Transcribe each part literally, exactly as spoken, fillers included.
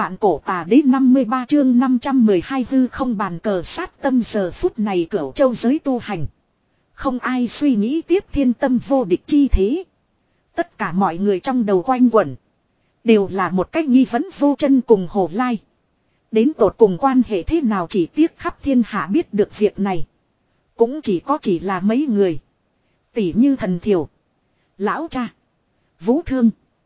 Vạn cổ tà đế năm mươi ba chương năm trăm mười hai hư không bàn cờ sát tâm giờ phút này cửu châu giới tu hành. Không ai suy nghĩ tiếp thiên tâm vô địch chi thế. Tất cả mọi người trong đầu quanh quẩn. Đều là một cách nghi vấn Vô Chân cùng Hồ Lai. Đến tột cùng quan hệ thế nào chỉ tiếc khắp thiên hạ biết được việc này. Cũng chỉ có chỉ là mấy người. Tỷ như Thần Thiểu. Lão cha. Vũ Thương.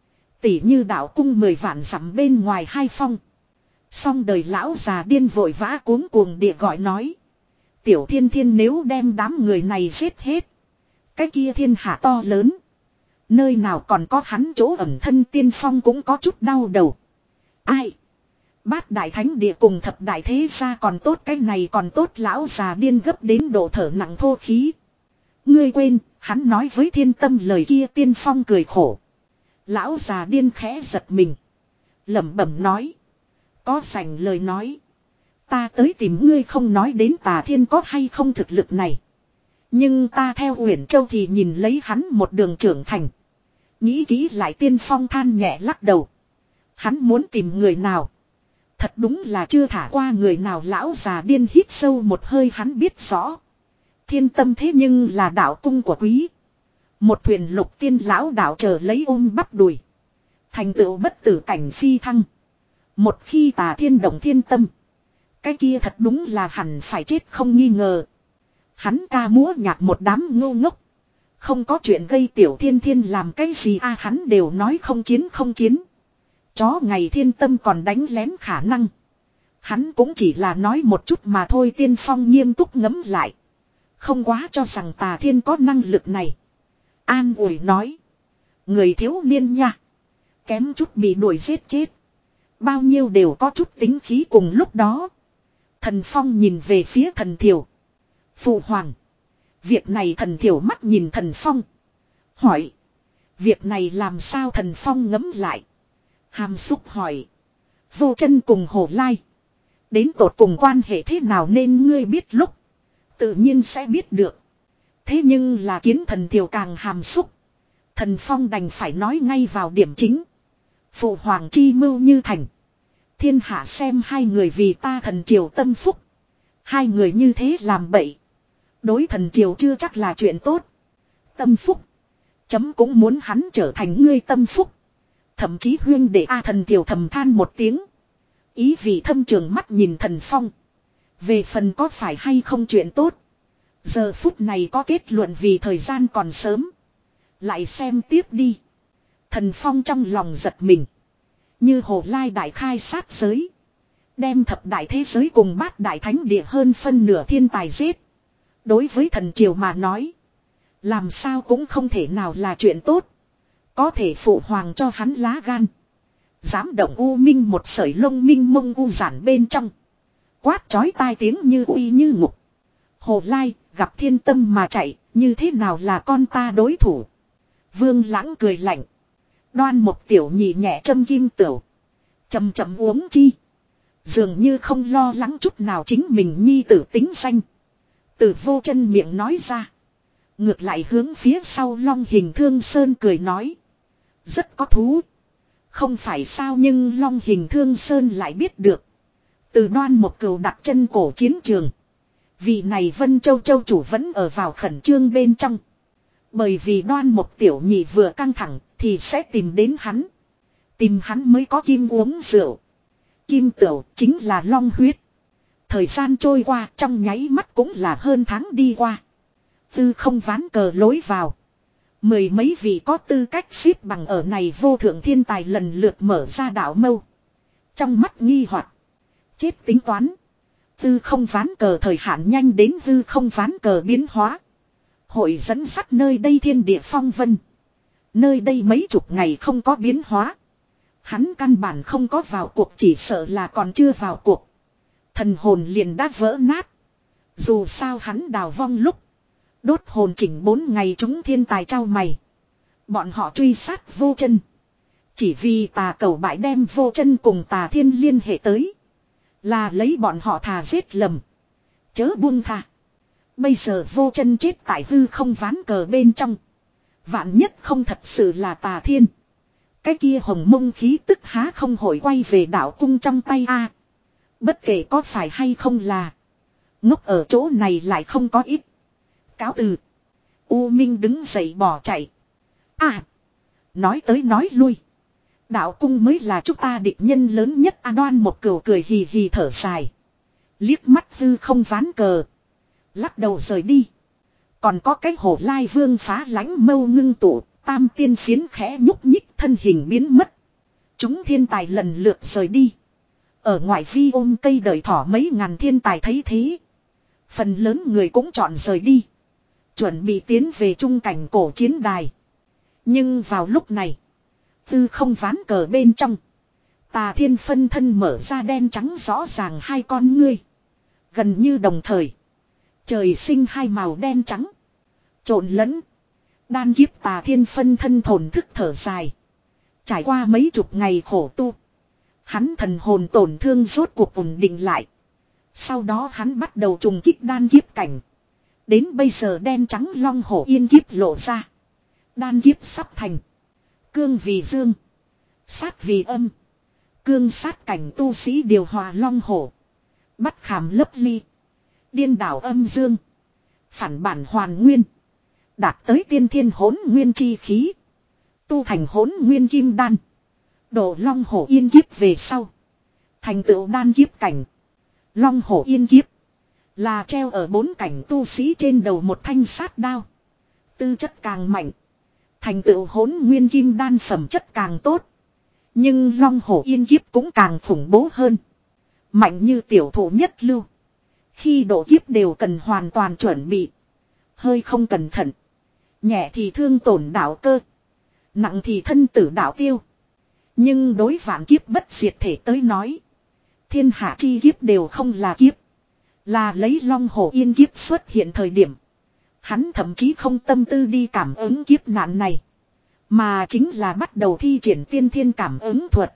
Tỷ như đạo cung mười vạn dặm bên ngoài hai phong. Xong đời lão già điên vội vã cuống cuồng địa gọi nói. Tiểu Thiên Thiên nếu đem đám người này giết hết. Cái kia thiên hạ to lớn. Nơi nào còn có hắn chỗ ẩn thân tiên phong cũng có chút đau đầu. Ai? Bát đại thánh địa cùng thập đại thế gia còn tốt, cái này còn tốt. Lão già điên gấp đến độ thở nặng thô khí. Ngươi quên, hắn nói với thiên tâm lời kia. Tiên phong cười khổ. Lão già điên khẽ giật mình. Lẩm bẩm nói. Có sành lời nói. Ta tới tìm ngươi không nói đến Tà Thiên có hay không thực lực này. Nhưng ta theo Uyển Châu thì nhìn lấy hắn một đường trưởng thành. Nghĩ kỹ lại Tiên phong than nhẹ lắc đầu. Hắn muốn tìm người nào. Thật đúng là chưa thả qua người nào. Lão già điên hít sâu một hơi, hắn biết rõ. Thiên tâm thế nhưng là đạo cung của quý. Một thuyền lục tiên lão đạo chờ lấy ôm bắp đùi. Thành tựu bất tử cảnh phi thăng. Một khi Tà Thiên động thiên tâm. Cái kia thật đúng là hẳn phải chết không nghi ngờ. Hắn ca múa nhạc một đám ngu ngốc. Không có chuyện gây Tiểu Thiên Thiên làm cái gì a à, hắn đều nói không chiến không chiến. Chó ngày thiên tâm còn đánh lén khả năng. Hắn cũng chỉ là nói một chút mà thôi. Tiên phong nghiêm túc ngẫm lại. Không quá cho rằng Tà Thiên có năng lực này. An ủi nói. Người thiếu niên nha. Kém chút bị đuổi giết chết. Bao nhiêu đều có chút tính khí cùng lúc đó. Thần Phong nhìn về phía Thần Thiểu. Phụ hoàng. Việc này Thần Thiểu mắt nhìn Thần Phong. Hỏi. Việc này làm sao? Thần Phong ngẫm lại. Hàm xúc hỏi. Vô Chân cùng Hồ Lai. Đến tột cùng quan hệ thế nào nên ngươi biết lúc. Tự nhiên sẽ biết được. Thế nhưng là kiến Thần Thiểu càng hàm xúc. Thần Phong đành phải nói ngay vào điểm chính. Phụ hoàng chi mưu như thành. Thiên hạ xem hai người vì ta thần triều tâm phúc. Hai người như thế làm bậy. Đối thần triều chưa chắc là chuyện tốt. Tâm phúc. Chấm cũng muốn hắn trở thành ngươi tâm phúc. Thậm chí huyên để A Thần Triều thầm than một tiếng. Ý vị thâm trường mắt nhìn Thần Phong. Về phần có phải hay không chuyện tốt. Giờ phút này có kết luận vì thời gian còn sớm. Lại xem tiếp đi. Thần Phong trong lòng giật mình. Như Hồ Lai đại khai sát giới. Đem thập đại thế giới cùng bát đại thánh địa hơn phân nửa thiên tài giết. Đối với thần triều mà nói. Làm sao cũng không thể nào là chuyện tốt. Có thể phụ hoàng cho hắn lá gan. Dám động u minh một sợi lông minh mông u giản bên trong. Quát chói tai tiếng như uy như ngục. Hồ Lai gặp thiên tâm mà chạy. Như thế nào là con ta đối thủ. Vương Lãng cười lạnh. Đoan một tiểu nhị nhẹ châm kim tửu. Chậm chậm uống chi. Dường như không lo lắng chút nào chính mình nhi tử tính danh. Từ Vô Chân miệng nói ra. Ngược lại hướng phía sau Long Hình Thương Sơn cười nói. Rất có thú. Không phải sao, nhưng Long Hình Thương Sơn lại biết được. Từ Đoan một cừu đặt chân cổ chiến trường. Vị này Vân Châu Châu chủ vẫn ở vào khẩn trương bên trong. Bởi vì Đoan một tiểu nhị vừa căng thẳng thì sẽ tìm đến hắn. Tìm hắn mới có kim uống rượu. Kim tửu chính là long huyết. Thời gian trôi qua trong nháy mắt cũng là hơn tháng đi qua. Tư không ván cờ lối vào. Mười mấy vị có tư cách xếp bằng ở này vô thượng thiên tài lần lượt mở ra đạo mâu. Trong mắt nghi hoặc. Chết tính toán. Tư không ván cờ thời hạn nhanh đến, tư không ván cờ biến hóa. Hội dẫn dắt nơi đây thiên địa phong vân. Nơi đây mấy chục ngày không có biến hóa. Hắn căn bản không có vào cuộc, chỉ sợ là còn chưa vào cuộc. Thần hồn liền đã vỡ nát. Dù sao hắn đào vong lúc. Đốt hồn chỉnh bốn ngày chúng thiên tài trao mày. Bọn họ truy sát Vô Chân. Chỉ vì Tà Cầu bại đem Vô Chân cùng Tà Thiên liên hệ tới. Là lấy bọn họ thà giết lầm. Chớ buông tha. Bây giờ Vô Chân chết tại hư không ván cờ bên trong. Vạn nhất không thật sự là Tà Thiên. Cái kia hồng mông khí tức há không hội quay về đạo cung trong tay a. Bất kể có phải hay không là. Ngốc ở chỗ này lại không có ít. Cáo từ. U Minh đứng dậy bỏ chạy. À. Nói tới nói lui. Đạo cung mới là chúng ta địch nhân lớn nhất. A Đoan một cừu cười hì hì thở dài. Liếc mắt hư không ván cờ. Lắc đầu rời đi. Còn có cái hổ lai vương phá lãnh mâu ngưng tụ. Tam tiên phiến khẽ nhúc nhích thân hình biến mất. Chúng thiên tài lần lượt rời đi. Ở ngoại vi ôm cây đời thỏ mấy ngàn thiên tài thấy thế. Phần lớn người cũng chọn rời đi. Chuẩn bị tiến về trung cảnh cổ chiến đài. Nhưng vào lúc này. Tư không ván cờ bên trong. Tà thiên phân thân mở ra đen trắng rõ ràng hai con ngươi. Gần như đồng thời. Trời sinh hai màu đen trắng. Trộn lẫn. Đan kiếp tà thiên phân thân thổn thức thở dài. Trải qua mấy chục ngày khổ tu. Hắn thần hồn tổn thương rốt cuộc ổn định lại. Sau đó hắn bắt đầu trùng kích đan kiếp cảnh. Đến bây giờ đen trắng long hổ yên kiếp lộ ra. Đan kiếp sắp thành. Cương vì dương. Sát vì âm. Cương sát cảnh tu sĩ điều hòa long hổ. Bắt khảm lấp ly. Điên đảo âm dương. Phản bản hoàn nguyên. Đạt tới tiên thiên hỗn nguyên chi khí. Tu thành hỗn nguyên kim đan. Độ long hổ yên kiếp về sau. Thành tựu đan kiếp cảnh. Long hổ yên kiếp. Là treo ở bốn cảnh tu sĩ trên đầu một thanh sát đao. Tư chất càng mạnh. Thành tựu hỗn nguyên kim đan phẩm chất càng tốt. Nhưng long hổ yên kiếp cũng càng khủng bố hơn. Mạnh như tiểu thủ nhất lưu. Khi độ kiếp đều cần hoàn toàn chuẩn bị. Hơi không cẩn thận. Nhẹ thì thương tổn đạo cơ. Nặng thì thân tử đạo tiêu. Nhưng đối vạn kiếp bất diệt thể tới nói. Thiên hạ chi kiếp đều không là kiếp. Là lấy long hổ yên kiếp xuất hiện thời điểm. Hắn thậm chí không tâm tư đi cảm ứng kiếp nạn này. Mà chính là bắt đầu thi triển tiên thiên cảm ứng thuật.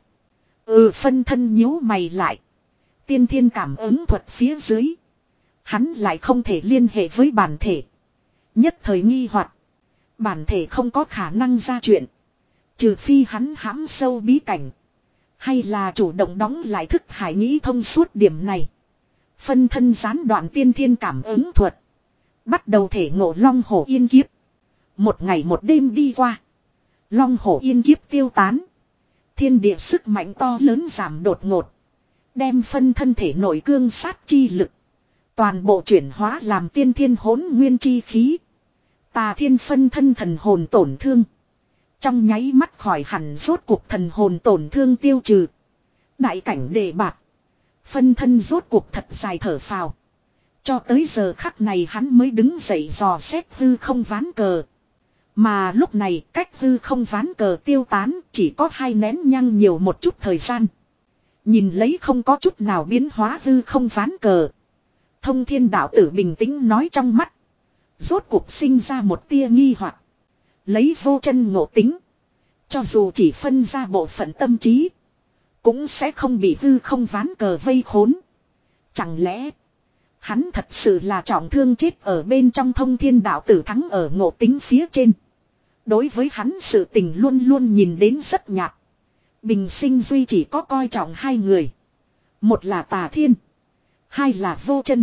Ừ phân thân nhíu mày lại. Tiên thiên cảm ứng thuật phía dưới. Hắn lại không thể liên hệ với bản thể. Nhất thời nghi hoặc. Bản thể không có khả năng ra chuyện. Trừ phi hắn hãm sâu bí cảnh. Hay là chủ động đóng lại thức hải nghĩ thông suốt điểm này. Phân thân gián đoạn tiên thiên cảm ứng thuật. Bắt đầu thể ngộ long hổ yên kiếp. Một ngày một đêm đi qua. Long hổ yên kiếp tiêu tán. Thiên địa sức mạnh to lớn giảm đột ngột. Đem phân thân thể nội cương sát chi lực. Toàn bộ chuyển hóa làm tiên thiên hỗn nguyên chi khí. Tà thiên phân thân thần hồn tổn thương. Trong nháy mắt khỏi hẳn rốt cuộc thần hồn tổn thương tiêu trừ. Đại cảnh đề bạc. Phân thân rốt cuộc thật dài thở phào. Cho tới giờ khắc này hắn mới đứng dậy dò xét hư không ván cờ. Mà lúc này cách hư không ván cờ tiêu tán chỉ có hai nén nhăng nhiều một chút thời gian. Nhìn lấy không có chút nào biến hóa hư không ván cờ. Thông thiên đạo tử bình tĩnh nói trong mắt. Rốt cuộc sinh ra một tia nghi hoặc. Lấy vô chân ngộ tính. Cho dù chỉ phân ra bộ phận tâm trí. Cũng sẽ không bị hư không ván cờ vây khốn. Chẳng lẽ. Hắn thật sự là trọng thương chết ở bên trong thông thiên đạo tử thắng ở ngộ tính phía trên. Đối với hắn sự tình luôn luôn nhìn đến rất nhạt. Bình sinh duy chỉ có coi trọng hai người. Một là tà thiên. Hai là vô chân.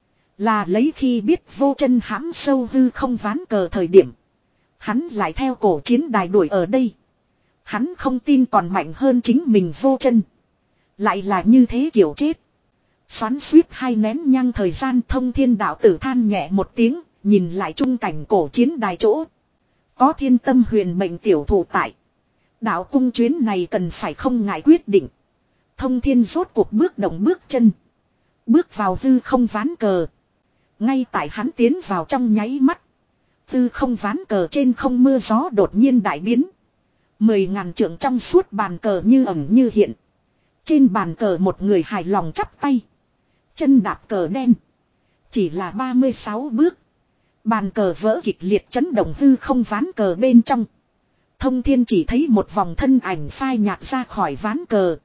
Là lấy khi biết vô chân hãm sâu hư không ván cờ thời điểm. Hắn lại theo cổ chiến đài đuổi ở đây. Hắn không tin còn mạnh hơn chính mình vô chân. Lại là như thế kiểu chết. Xoắn suýt hai nén nhang thời gian thông thiên đạo tử than nhẹ một tiếng. Nhìn lại trung cảnh cổ chiến đài chỗ. Có thiên tâm huyền mệnh tiểu thủ tại. Đạo cung chuyến này cần phải không ngại quyết định. Thông thiên rốt cuộc bước động bước chân. Bước vào hư không ván cờ. Ngay tại hắn tiến vào trong nháy mắt. Hư không ván cờ trên không mưa gió đột nhiên đại biến. Mười ngàn trượng trong suốt bàn cờ như ẩn như hiện. Trên bàn cờ một người hài lòng chắp tay. Chân đạp cờ đen. Chỉ là ba mươi sáu bước. Bàn cờ vỡ kịch liệt chấn động hư không ván cờ bên trong. Thông thiên chỉ thấy một vòng thân ảnh phai nhạt ra khỏi ván cờ.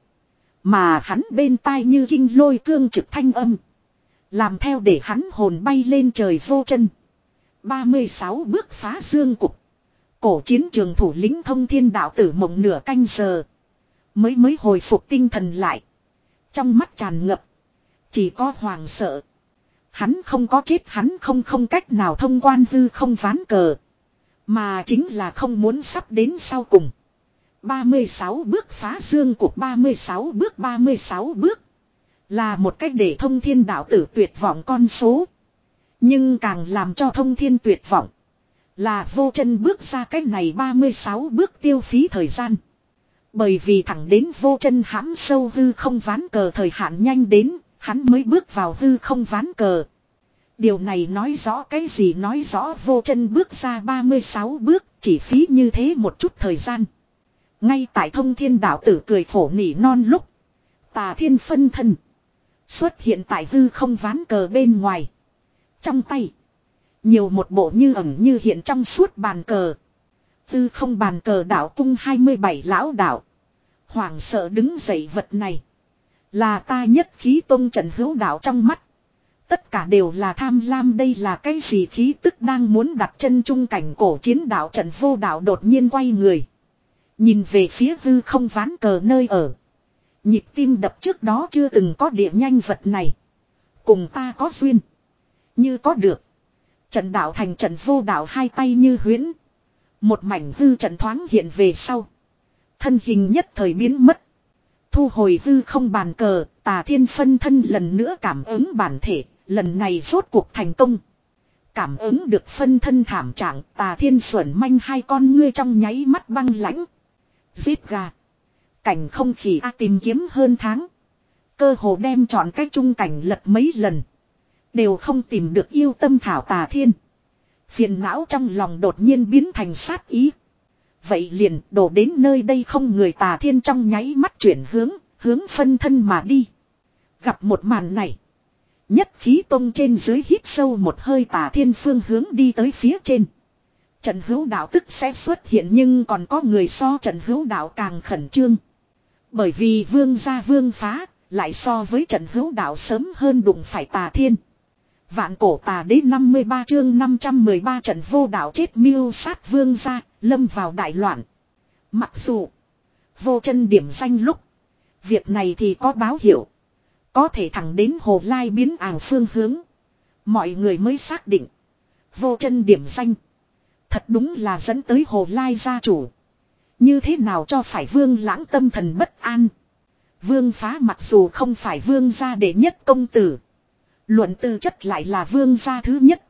Mà hắn bên tai như kinh lôi cương trực thanh âm. Làm theo để hắn hồn bay lên trời vô chân. ba mươi sáu bước phá dương cục. Cổ chiến trường thủ lĩnh Thông Thiên đạo tử mộng nửa canh giờ. Mới mới hồi phục tinh thần lại. Trong mắt tràn ngập. Chỉ có hoàng sợ. Hắn không có chết, hắn không không cách nào thông quan hư không ván cờ. Mà chính là không muốn sắp đến sau cùng. ba mươi sáu bước phá dương cuộc ba mươi sáu bước ba mươi sáu bước. Là một cách để Thông Thiên đạo tử tuyệt vọng con số. Nhưng càng làm cho Thông Thiên tuyệt vọng. Là Vô Chân bước ra cách này ba mươi sáu bước tiêu phí thời gian. Bởi vì thẳng đến Vô Chân hãm sâu hư không ván cờ thời hạn nhanh đến, hắn mới bước vào hư không ván cờ. Điều này nói rõ cái gì? Nói rõ Vô Chân bước ra ba mươi sáu bước, chỉ phí như thế một chút thời gian. Ngay tại Thông Thiên đạo tử cười khổ nỉ non lúc, Tà Thiên phân thân xuất hiện tại hư không ván cờ bên ngoài. Trong tay nhiều một bộ như ẩn như hiện trong suốt bàn cờ. Hư không bàn cờ đạo cung hai mươi bảy lão đạo. Hoảng sợ đứng dậy, vật này là ta Nhất Khí Tông Trần Hữu đạo trong mắt. Tất cả đều là tham lam, đây là cái gì khí tức đang muốn đặt chân trung cảnh cổ chiến đạo Trần Vô đạo đột nhiên quay người. Nhìn về phía hư không ván cờ nơi ở. Nhịp tim đập trước đó chưa từng có địa nhanh, vật này cùng ta có duyên. Như có được. Trận đạo thành Trần Vô đạo hai tay như huyễn. Một mảnh hư trận thoáng hiện về sau. Thân hình nhất thời biến mất. Thu hồi hư không bàn cờ, Tà Thiên phân thân lần nữa cảm ứng bản thể, lần này rốt cuộc thành công. Cảm ứng được phân thân thảm trạng, Tà Thiên xuẩn manh hai con ngươi trong nháy mắt băng lãnh. Giết gà. Cảnh không khỉ a tìm kiếm hơn tháng. Cơ hồ đem chọn cái trung cảnh lật mấy lần. Đều không tìm được yêu tâm thảo Tà Thiên. Phiền não trong lòng đột nhiên biến thành sát ý. Vậy liền đổ đến nơi đây không người. Tà Thiên trong nháy mắt chuyển hướng, hướng phân thân mà đi. Gặp một màn này, Nhất Khí Tông trên dưới hít sâu một hơi. Tà Thiên phương hướng đi tới phía trên. Trần Hữu đạo tức sẽ xuất hiện, nhưng còn có người so Trần Hữu đạo càng khẩn trương. Bởi vì vương gia vương phá, lại so với Trần Hữu đạo sớm hơn đụng phải Tà Thiên. Vạn cổ tà đế năm mươi ba chương năm trăm mười ba Trần Vô đạo chết mưu sát vương gia, lâm vào đại loạn. Mặc dù Vô Chân điểm danh lúc, việc này thì có báo hiệu. Có thể thẳng đến Hồ Lai biến ảo phương hướng. Mọi người mới xác định. Vô Chân điểm danh. Thật đúng là dẫn tới Hồ Lai gia chủ. Như thế nào cho phải Vương Lãng tâm thần bất an. Vương Phá mặc dù không phải vương gia đệ nhất công tử. Luận tư chất lại là vương gia thứ nhất.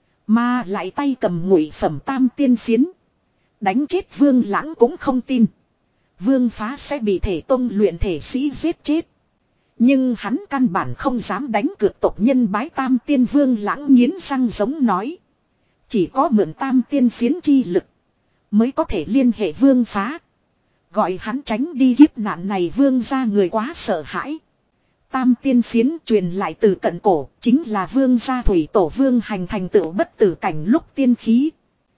Mà lại tay cầm ngụy phẩm tam tiên phiến. Đánh chết Vương Lãng cũng không tin Vương Phá sẽ bị thể tông luyện thể sĩ giết chết. Nhưng hắn căn bản không dám đánh cược tộc nhân bái tam tiên. Vương Lãng nghiến răng giống nói. Chỉ có mượn tam tiên phiến chi lực mới có thể liên hệ Vương Phá. Gọi hắn tránh đi kiếp nạn này. Vương gia người quá sợ hãi. Tam tiên phiến truyền lại từ cận cổ, chính là vương gia thủy tổ Vương Hành thành tựu bất tử cảnh lúc tiên khí.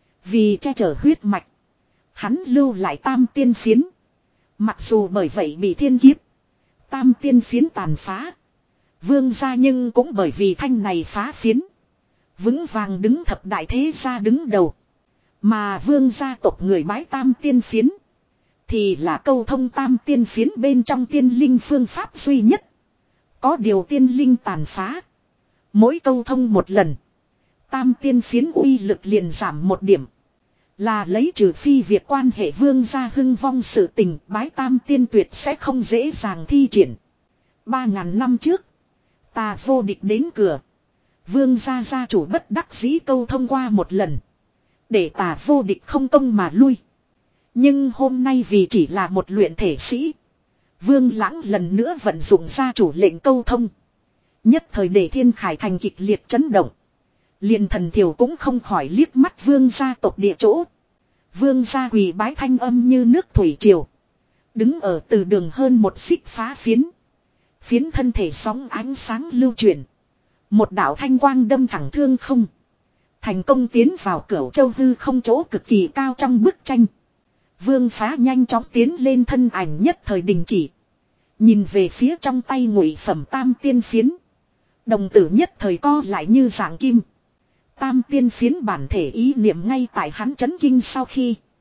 Vì che chở huyết mạch, hắn lưu lại tam tiên phiến. Mặc dù bởi vậy bị thiên kiếp, tam tiên phiến tàn phá. Vương gia nhưng cũng bởi vì thanh này phá phiến, vững vàng đứng thập đại thế gia đứng đầu. Mà vương gia tộc người bái tam tiên phiến, thì là câu thông tam tiên phiến bên trong tiên linh phương pháp duy nhất. Có điều tiên linh tàn phá, mỗi câu thông một lần, tam tiên phiến uy lực liền giảm một điểm. Là lấy trừ phi việc quan hệ vương gia hưng vong sự tình, bái tam tiên tuyệt sẽ không dễ dàng thi triển. Ba ngàn năm trước, Tà Vô Địch đến cửa. Vương gia gia chủ bất đắc dĩ câu thông qua một lần, để Tà Vô Địch không công mà lui. Nhưng hôm nay vì chỉ là một luyện thể sĩ, Vương Lãng lần nữa vận dụng gia chủ lệnh câu thông. Nhất thời để Thiên Khải thành kịch liệt chấn động. Liền Thần Thiểu cũng không khỏi liếc mắt vương gia tộc địa chỗ. Vương gia quỳ bái thanh âm như nước thủy triều. Đứng ở từ đường hơn một xích phá phiến. Phiến thân thể sóng ánh sáng lưu chuyển. Một đạo thanh quang đâm thẳng thương không. Thành công tiến vào Cửu Châu hư không chỗ cực kỳ cao trong bức tranh. Vương Phá nhanh chóng tiến lên, thân ảnh nhất thời đình chỉ. Nhìn về phía trong tay ngụy phẩm tam tiên phiến. Đồng tử nhất thời co lại như dạng kim. Tam tiên phiến bản thể ý niệm ngay tại hắn chấn kinh sau khi.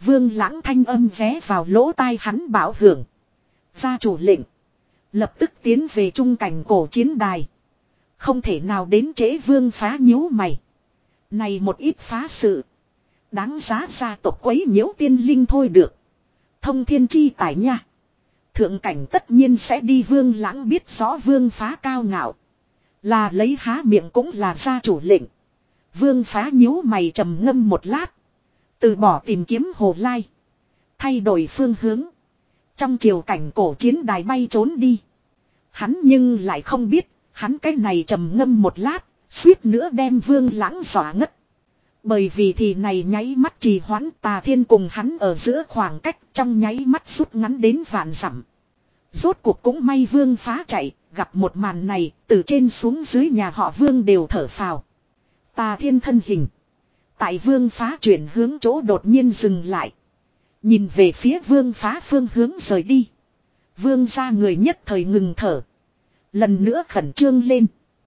Vương Lãng thanh âm vé vào lỗ tai hắn bảo hưởng. Gia chủ lệnh. Lập tức tiến về trung cảnh cổ chiến đài. Không thể nào đến trễ Vương Phá nhíu mày. Này một ít phá sự. Đáng giá gia tộc quấy nhiễu tiên linh thôi được. Thông thiên chi tài nha. Thượng cảnh tất nhiên sẽ đi. Vương Lãng biết rõ Vương Phá cao ngạo. Là lấy há miệng cũng là gia chủ lệnh. Vương Phá nhíu mày trầm ngâm một lát. Từ bỏ tìm kiếm Hồ Lai. Thay đổi phương hướng. Trong chiều cảnh cổ chiến đài bay trốn đi. Hắn nhưng lại không biết. Hắn cái này trầm ngâm một lát. Suýt nữa đem Vương Lãng dọa ngất. Bởi vì thì này nháy mắt trì hoãn Tà Thiên cùng hắn ở giữa khoảng cách trong nháy mắt rút ngắn đến vạn dặm. Rốt cuộc cũng may Vương Phá chạy, gặp một màn này, từ trên xuống dưới nhà họ Vương đều thở phào. Tà Thiên thân hình. Tại Vương Phá chuyển hướng chỗ đột nhiên dừng lại. Nhìn về phía Vương Phá phương hướng rời đi. Vương ra người nhất thời ngừng thở. Lần nữa khẩn trương lên.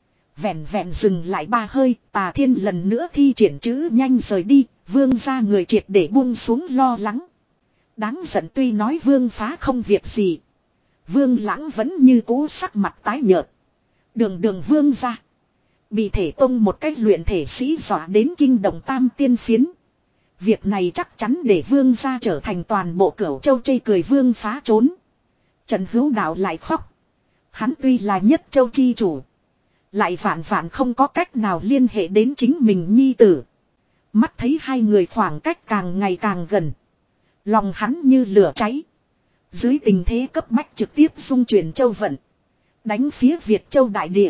Vẹn vẹn dừng lại ba hơi, Tà Thiên lần nữa thi triển chữ nhanh rời đi, Vương ra người triệt để buông xuống lo lắng. Đáng giận tuy nói Vương Phá không việc gì. Vương Lãng vẫn như cũ sắc mặt tái nhợt. Đường đường Vương ra. Bị thể tông một cách luyện thể sĩ dọa đến kinh động tam tiên phiến. Việc này chắc chắn để Vương ra trở thành toàn bộ cửu châu chây cười. Vương Phá trốn. Trần Hữu Đạo lại khóc. Hắn tuy là nhất châu chi chủ. Lại vạn vạn không có cách nào liên hệ đến chính mình nhi tử. Mắt thấy hai người khoảng cách càng ngày càng gần. Lòng hắn như lửa cháy. Dưới tình thế cấp bách trực tiếp dung chuyển châu vận. Đánh phía Việt Châu đại địa.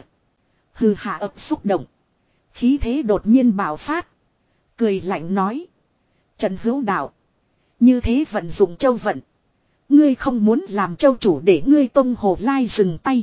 Hừ hạ ập xúc động. Khí thế đột nhiên bạo phát. Cười lạnh nói. Trần Hữu Đạo. Như thế vận dụng châu vận. Ngươi không muốn làm châu chủ để ngươi tông Hồ Lai dừng tay.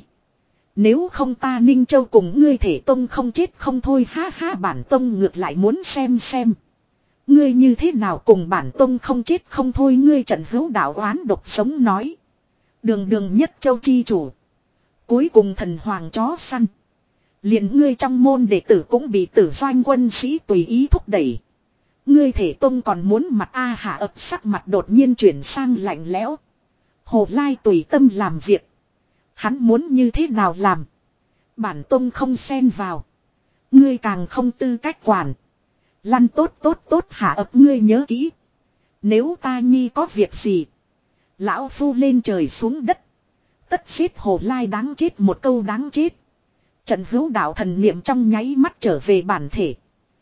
Nếu không ta Ninh Châu cùng ngươi thể tông không chết không thôi. Ha ha, bản tông ngược lại muốn xem xem. Ngươi như thế nào cùng bản tông không chết không thôi. Ngươi Trần Hữu Đạo oán độc sống nói. Đường đường nhất châu chi chủ. Cuối cùng thần hoàng chó săn. Liền ngươi trong môn đệ tử cũng bị tử doanh quân sĩ tùy ý thúc đẩy. Ngươi thể tông còn muốn mặt A Hạ ập sắc mặt đột nhiên chuyển sang lạnh lẽo. Hồ Lai tùy tâm làm việc. Hắn muốn như thế nào làm. Bản tông không xen vào. Ngươi càng không tư cách quản. Lăn tốt tốt tốt Hạ ập, ngươi nhớ kỹ. Nếu ta nhi có việc gì. Lão phu lên trời xuống đất. Tất giết Hồ Lai đáng chết, một câu đáng chết. Trần Hữu Đạo thần niệm trong nháy mắt trở về bản thể.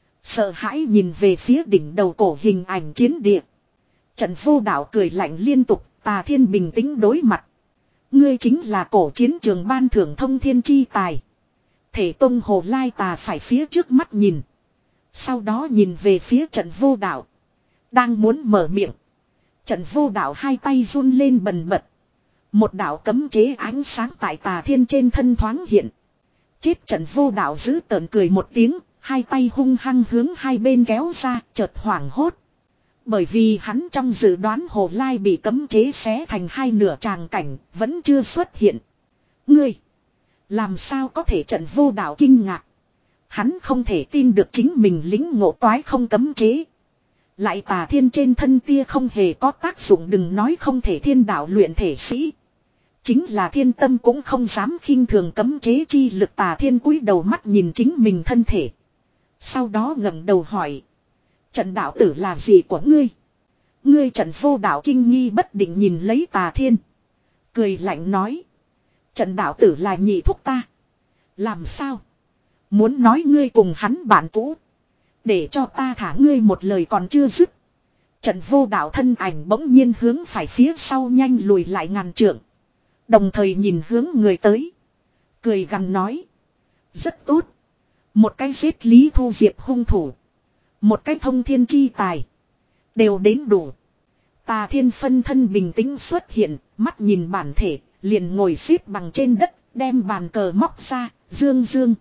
Sợ hãi nhìn về phía đỉnh đầu cổ hình ảnh chiến địa. Trần Vô Đạo cười lạnh liên tục. Tà Thiên bình tĩnh đối mặt. Ngươi chính là cổ chiến trường ban thưởng thông thiên chi tài. Thể tông Hồ Lai tà phải phía trước mắt nhìn. Sau đó nhìn về phía Trần Vô Đạo. Đang muốn mở miệng. Trần Vô Đạo hai tay run lên bần bật. Một đạo cấm chế ánh sáng tại Tà Thiên trên thân thoáng hiện. Chết. Trần Vô Đạo giữ tợn cười một tiếng. Hai tay hung hăng hướng hai bên kéo ra, chợt hoảng hốt. Bởi vì hắn trong dự đoán Hồ Lai bị cấm chế xé thành hai nửa tràng cảnh, vẫn chưa xuất hiện. Ngươi! Làm sao có thể? Trần Vô Đạo kinh ngạc. Hắn không thể tin được chính mình lính ngộ toái không cấm chế. Lại Tà Thiên trên thân tia không hề có tác dụng, đừng nói không thể thiên đạo luyện thể sĩ. Chính là thiên tâm cũng không dám khinh thường cấm chế chi lực. Tà Thiên cúi đầu mắt nhìn chính mình thân thể. Sau đó ngẩng đầu hỏi. Trần đạo tử là gì của ngươi? Ngươi Trần Vô Đạo kinh nghi bất định nhìn lấy Tà Thiên. Cười lạnh nói. Trần đạo tử là nhị thúc ta. Làm sao? Muốn nói ngươi cùng hắn bạn cũ. Để cho ta thả ngươi một lời còn chưa dứt. Trần Vô Đạo thân ảnh bỗng nhiên hướng phải phía sau nhanh lùi lại ngàn trượng. Đồng thời nhìn hướng người tới. Cười gằn nói. Rất tốt. Một cái giết Lý Thu Diệp hung thủ. Một cái thông thiên chi tài. Đều đến đủ. Tà Thiên phân thân bình tĩnh xuất hiện. Mắt nhìn bản thể. Liền ngồi xếp bằng trên đất. Đem bàn cờ móc ra. Dương dương.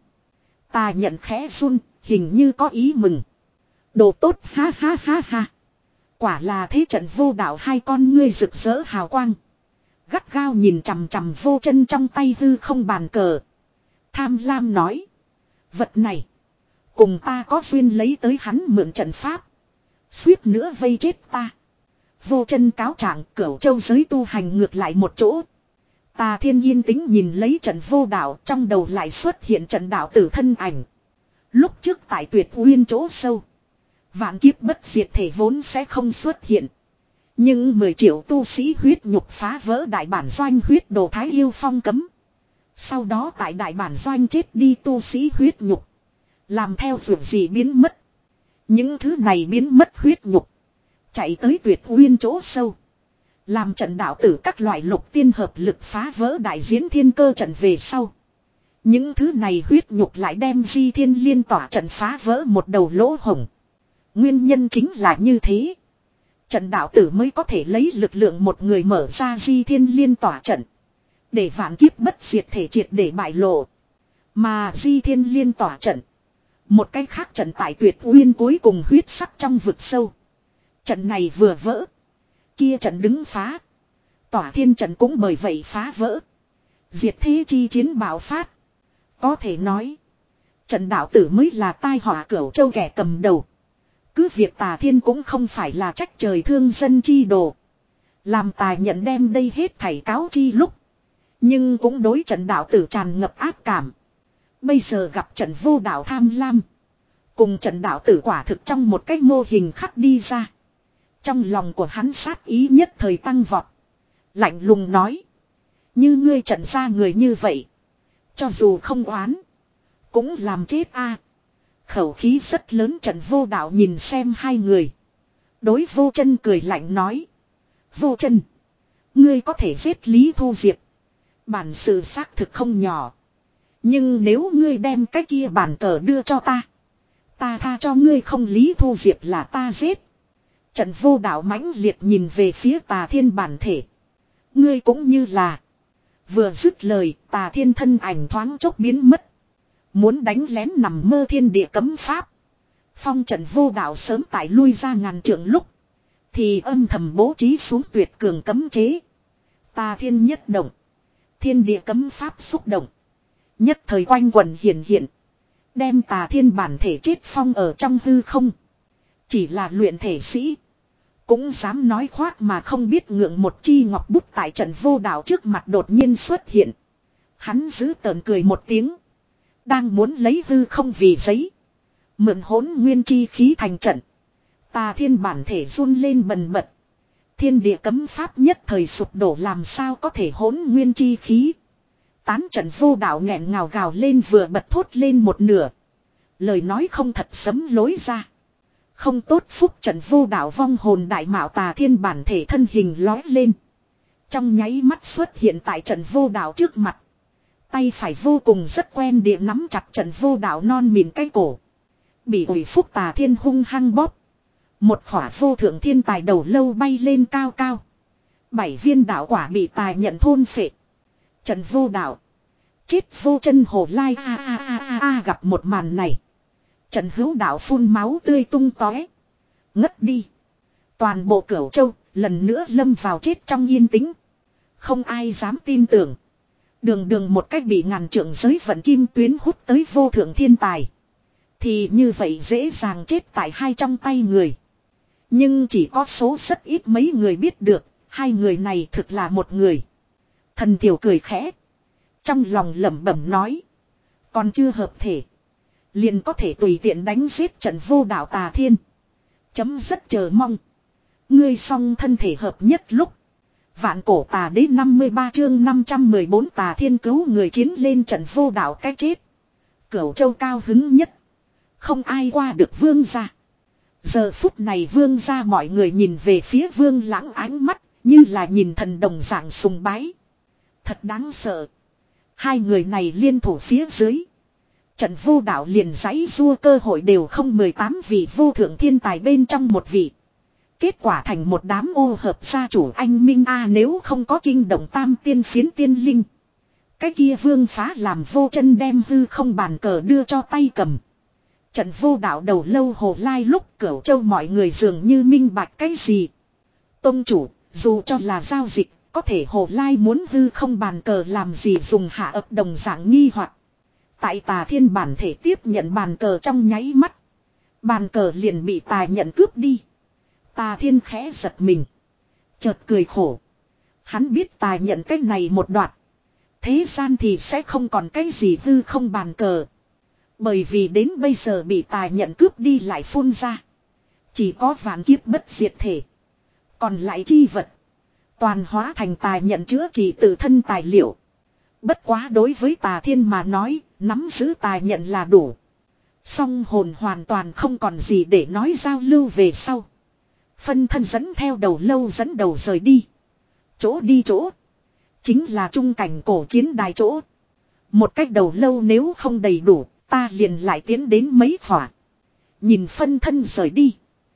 Tà nhận khẽ run. Hình như có ý mừng. Đồ tốt ha ha ha ha. Quả là thế. Trận Vô Đạo hai con ngươi rực rỡ hào quang. Gắt gao nhìn chằm chằm vô chân trong tay hư không bàn cờ. Tham lam nói. Vật này. Cùng ta có duyên lấy tới hắn mượn trận pháp. Suýt nữa vây chết ta. Vô chân cáo trạng Cửu Châu giới tu hành ngược lại một chỗ. Tà Thiên yên tĩnh nhìn lấy trận vô đạo, trong đầu lại xuất hiện trận đạo tử thân ảnh. Lúc trước tại Tuyệt Uyên chỗ sâu, vạn kiếp bất diệt thể vốn sẽ không xuất hiện. Nhưng mười triệu tu sĩ huyết nhục phá vỡ đại bản doanh huyết đồ Thái Yêu phong cấm. Sau đó tại đại bản doanh chết đi tu sĩ huyết nhục, làm theo việc gì biến mất. Những thứ này biến mất huyết nhục, chạy tới Tuyệt Uyên chỗ sâu, làm trận đạo tử các loại lục tiên hợp lực phá vỡ đại diễn thiên cơ trận về sau. Những thứ này huyết nhục lại đem Di Thiên Liên tỏa trận phá vỡ một đầu lỗ hổng. Nguyên nhân chính là như thế. Trận đạo tử mới có thể lấy lực lượng một người mở ra Di Thiên Liên tỏa trận, để vạn kiếp bất diệt thể triệt để bại lộ. Mà Di Thiên Liên tỏa trận, một cách khác trận tại Tuyệt Uyên cuối cùng huyết sắc trong vực sâu. Trận này vừa vỡ, kia trận đứng phá. Tỏa thiên trận cũng bởi vậy phá vỡ. Diệt thế chi chiến bạo phát. Có thể nói, trận đạo tử mới là tai họa Cửu Châu kẻ cầm đầu. Cứ việc Tà Thiên cũng không phải là trách trời thương dân chi đồ, làm Tà nhận đem đây hết thảy cáo chi lúc, nhưng cũng đối trận đạo tử tràn ngập ác cảm. Bây giờ gặp trận vô đạo tham lam, cùng trận đạo tử quả thực trong một cái mô hình khắc đi ra. Trong lòng của hắn sát ý nhất thời tăng vọt. Lạnh lùng nói, như ngươi trận ra người như vậy, cho dù không oán, cũng làm chết a. Khẩu khí rất lớn trận vô đạo nhìn xem hai người. Đối Vô Chân cười lạnh nói, Vô Chân, ngươi có thể giết Lý Thu Diệp, bản sự xác thực không nhỏ. Nhưng nếu ngươi đem cái kia bản cờ đưa cho ta, ta tha cho ngươi không. Lý Thu Diệp là ta giết. Trận vô đạo mãnh liệt nhìn về phía Tà Thiên bản thể. Ngươi cũng như là. Vừa dứt lời, Tà Thiên thân ảnh thoáng chốc biến mất. Muốn đánh lén nằm mơ thiên địa cấm pháp. Phong trận vô đạo sớm tại lui ra ngàn trượng lúc, thì âm thầm bố trí xuống tuyệt cường cấm chế. Tà Thiên nhất động, thiên địa cấm pháp xúc động, nhất thời quanh quần hiện hiện, đem Tà Thiên bản thể chết phong ở trong hư không. Chỉ là luyện thể sĩ, cũng dám nói khoác mà không biết ngượng. Một chi ngọc bút tại trận vô đạo trước mặt đột nhiên xuất hiện. Hắn giữ tợn cười một tiếng, đang muốn lấy hư không vì giấy, mượn hỗn nguyên chi khí thành trận. Tà Thiên bản thể run lên bần bật. Thiên địa cấm pháp nhất thời sụp đổ, làm sao có thể hỗn nguyên chi khí. Tán trận vô đạo nghẹn ngào gào lên, vừa bật thốt lên một nửa. Lời nói không thật sấm lối ra. Không tốt, phúc trận vô đạo vong hồn đại mạo. Tà Thiên bản thể thân hình lói lên, trong nháy mắt xuất hiện tại trận vô đạo trước mặt. Tay phải vô cùng rất quen địa nắm chặt trận vô đạo non mịn cái cổ. Bị ủi phúc Tà Thiên hung hăng bóp. Một khỏa vô thượng thiên tài đầu lâu bay lên cao cao. Bảy viên đạo quả bị Tài nhận thôn phệ. Trận vô đạo, chết vô chân hồ lai a a a a a. Gặp một màn này, trận hữu đạo phun máu tươi tung tóe, ngất đi. Toàn bộ Cửu Châu lần nữa lâm vào chết trong yên tĩnh. Không ai dám tin tưởng, đường đường một cách bị ngàn trượng giới vận kim tuyến hút tới vô thượng thiên tài, thì như vậy dễ dàng chết tại hai trong tay người. Nhưng chỉ có số rất ít mấy người biết được, hai người này thực là một người. Thần Tiểu cười khẽ, trong lòng lẩm bẩm nói, còn chưa hợp thể, liền có thể tùy tiện đánh giết trận vô đạo Tà Thiên. Chấm rất chờ mong ngươi song thân thể hợp nhất lúc. Vạn cổ tà đế năm mươi ba chương năm trăm mười bốn Tà Thiên cứu người chiến lên trận vô đạo cái chết. Cửu Châu cao hứng nhất, không ai qua được Vương gia. Giờ phút này Vương gia mọi người nhìn về phía Vương Lãng, ánh mắt như là nhìn thần đồng dạng sùng bái. Thật đáng sợ. Hai người này liên thủ phía dưới, trận vô đạo liền giãy rua cơ hội đều không. Mười tám vị vô thượng thiên tài bên trong một vị, kết quả thành một đám ô hợp gia chủ anh minh a. Nếu không có kinh động tam tiên phiến tiên linh, cái kia Vương phá làm Vô Chân đem hư không bàn cờ đưa cho tay cầm. Trận vô đạo đầu lâu hồ lai lúc, Cửu Châu mọi người dường như minh bạch cái gì. Tông chủ, dù cho là giao dịch, có thể hồ lai muốn hư không bàn cờ làm gì dùng hạ ập đồng dạng nghi hoặc. Tại Tà Thiên bản thể tiếp nhận bàn cờ trong nháy mắt, bàn cờ liền bị Tà nhận cướp đi. Tà Thiên khẽ giật mình, Chợt cười khổ. Hắn biết tài nhận cái này một đoạn. Thế gian thì sẽ không còn cái gì hư không bàn cờ. Bởi vì đến bây giờ bị tài nhận cướp đi lại phun ra. Chỉ có vạn kiếp bất diệt thể. Còn lại chi vật. Toàn hóa thành tài nhận chữa trị tự thân tài liệu. Bất quá đối với Tà Thiên mà nói, nắm giữ tài nhận là đủ. Song hồn hoàn toàn không còn gì để nói giao lưu về sau. Phân thân dẫn theo đầu lâu dẫn đầu rời đi. Chỗ đi chỗ. Chính là trung cảnh cổ chiến đài chỗ. Một cách đầu lâu nếu không đầy đủ, ta liền lại tiến đến mấy khỏa. Nhìn phân thân rời đi.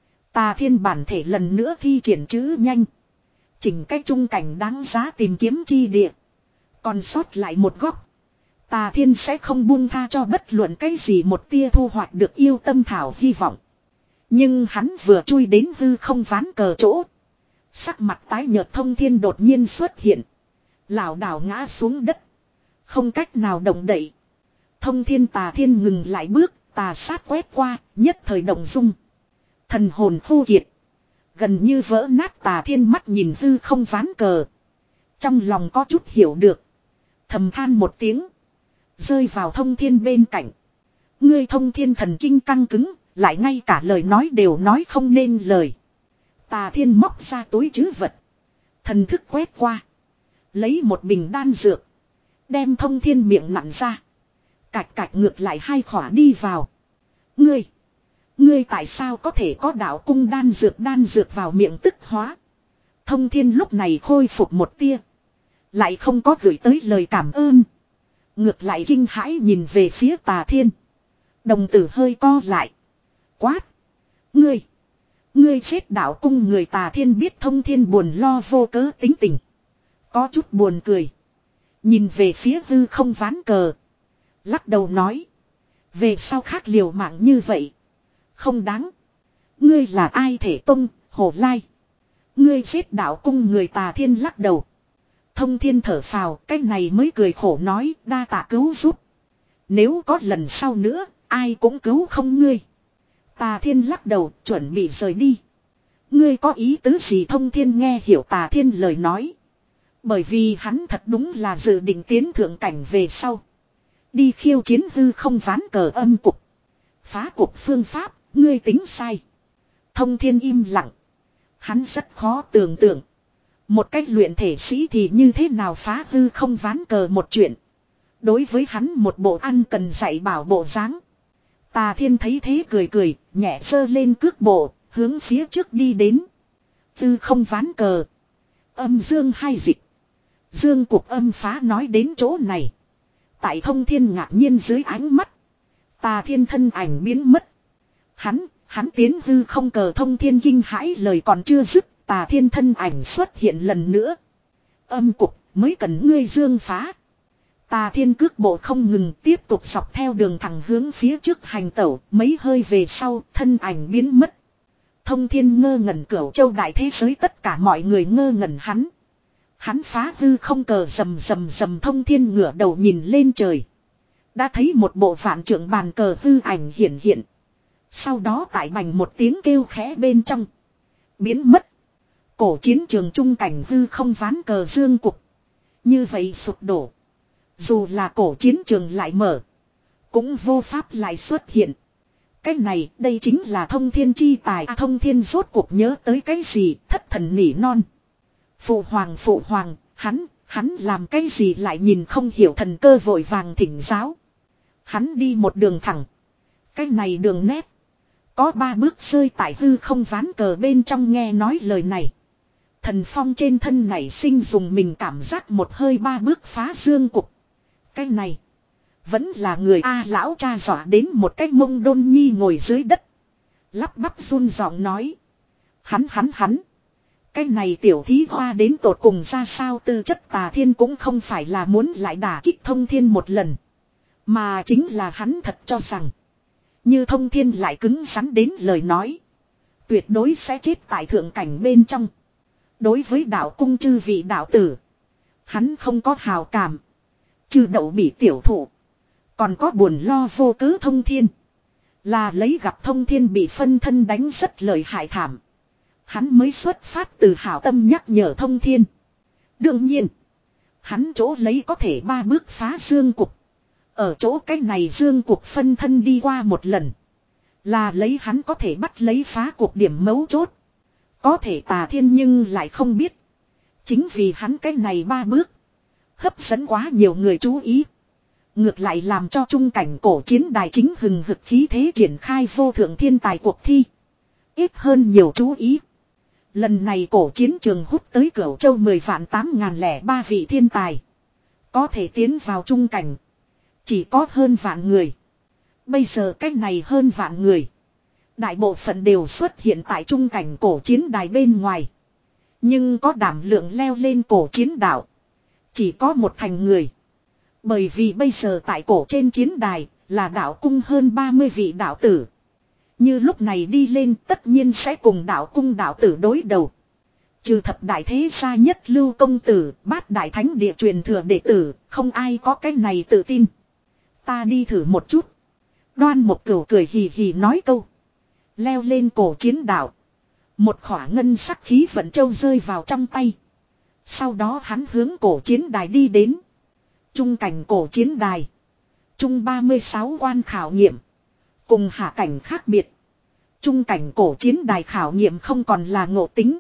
Tà Thiên bản thể lần nữa thi triển chữ nhanh. Chỉnh cách trung cảnh đáng giá tìm kiếm chi địa. Còn sót lại một góc. Tà Thiên sẽ không buông tha cho bất luận cái gì một tia thu hoạch được yêu tâm thảo hy vọng. Nhưng hắn vừa chui đến hư không ván cờ chỗ. Sắc mặt tái nhợt Thông Thiên đột nhiên xuất hiện. Lảo đảo ngã xuống đất. Không cách nào động đậy. Thông Thiên Tà Thiên ngừng lại bước, tà sát quét qua, nhất thời động dung. Thần hồn khô kiệt. Gần như vỡ nát Tà Thiên mắt nhìn hư không ván cờ. Trong lòng có chút hiểu được. Thầm than một tiếng. Rơi vào Thông Thiên bên cạnh. Ngươi Thông Thiên thần kinh căng cứng, lại ngay cả lời nói đều nói không nên lời. Tà Thiên móc ra túi trữ vật. Thần thức quét qua. Lấy một bình đan dược. Đem Thông Thiên miệng nặn ra. Cạch cạch ngược lại hai khỏa đi vào. Ngươi. Ngươi tại sao có thể có đạo cung đan dược đan dược vào miệng tức hóa. Thông Thiên lúc này khôi phục một tia. Lại không có gửi tới lời cảm ơn. Ngược lại kinh hãi nhìn về phía Tà Thiên. Đồng tử hơi co lại. Quát. Ngươi. Ngươi chết đạo cung người. Tà Thiên biết Thông Thiên buồn lo vô cớ tính tình. Có chút buồn cười. Nhìn về phía hư không ván cờ. Lắc đầu nói. Về sau khác liều mạng như vậy. Không đáng. Ngươi là ai thể tông, Hồ Lai. Ngươi chết đạo cung người. Tà Thiên lắc đầu. Thông Thiên thở phào, cái này mới cười khổ nói, đa tạ cứu giúp. Nếu có lần sau nữa, ai cũng cứu không ngươi. Tà Thiên lắc đầu, chuẩn bị rời đi. Ngươi có ý tứ gì? Thông Thiên nghe hiểu Tà Thiên lời nói. Bởi vì hắn thật đúng là dự định tiến thượng cảnh về sau. Đi khiêu chiến hư không ván cờ âm cục. Phá cục phương pháp, ngươi tính sai. Thông Thiên im lặng. Hắn rất khó tưởng tượng. Một cách luyện thể sĩ thì như thế nào phá hư không ván cờ một chuyện. Đối với hắn một bộ ăn cần dạy bảo bộ dáng. Tà Thiên thấy thế cười cười, nhẹ sơ lên cước bộ, hướng phía trước đi đến. Hư không ván cờ. Âm dương hai dịch. Dương cục âm phá nói đến chỗ này. Tại Thông Thiên ngạc nhiên dưới ánh mắt. Tà Thiên thân ảnh biến mất. Hắn, hắn tiến hư không cờ. Thông Thiên kinh hãi lời còn chưa dứt. Tà Thiên thân ảnh xuất hiện lần nữa. Âm cục mới cần ngươi dương phá. Tà Thiên cước bộ không ngừng tiếp tục dọc theo đường thẳng hướng phía trước hành tẩu. Mấy hơi về sau thân ảnh biến mất. Thông Thiên ngơ ngẩn Cửu Châu đại thế giới tất cả mọi người ngơ ngẩn hắn. Hắn phá hư không cờ rầm rầm rầm. Thông Thiên ngửa đầu nhìn lên trời. Đã thấy một bộ vạn trượng bàn cờ hư ảnh hiển hiện. Sau đó tại bành một tiếng kêu khẽ bên trong. Biến mất. Cổ chiến trường trung cảnh hư không ván cờ dương cục. Như vậy sụp đổ. Dù là cổ chiến trường lại mở. Cũng vô pháp lại xuất hiện. Cái này đây chính là Thông Thiên chi tài. À, Thông Thiên rốt cuộc nhớ tới cái gì thất thần nỉ non. Phụ hoàng phụ hoàng, hắn, hắn làm cái gì lại nhìn không hiểu thần cơ vội vàng thỉnh giáo. Hắn đi một đường thẳng. Cái này đường nét. Có ba bước rơi tại hư không ván cờ bên trong nghe nói lời này. Thần phong trên thân này sinh dùng mình cảm giác một hơi ba bước phá dương cục. Cái này. Vẫn là người A lão cha dọa đến một cái mông đôn nhi ngồi dưới đất. Lắp bắp run giọng nói. Hắn hắn hắn. Cái này tiểu thí hoa đến tột cùng ra sao tư chất. Tà Thiên cũng không phải là muốn lại đả kích Thông Thiên một lần. Mà chính là hắn thật cho rằng. Như Thông Thiên lại cứng rắn đến lời nói. Tuyệt đối sẽ chết tại thượng cảnh bên trong. Đối với đạo cung chư vị đạo tử. Hắn không có hào cảm. Trừ đậu bị tiểu thụ. Còn có buồn lo vô cớ Thông Thiên. Là lấy gặp Thông Thiên bị phân thân đánh rất lợi hại thảm. Hắn mới xuất phát từ hảo tâm nhắc nhở Thông Thiên. Đương nhiên. Hắn chỗ lấy có thể ba bước phá dương cục. Ở chỗ cái này dương cục phân thân đi qua một lần. Là lấy hắn có thể bắt lấy phá cuộc điểm mấu chốt. Có thể Tà Thiên nhưng lại không biết. Chính vì hắn cái này ba bước. Hấp dẫn quá nhiều người chú ý. Ngược lại làm cho trung cảnh cổ chiến đài chính hừng hực khí thế triển khai vô thượng thiên tài cuộc thi. Ít hơn nhiều chú ý. Lần này cổ chiến trường hút tới Cửu Châu mười vạn tám ngàn lẻ ba vị thiên tài. Có thể tiến vào trung cảnh. Chỉ có hơn vạn người. Bây giờ cách này hơn vạn người. Đại bộ phận đều xuất hiện tại trung cảnh cổ chiến đài bên ngoài. Nhưng có đảm lượng leo lên cổ chiến đảo. Chỉ có một thành người. Bởi vì bây giờ tại cổ trên chiến đài là đạo cung hơn ba mươi vị đạo tử. Như lúc này đi lên tất nhiên sẽ cùng đạo cung đạo tử đối đầu. Trừ thập đại thế gia nhất lưu công tử, bát đại thánh địa truyền thừa đệ tử, không ai có cái này tự tin. Ta đi thử một chút. Đoan một cửu cười hì hì nói câu. Leo lên cổ chiến đảo. Một khỏa ngân sắc khí vận châu rơi vào trong tay. Sau đó hắn hướng cổ chiến đài đi đến. Trung cảnh cổ chiến đài. Trung ba mươi sáu quan khảo nghiệm. Cùng hạ cảnh khác biệt. Trung cảnh cổ chiến đài khảo nghiệm không còn là ngộ tính.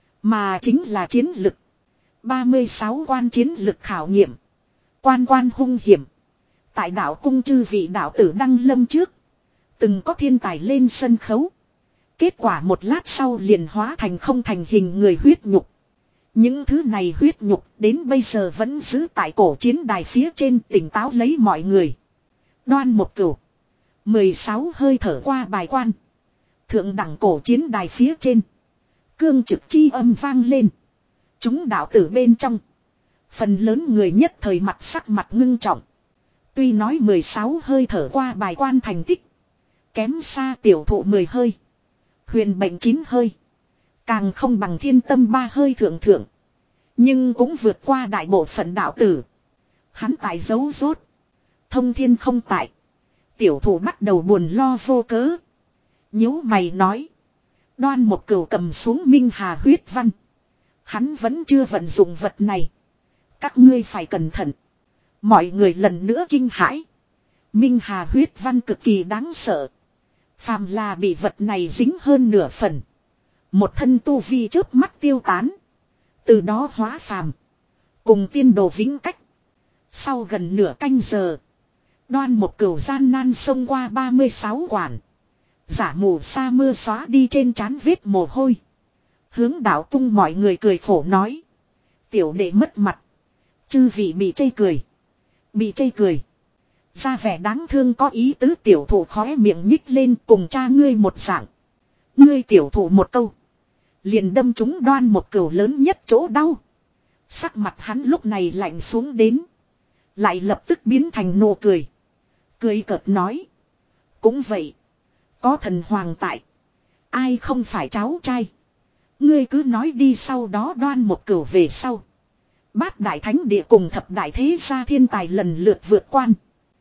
Mà chính là chiến lực. ba mươi sáu quan chiến lực khảo nghiệm. Quan quan hung hiểm. Tại đạo cung chư vị đạo tử đăng lâm trước. Từng có thiên tài lên sân khấu. Kết quả một lát sau liền hóa thành không thành hình người huyết nhục. Những thứ này huyết nhục đến bây giờ vẫn giữ tại cổ chiến đài phía trên tỉnh táo lấy mọi người. Đoan một cửu. mười sáu hơi thở qua bài quan. Thượng đẳng cổ chiến đài phía trên. Cương trực chi âm vang lên. Chúng đạo tử bên trong. Phần lớn người nhất thời mặt sắc mặt ngưng trọng. Tuy nói mười sáu hơi thở qua bài quan thành tích. Kém xa tiểu thụ mười hơi. Huyền bệnh chín hơi. Càng không bằng thiên tâm ba hơi thượng thượng. Nhưng cũng vượt qua đại bộ phận đạo tử. Hắn tại dấu rốt. Thông Thiên không tại. Tiểu thủ bắt đầu buồn lo vô cớ. Nhíu mày nói. Đoan một cửu cầm xuống Minh Hà huyết văn. Hắn vẫn chưa vận dụng vật này. Các ngươi phải cẩn thận. Mọi người lần nữa kinh hãi. Minh Hà huyết văn cực kỳ đáng sợ. Phàm là bị vật này dính hơn nửa phần. Một thân tu vi chớp mắt tiêu tán. Từ đó hóa phàm. Cùng tiên đồ vĩnh cách. Sau gần nửa canh giờ. Đoan một cửu gian nan xông qua ba mươi sáu quản. Giả mù sa mưa xóa đi trên trán vết mồ hôi. Hướng đạo cung mọi người cười khổ nói. Tiểu đệ mất mặt. Chư vị bị chê cười. Bị chê cười. Ra vẻ đáng thương có ý tứ tiểu thủ khóe miệng nhích lên cùng cha ngươi một dạng. Ngươi tiểu thủ một câu. Liền đâm trúng Đoan một cửu lớn nhất chỗ đau. Sắc mặt hắn lúc này lạnh xuống đến. Lại lập tức biến thành nụ cười. Cười cợt nói. Cũng vậy. Có thần hoàng tại. Ai không phải cháu trai. Ngươi cứ nói đi sau đó Đoan một cửu về sau. Bát đại thánh địa cùng thập đại thế gia thiên tài lần lượt vượt quan.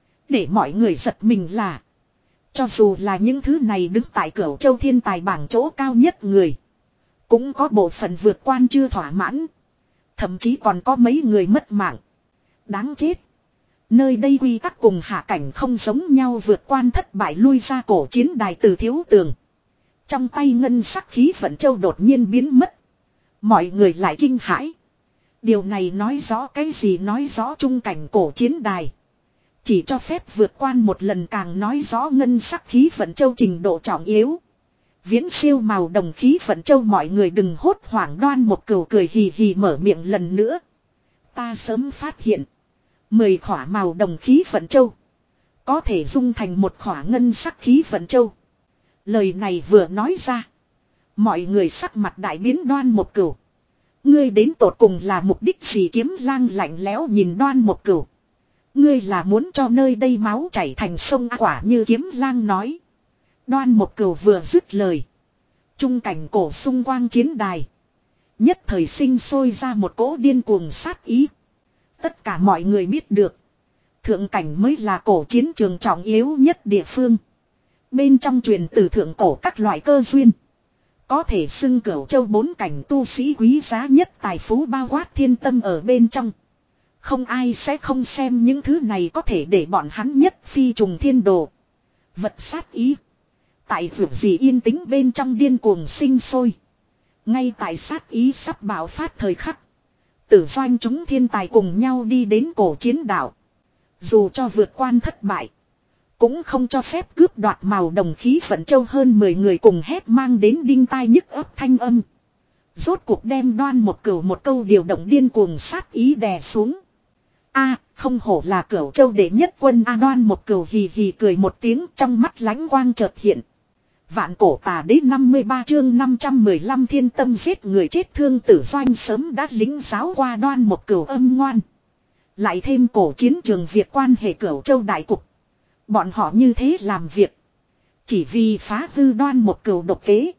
Để mọi người giật mình là. Cho dù là những thứ này đứng tại Cửu Châu thiên tài bảng chỗ cao nhất người. Cũng có bộ phận vượt quan chưa thỏa mãn. Thậm chí còn có mấy người mất mạng. Đáng chết. Nơi đây quy tắc cùng hạ cảnh không giống nhau vượt quan thất bại lui ra cổ chiến đài từ thiếu tường. Trong tay ngân sắc khí vận châu đột nhiên biến mất. Mọi người lại kinh hãi. Điều này nói rõ cái gì nói rõ trung cảnh cổ chiến đài. Chỉ cho phép vượt quan một lần càng nói rõ ngân sắc khí vận châu trình độ trọng yếu. Viễn siêu màu đồng khí vận châu mọi người đừng hốt hoảng Đoan một cửu cười hì hì mở miệng lần nữa. Ta sớm phát hiện. Mười khỏa màu đồng khí vận châu. Có thể dung thành một khỏa ngân sắc khí vận châu. Lời này vừa nói ra. Mọi người sắc mặt đại biến Đoan một cửu. Ngươi đến tột cùng là mục đích gì Kiếm Lang lạnh lẽo nhìn Đoan một cửu. Ngươi là muốn cho nơi đây máu chảy thành sông quả như Kiếm Lang nói. Đoan một cửu vừa dứt lời. Trung cảnh cổ xung quanh chiến đài. Nhất thời sinh sôi ra một cỗ điên cuồng sát ý. Tất cả mọi người biết được. Thượng cảnh mới là cổ chiến trường trọng yếu nhất địa phương. Bên trong truyền từ thượng cổ các loại cơ duyên. Có thể xưng Cửu Châu bốn cảnh tu sĩ quý giá nhất tài phú bao quát thiên tâm ở bên trong. Không ai sẽ không xem những thứ này có thể để bọn hắn nhất phi trùng thiên đồ. Vật sát ý. Tại vượt gì yên tĩnh bên trong điên cuồng sinh sôi. Ngay tại sát ý sắp bạo phát thời khắc. Tử doanh chúng thiên tài cùng nhau đi đến cổ chiến đảo. Dù cho vượt quan thất bại. Cũng không cho phép cướp đoạt màu đồng khí vận châu hơn mười người cùng hét mang đến đinh tai nhức ấp thanh âm. Rốt cuộc đem Đoan Một Cửu một câu điều động điên cuồng sát ý đè xuống. A, không hổ là Cửu Châu đệ nhất quân A. Đoan Một Cửu hì hì cười một tiếng, trong mắt lánh quang chợt hiện. Vạn cổ tà đế năm mươi ba chương năm trăm mười lăm thiên tâm giết người chết thương tử doanh sớm đã lính giáo qua Đoan Một Cửu âm ngoan. Lại thêm cổ chiến trường việc quan hệ Cửu Châu đại cục. Bọn họ như thế làm việc. Chỉ vì phá hư Đoan Một Cửu độc kế.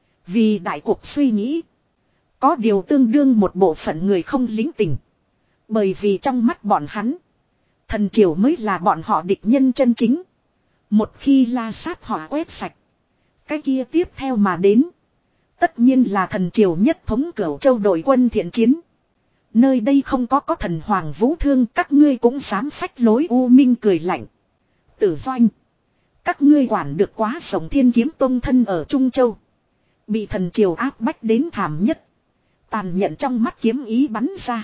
Vì đại cục suy nghĩ. Có điều tương đương một bộ phận người không lính tình. Bởi vì trong mắt bọn hắn. Thần triều mới là bọn họ địch nhân chân chính. Một khi la sát hỏa quét sạch. Cái kia tiếp theo mà đến. Tất nhiên là thần triều nhất thống Cửu Châu đội quân thiện chiến. Nơi đây không có có thần hoàng vũ thương. Các ngươi cũng dám phách lối. U Minh cười lạnh. Tử doanh. Các ngươi quản được quá sống Thiên Kiếm Tông thân ở Trung Châu. Bị thần triều áp bách đến thảm nhất. Tàn nhẫn trong mắt kiếm ý bắn ra.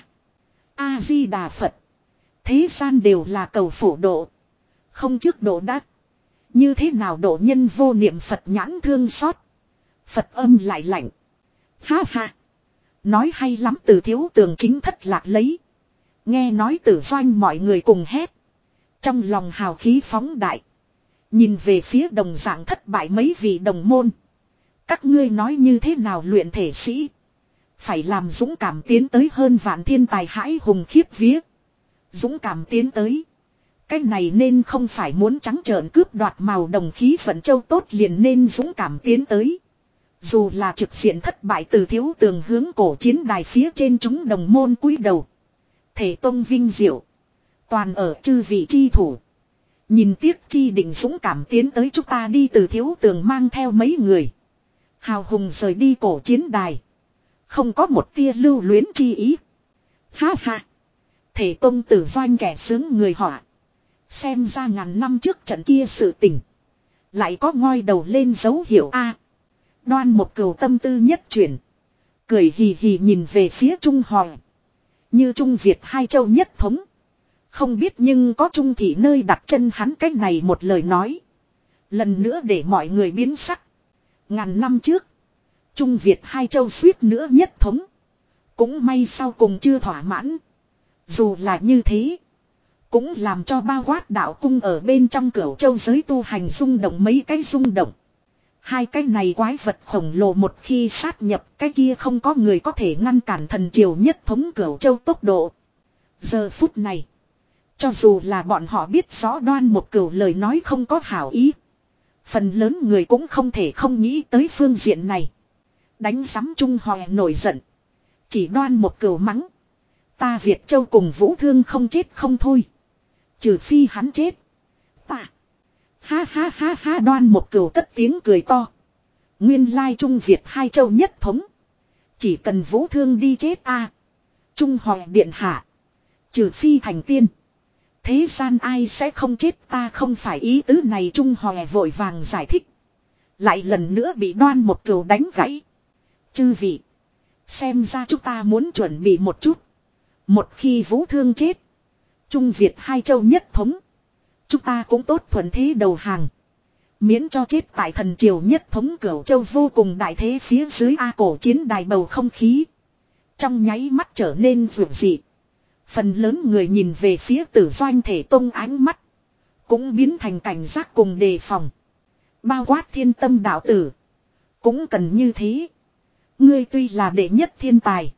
A-di-đà Phật. Thế gian đều là cầu phổ độ. Không trước độ đắc. Như thế nào độ nhân vô niệm Phật nhãn thương xót. Phật âm lại lạnh. Ha ha. Nói hay lắm từ thiếu tường chính thất lạc lấy. Nghe nói tử doanh mọi người cùng hét. Trong lòng hào khí phóng đại. Nhìn về phía đồng dạng thất bại mấy vị đồng môn. Các ngươi nói như thế nào luyện thể sĩ. Phải làm dũng cảm tiến tới hơn vạn thiên tài hãi hùng khiếp vía. Dũng cảm tiến tới. Cái này nên không phải muốn trắng trợn cướp đoạt màu đồng khí vận châu tốt liền nên dũng cảm tiến tới. Dù là trực diện thất bại từ thiếu tường hướng cổ chiến đài phía trên chúng đồng môn cúi đầu. Thể tông vinh diệu. Toàn ở chư vị chi thủ. Nhìn tiếc chi định dũng cảm tiến tới chúng ta đi từ thiếu tường mang theo mấy người. Hào hùng rời đi cổ chiến đài. Không có một tia lưu luyến chi ý. Ha ha. Thể tông tử doanh kẻ sướng người họa. Xem ra ngàn năm trước trận kia sự tình. Lại có ngoi đầu lên dấu hiệu A. Đoan Một Cửu tâm tư nhất chuyển. Cười hì hì nhìn về phía Trung Hoàng. Như Trung Việt hai châu nhất thống. Không biết nhưng có Trung thị nơi đặt chân hắn cách này một lời nói. Lần nữa để mọi người biến sắc. Ngàn năm trước. Trung Việt hai châu suýt nữa nhất thống. Cũng may sau cùng chưa thỏa mãn. Dù là như thế. Cũng làm cho bao quát đạo cung ở bên trong Cửu Châu giới tu hành rung động mấy cái rung động. Hai cái này quái vật khổng lồ một khi sát nhập cái kia không có người có thể ngăn cản thần triều nhất thống Cửu Châu tốc độ. Giờ phút này. Cho dù là bọn họ biết rõ Đoan Một Cửu lời nói không có hảo ý. Phần lớn người cũng không thể không nghĩ tới phương diện này. Đánh sắm Trung Hòe nổi giận. Chỉ Đoan Một Cửu mắng. Ta Việt Châu cùng Vũ Thương không chết không thôi. Trừ phi hắn chết. Ta. Ha ha ha ha Đoan Một Cửu cất tiếng cười to. Nguyên lai Trung Việt hai châu nhất thống. Chỉ cần Vũ Thương đi chết a à. Trung Hòe điện hạ. Trừ phi thành tiên. Thế gian ai sẽ không chết ta không phải ý tứ này Trung Hòe vội vàng giải thích. Lại lần nữa bị Đoan Một Cửu đánh gãy. Chư vị. Xem ra chúng ta muốn chuẩn bị một chút. Một khi Vũ Thương chết. Trung Việt hai châu nhất thống. Chúng ta cũng tốt thuận thế đầu hàng. Miễn cho chết tại thần triều nhất thống Cửu Châu vô cùng đại thế phía dưới A cổ chiến đài bầu không khí. Trong nháy mắt trở nên rượu dị. Phần lớn người nhìn về phía tử doanh thể tông ánh mắt. Cũng biến thành cảnh giác cùng đề phòng. Bao quát thiên tâm đạo tử. Cũng cần như thế. Ngươi tuy là đệ nhất thiên tài.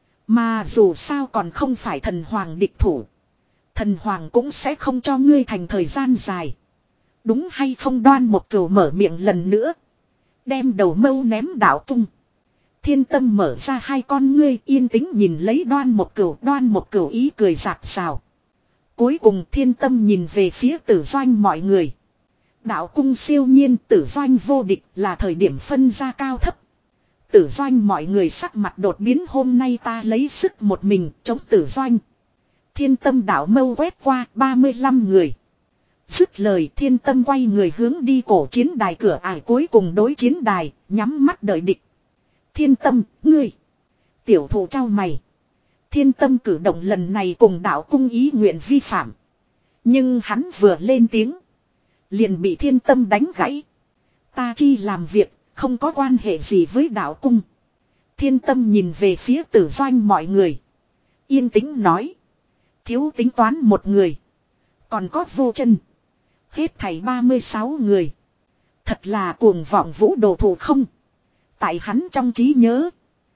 Mà dù sao còn không phải thần hoàng địch thủ. Thần hoàng cũng sẽ không cho ngươi thành thời gian dài. Đúng hay không Đoan Một Cửu mở miệng lần nữa. Đem đầu mâu ném đạo tung. Thiên tâm mở ra hai con ngươi yên tĩnh nhìn lấy Đoan Một Cửu. Đoan Một Cửu ý cười rạc rào. Cuối cùng thiên tâm nhìn về phía tử doanh mọi người. Đạo cung siêu nhiên tử doanh vô địch là thời điểm phân ra cao thấp. Tử Doanh mọi người sắc mặt đột biến, hôm nay ta lấy sức một mình chống Tử Doanh. Thiên Tâm đảo mâu quét qua ba mươi lăm người. Dứt lời Thiên Tâm quay người hướng đi cổ chiến đài cửa ải cuối cùng đối chiến đài, nhắm mắt đợi địch. Thiên Tâm, ngươi. Tiểu thụ trao mày. Thiên Tâm cử động lần này cùng đạo cung ý nguyện vi phạm. Nhưng hắn vừa lên tiếng, liền bị Thiên Tâm đánh gãy. Ta chi làm việc, không có quan hệ gì với đạo cung. Thiên Tâm nhìn về phía Tử Doanh mọi người. Yên tĩnh nói. Thiếu tính toán một người. Còn có Vô Chân. Hết thảy ba mươi sáu người. Thật là cuồng vọng vũ đồ thủ không. Tại hắn trong trí nhớ,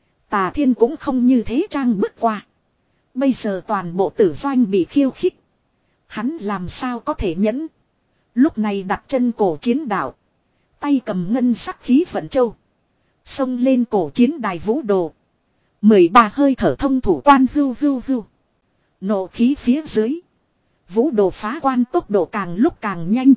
Tà Thiên cũng không như thế trang bước qua. Bây giờ toàn bộ Tử Doanh bị khiêu khích. Hắn làm sao có thể nhẫn. Lúc này đặt chân cổ chiến đảo, tay cầm ngân sắc khí vận châu, xông lên cổ chiến đài vũ đồ. mười ba hơi thở thông thủ quan hưu hưu hưu. Nộ khí phía dưới, vũ đồ phá quan tốc độ càng lúc càng nhanh.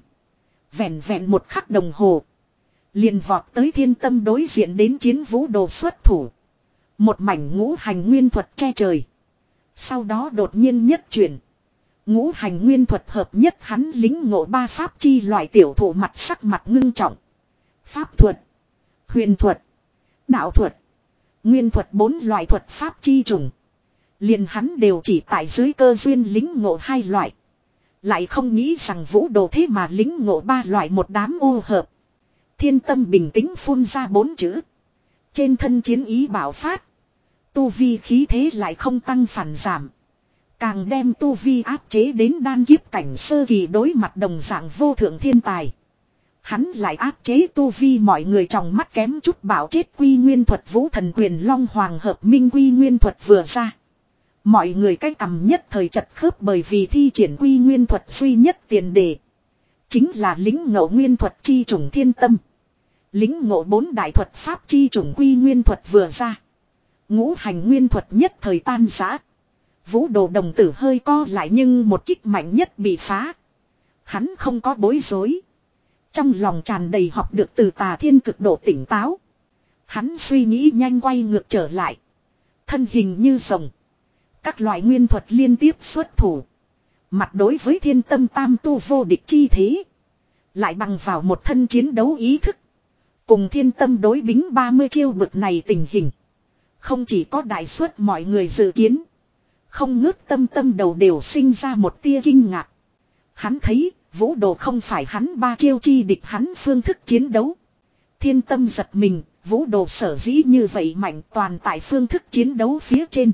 Vẹn vẹn một khắc đồng hồ, liền vọt tới Thiên Tâm đối diện đến chiến vũ đồ xuất thủ. Một mảnh ngũ hành nguyên thuật che trời. Sau đó đột nhiên nhất chuyển. Ngũ hành nguyên thuật hợp nhất, hắn lính ngộ ba pháp chi loại. Tiểu thụ mặt sắc mặt ngưng trọng. Pháp thuật, huyền thuật, đạo thuật, nguyên thuật, bốn loại thuật pháp chi trùng. Liền hắn đều chỉ tại dưới cơ duyên lính ngộ hai loại. Lại không nghĩ rằng vũ đồ thế mà lính ngộ ba loại, một đám ô hợp. Thiên Tâm bình tĩnh phun ra bốn chữ. Trên thân chiến ý bạo phát. Tu vi khí thế lại không tăng phản giảm. Càng đem tu vi áp chế đến đan kiếp cảnh sơ kỳ, đối mặt đồng dạng vô thượng thiên tài. Hắn lại áp chế tu vi mọi người trong mắt kém chút bảo chết. Quy nguyên thuật vũ thần quyền long hoàng hợp minh quy nguyên thuật vừa ra. Mọi người cái cầm nhất thời chật khớp, bởi vì thi triển quy nguyên thuật duy nhất tiền đề chính là lính ngộ nguyên thuật chi chủng Thiên Tâm. Lính ngộ bốn đại thuật pháp chi chủng quy nguyên thuật vừa ra. Ngũ hành nguyên thuật nhất thời tan rã. Vũ đồ đồng tử hơi co lại, nhưng một kích mạnh nhất bị phá. Hắn không có bối rối. Trong lòng tràn đầy học được từ Tà Thiên cực độ tỉnh táo. Hắn suy nghĩ nhanh quay ngược trở lại. Thân hình như rồng. Các loại nguyên thuật liên tiếp xuất thủ. Mặt đối với Thiên Tâm tam tu vô địch chi thế. Lại bằng vào một thân chiến đấu ý thức. Cùng Thiên Tâm đối bính ba mươi chiêu bực này tình hình. Không chỉ có đại suất mọi người dự kiến. Không ngớt Tâm Tâm đầu đều sinh ra một tia kinh ngạc. Hắn thấy vũ đồ không phải hắn ba chiêu chi địch, hắn phương thức chiến đấu. Thiên Tâm giật mình, vũ đồ sở dĩ như vậy mạnh toàn tại phương thức chiến đấu phía trên.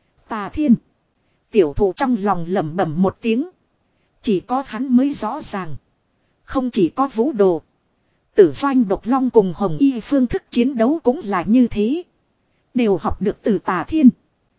Tà Thiên. Tiểu thụ trong lòng lẩm bẩm một tiếng. Chỉ có hắn mới rõ ràng. Không chỉ có vũ đồ, Tử Doanh Độc Long cùng Hồng Y phương thức chiến đấu cũng là như thế. Đều học được từ Tà Thiên.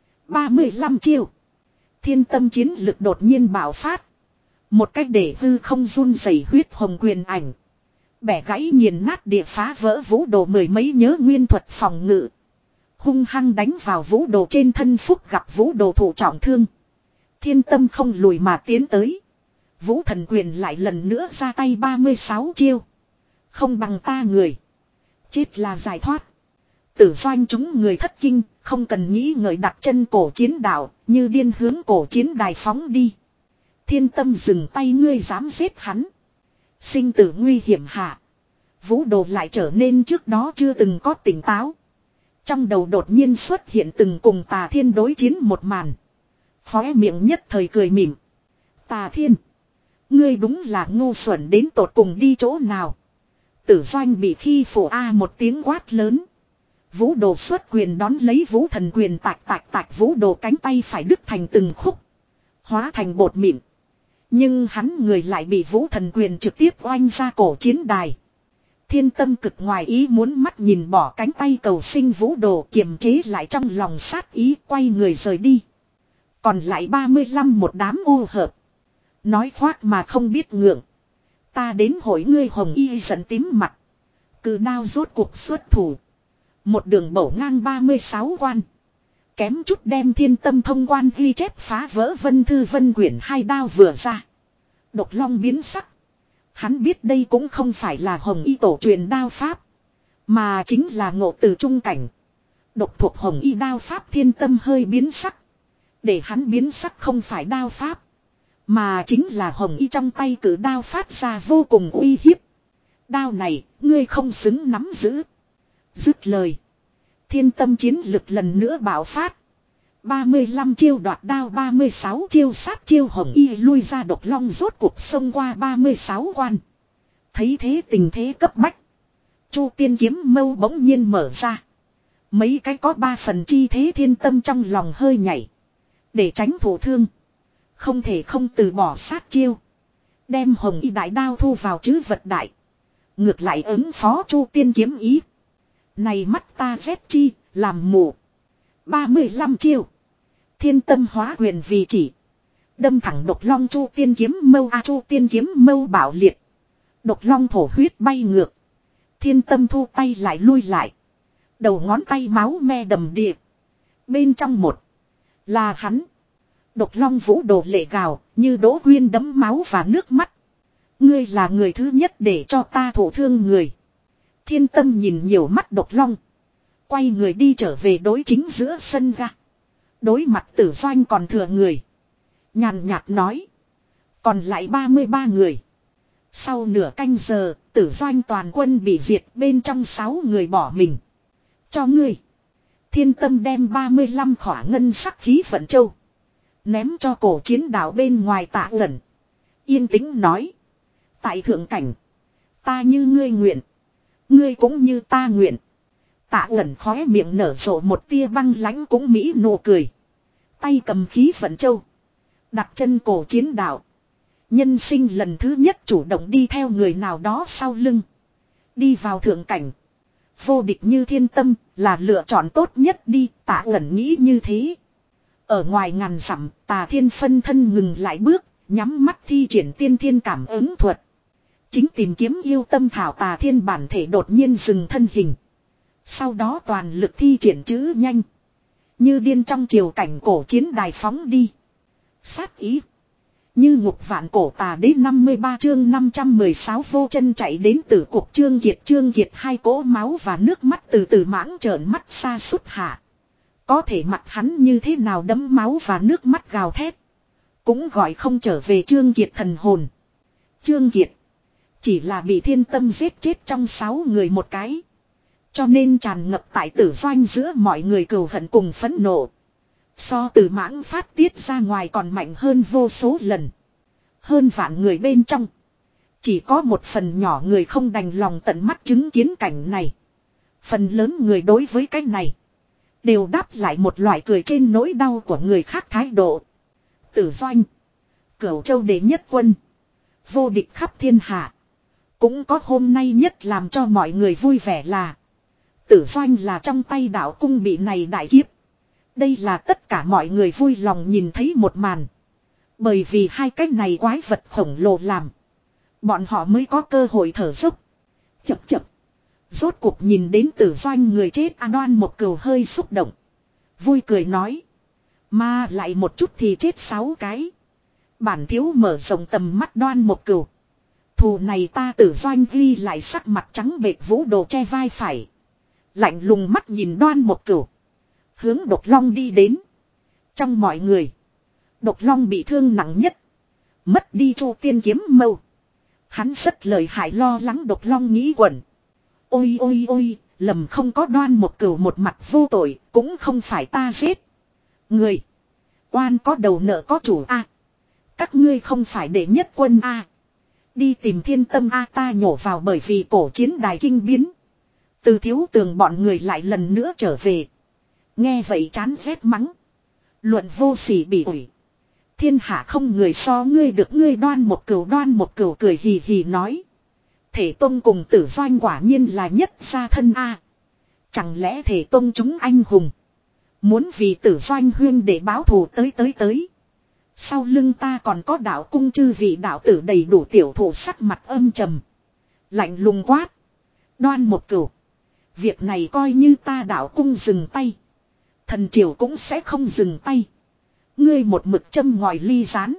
ba mươi lăm chiêu. Thiên Tâm chiến lực đột nhiên bạo phát. Một cách để hư không run rẩy huyết hồng quyền ảnh. Bẻ gãy nghiền nát địa phá vỡ vũ đồ mười mấy nhớ nguyên thuật phòng ngự. Hung hăng đánh vào vũ đồ trên thân, phúc gặp vũ đồ thụ trọng thương. Thiên Tâm không lùi mà tiến tới. Vũ thần quyền lại lần nữa ra tay ba mươi sáu chiêu. Không bằng ta người. Chết là giải thoát. Tử Doanh chúng người thất kinh, không cần nghĩ ngợi đặt chân cổ chiến đảo, như điên hướng cổ chiến đài phóng đi. Thiên Tâm dừng tay, ngươi dám giết hắn. Sinh tử nguy hiểm hạ. Vũ đồ lại trở nên trước đó chưa từng có tỉnh táo. Trong đầu đột nhiên xuất hiện từng cùng Tà Thiên đối chiến một màn. Khóe miệng nhất thời cười mỉm. Tà Thiên, ngươi đúng là ngu xuẩn đến tột cùng đi chỗ nào. Tử Doanh bị khi phụ a một tiếng quát lớn. Vũ đồ xuất quyền đón lấy vũ thần quyền, tạc tạc tạc, vũ đồ cánh tay phải đứt thành từng khúc. Hóa thành bột mịn. Nhưng hắn người lại bị vũ thần quyền trực tiếp oanh ra cổ chiến đài. Thiên Tâm cực ngoài ý muốn mắt nhìn bỏ cánh tay cầu sinh vũ đồ, kiềm chế lại trong lòng sát ý, quay người rời đi. Còn lại ba mươi lăm một đám ô hợp. Nói khoác mà không biết ngượng. Ta đến hội ngươi. Hồng Y giận tím mặt. Cự đao rốt cuộc xuất thủ. Một đường bổ ngang ba mươi sáu quan. Kém chút đem Thiên Tâm thông quan ghi chép phá vỡ. Vân Thư Vân Quyển hai đao vừa ra. Độc Long biến sắc. Hắn biết đây cũng không phải là Hồng Y tổ truyền đao pháp, Mà chính là ngộ từ trung cảnh. Độc thuộc hồng y đao pháp thiên tâm hơi biến sắc. Để hắn biến sắc không phải đao pháp. Mà chính là hồng y trong tay cử đao phát ra vô cùng uy hiếp. Đao này, ngươi không xứng nắm giữ. Dứt lời. Thiên tâm chiến lực lần nữa bạo phát. ba mươi lăm chiêu đoạt đao, ba mươi sáu chiêu sát chiêu, hồng y lui ra. Độc long rốt cuộc xông qua ba mươi sáu quan. Thấy thế tình thế cấp bách. Chu tiên kiếm mâu bỗng nhiên mở ra. Mấy cái có ba phần chi thế thiên tâm trong lòng hơi nhảy. Để tránh thổ thương. Không thể không từ bỏ sát chiêu. Đem hồng y đại đao thu vào chứ vật đại. Ngược lại ứng phó chu tiên kiếm ý. Này mắt ta ghét chi, làm mù. ba mươi lăm chiêu. Thiên tâm hóa quyền vì chỉ. Đâm thẳng độc long chu tiên kiếm mâu a chu tiên kiếm mâu bảo liệt. Độc long thổ huyết bay ngược. Thiên tâm thu tay lại lui lại. Đầu ngón tay máu me đầm đìa. Bên trong một. Là hắn. Độc long vũ đồ lệ gào. Như đỗ quyên đấm máu và nước mắt. Ngươi là người thứ nhất để cho ta thổ thương người. Thiên tâm nhìn nhiều mắt độc long. Quay người đi trở về đối chính giữa sân ga. Đối mặt tử doanh còn thừa người. Nhàn nhạt nói. Còn lại ba mươi ba người. Sau nửa canh giờ, tử doanh toàn quân bị diệt, bên trong sáu người bỏ mình. Cho ngươi. Thiên tâm đem ba mươi lăm khỏa ngân sắc khí vận châu. Ném cho cổ chiến đảo bên ngoài Tạ Ẩn. Yên tĩnh nói. Tại thượng cảnh. Ta như ngươi nguyện. Ngươi cũng như ta nguyện. Tạ Ẩn khóe miệng nở rộ một tia băng lãnh cũng mỹ nụ cười. Tay cầm khí vận châu. Đặt chân cổ chiến đảo. Nhân sinh lần thứ nhất chủ động đi theo người nào đó sau lưng. Đi vào thượng cảnh. Vô địch như thiên tâm là lựa chọn tốt nhất đi. Tạ Ẩn nghĩ như thế. Ở ngoài ngàn dặm, Tà Thiên phân thân ngừng lại bước. Nhắm mắt thi triển tiên thiên cảm ứng thuật. Chính tìm kiếm yêu tâm thảo, Tà Thiên bản thể đột nhiên dừng thân hình. Sau đó toàn lực thi triển chữ nhanh. Như điên trong triều cảnh cổ chiến đài phóng đi. Sát ý. Như ngục vạn cổ tà đế năm mươi ba chương năm trăm mười sáu vô chân chạy đến từ cuộc Trương Kiệt. Trương Kiệt hai cỗ máu và nước mắt từ từ mãng trợn mắt xa sút hạ. Có thể mặt hắn như thế nào đấm máu và nước mắt gào thét. Cũng gọi không trở về Trương Kiệt thần hồn. Trương Kiệt. Chỉ là bị thiên tâm giết chết trong sáu người một cái. Cho nên tràn ngập tại tử doanh giữa mọi người cừu hận cùng phẫn nộ. So từ mãng phát tiết ra ngoài còn mạnh hơn vô số lần. Hơn vạn người bên trong. Chỉ có một phần nhỏ người không đành lòng tận mắt chứng kiến cảnh này. Phần lớn người đối với cái này. Đều đáp lại một loại cười trên nỗi đau của người khác thái độ. Tử doanh. Cửu châu đệ nhất quân. Vô địch khắp thiên hạ. Cũng có hôm nay nhất làm cho mọi người vui vẻ là. Tử doanh là trong tay đạo cung bị này đại kiếp. Đây là tất cả mọi người vui lòng nhìn thấy một màn. Bởi vì hai cái này quái vật khổng lồ làm. Bọn họ mới có cơ hội thở dốc. Chập chập. Rốt cuộc nhìn đến tử doanh người chết, A Đoan một cừu hơi xúc động. Vui cười nói. Mà lại một chút thì chết sáu cái. Bản thiếu mở rộng tầm mắt Đoan một cừu. Thù này ta tử doanh ghi lại, sắc mặt trắng bệch vũ đồ che vai phải. Lạnh lùng mắt nhìn Đoan một cừu. Hướng độc long đi đến. Trong mọi người. Độc long bị thương nặng nhất. Mất đi chu tiên kiếm mâu. Hắn rất lợi hại, lo lắng độc long nghĩ quẩn. Ôi ôi ôi, lầm không có Đoan một cừu một mặt vô tội, cũng không phải ta giết. Người. Oan có đầu nợ có chủ a. Các ngươi không phải đệ nhất quân a. Đi tìm thiên tâm a, ta nhổ vào bởi vì cổ chiến đài kinh biến. Từ thiếu tường bọn người lại lần nữa trở về. Nghe vậy chán ghét mắng. Luận vô sỉ bỉ ổi. Thiên hạ không người so ngươi được, ngươi Đoan một cừu. Đoan một cừu cười hì hì nói. Thể tông cùng tử doanh quả nhiên là nhất gia thân a. Chẳng lẽ thể tông chúng anh hùng. Muốn vì tử doanh huyên để báo thù tới tới tới. Sau lưng ta còn có đạo cung chư vị đạo tử đầy đủ tiểu thủ, sắc mặt âm trầm. Lạnh lùng quát. Đoan một cừu. Việc này coi như ta đạo cung dừng tay. Thần triều cũng sẽ không dừng tay. Ngươi một mực châm ngòi ly rán.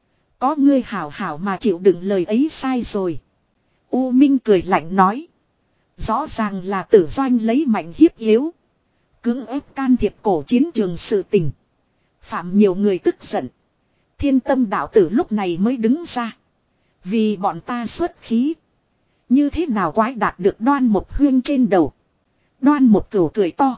Có ngươi hảo hảo mà chịu đựng lời ấy sai rồi. U Minh cười lạnh nói. Rõ ràng là Tử Doanh lấy mạnh hiếp yếu. Cưỡng ép can thiệp cổ chiến trường sự tình. Phạm nhiều người tức giận. Thiên Tâm đạo tử lúc này mới đứng ra. Vì bọn ta xuất khí. Như thế nào quái đạt được Đoan Mục Huyên trên đầu. Đoan Mục Cửu cười to.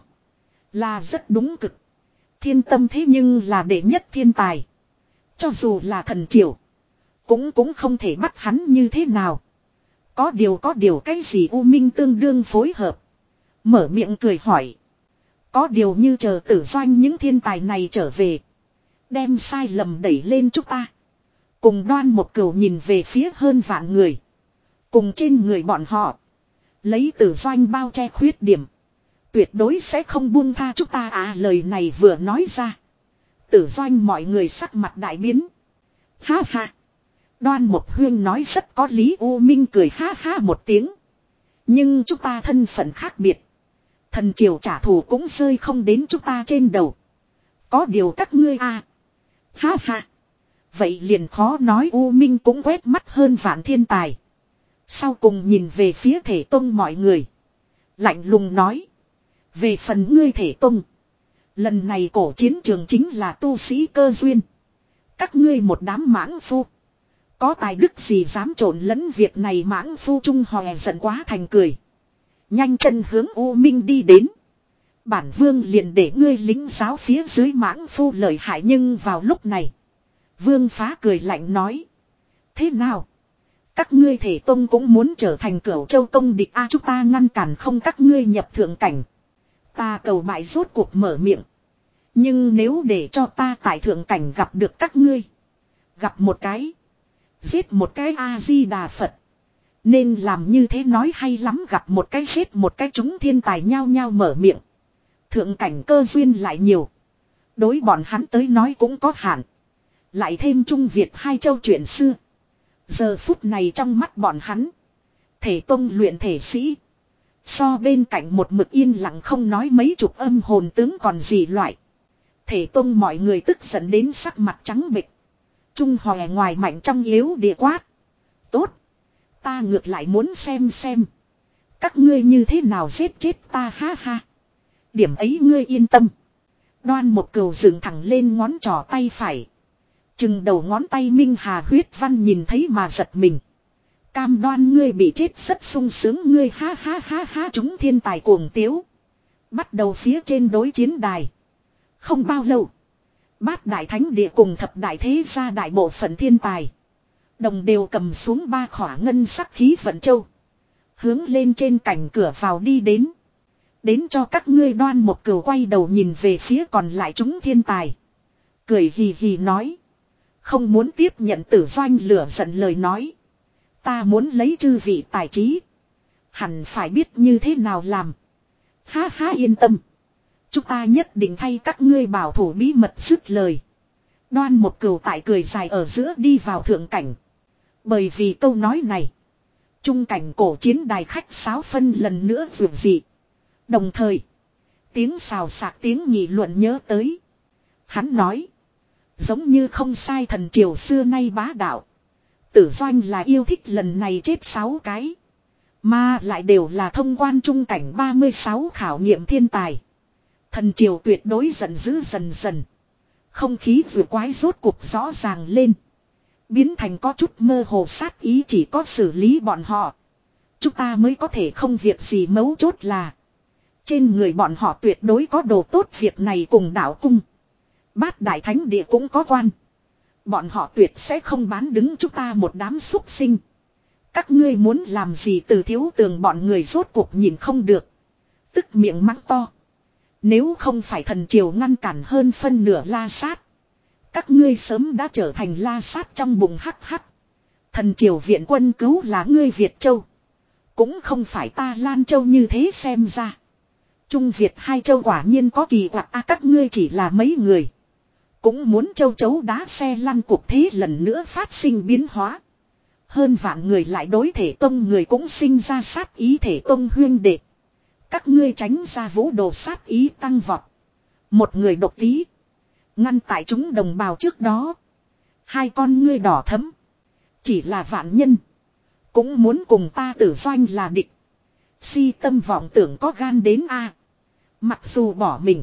Là rất đúng cực. Thiên Tâm thế nhưng là đệ nhất thiên tài. Cho dù là thần triều. Cũng cũng không thể bắt hắn như thế nào. Có điều có điều cái gì U Minh tương đương phối hợp. Mở miệng cười hỏi. Có điều như chờ Tử Doanh những thiên tài này trở về. Đem sai lầm đẩy lên chúng ta. Cùng Đoan Mục Cửu nhìn về phía hơn vạn người. Cùng trên người bọn họ. Lấy Tử Doanh bao che khuyết điểm. Tuyệt đối sẽ không buông tha chúng ta à, lời này vừa nói ra. Tử Doanh mọi người sắc mặt đại biến. Ha ha. Đoan Mục Huyên nói rất có lý. U Minh cười ha ha một tiếng. Nhưng chúng ta thân phận khác biệt. Thần triều trả thù cũng rơi không đến chúng ta trên đầu. Có điều các ngươi à. Ha ha. Vậy liền khó nói. U Minh cũng quét mắt hơn vạn thiên tài. Sau cùng nhìn về phía Thể Tông mọi người. Lạnh lùng nói. Về phần ngươi Thể Tông. Lần này cổ chiến trường chính là tu sĩ cơ duyên. Các ngươi một đám mãng phu. Có tài đức gì dám trộn lẫn việc này. Mãng phu Trung Hòe giận quá thành cười. Nhanh chân hướng U Minh đi đến. Bản vương liền để ngươi lính giáo phía dưới mãng phu lợi hại. Nhưng vào lúc này. Vương Phá cười lạnh nói. Thế nào? Các ngươi Thể Tông cũng muốn trở thành Cửu Châu công địch a à, chúng ta ngăn cản không các ngươi nhập thượng cảnh. Ta cầu bại rốt cuộc mở miệng. Nhưng nếu để cho ta tại thượng cảnh gặp được các ngươi. Gặp một cái. Giết một cái A-di-đà Phật. Nên làm như thế nói hay lắm. Gặp một cái giết một cái chúng thiên tài nhao nhao mở miệng. Thượng cảnh cơ duyên lại nhiều. Đối bọn hắn tới nói cũng có hạn. Lại thêm Trung Việt hai châu chuyện xưa. Giờ phút này trong mắt bọn hắn. Thể Tông luyện thể sĩ. So bên cạnh một mực yên lặng không nói mấy chục âm hồn tướng còn gì loại. Thể Tông mọi người tức giận đến sắc mặt trắng bệch. Trung Hòe ngoài mạnh trong yếu địa quát. Tốt. Ta ngược lại muốn xem xem. Các ngươi như thế nào giết chết ta ha ha. Điểm ấy ngươi yên tâm. Đoan Mục Cửu dựng thẳng lên ngón trỏ tay phải. Chừng đầu ngón tay Minh Hà huyết văn nhìn thấy mà giật mình. Cam đoan ngươi bị chết rất sung sướng ngươi ha ha ha ha. Chúng thiên tài cuồng tiếu. Bắt đầu phía trên đối chiến đài. Không bao lâu. Bát đại thánh địa cùng thập đại thế gia đại bộ phận thiên tài. Đồng đều cầm xuống ba khỏa ngân sắc khí vận châu. Hướng lên trên cảnh cửa vào đi đến. Đến cho các ngươi. Đoan Mục Cửu quay đầu nhìn về phía còn lại chúng thiên tài. Cười hì hì nói. Không muốn tiếp nhận Tử Doanh lửa giận lời nói. Ta muốn lấy chư vị tài trí. Hẳn phải biết như thế nào làm. Ha ha yên tâm. Chúng ta nhất định thay các ngươi bảo thủ bí mật dứt lời. Đoan Mục Cửu tại cười dài ở giữa đi vào thượng cảnh. Bởi vì câu nói này. Trung cảnh cổ chiến đài khách sáo phân lần nữa vượt dị. Đồng thời. Tiếng xào xạc tiếng nghị luận nhớ tới. Hắn nói. Giống như không sai thần triều xưa nay bá đạo. Tử Doanh là yêu thích lần này chết sáu cái. Mà lại đều là thông quan trung cảnh ba mươi sáu khảo nghiệm thiên tài. Thần triều tuyệt đối giận dữ dần dần. Không khí vừa quái rốt cuộc rõ ràng lên. Biến thành có chút mơ hồ sát ý chỉ có xử lý bọn họ. Chúng ta mới có thể không việc gì mấu chốt là. Trên người bọn họ tuyệt đối có đồ tốt việc này cùng đạo cung. Bát đại thánh địa cũng có quan. Bọn họ tuyệt sẽ không bán đứng chúng ta một đám súc sinh. Các ngươi muốn làm gì từ thiếu tường bọn người rốt cuộc nhìn không được. Tức miệng mắng to. Nếu không phải thần triều ngăn cản hơn phân nửa La Sát. Các ngươi sớm đã trở thành La Sát trong bụng hắc hắc. Thần triều viện quân cứu là ngươi Việt Châu. Cũng không phải ta Lan Châu như thế xem ra. Trung Việt hai châu quả nhiên có kỳ quặc a à, các ngươi chỉ là mấy người. Cũng muốn châu chấu đá xe lăn cuộc thế lần nữa phát sinh biến hóa. Hơn vạn người lại đối Thể Tông người cũng sinh ra sát ý Thể Tông huyên đệ. Các ngươi tránh ra vũ đồ sát ý tăng vọt. Một người độc tí. Ngăn tại chúng đồng bào trước đó. Hai con ngươi đỏ thấm. Chỉ là vạn nhân. Cũng muốn cùng ta Tử Doanh là địch. Si tâm vọng tưởng có gan đến a. Mặc dù bỏ mình.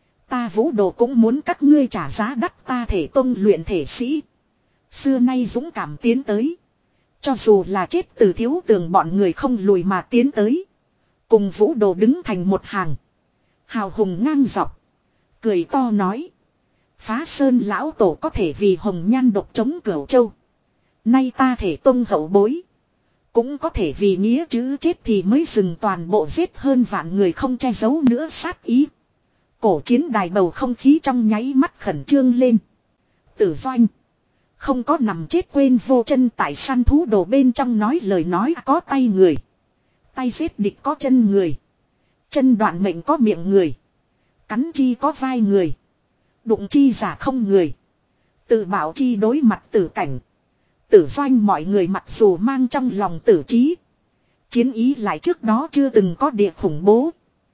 Ta Vũ Đồ cũng muốn các ngươi trả giá đắt, ta thể tông luyện thể sĩ. Xưa nay dũng cảm tiến tới. Cho dù là chết từ thiếu tường bọn người không lùi mà tiến tới. Cùng Vũ Đồ đứng thành một hàng. Hào hùng ngang dọc. Cười to nói. Phá Sơn lão tổ có thể vì hồng nhan độc chống Cửu Châu. Nay ta thể tông hậu bối. Cũng có thể vì nghĩa chữ chết thì mới dừng toàn bộ giết hơn vạn người, không che giấu nữa sát ý. Cổ chiến đài bầu không khí trong nháy mắt khẩn trương lên. Tử Doanh. Không có nằm chết quên Vô Chân tại săn thú đồ bên trong nói lời nói có tay người. Tay giết địch có chân người. Chân đoạn mệnh có miệng người. Cắn chi có vai người. Đụng chi giả không người. Tự bảo chi đối mặt tử cảnh. Tử Doanh mọi người mặc dù mang trong lòng tử trí. Chiến ý lại trước đó chưa từng có địa khủng bố.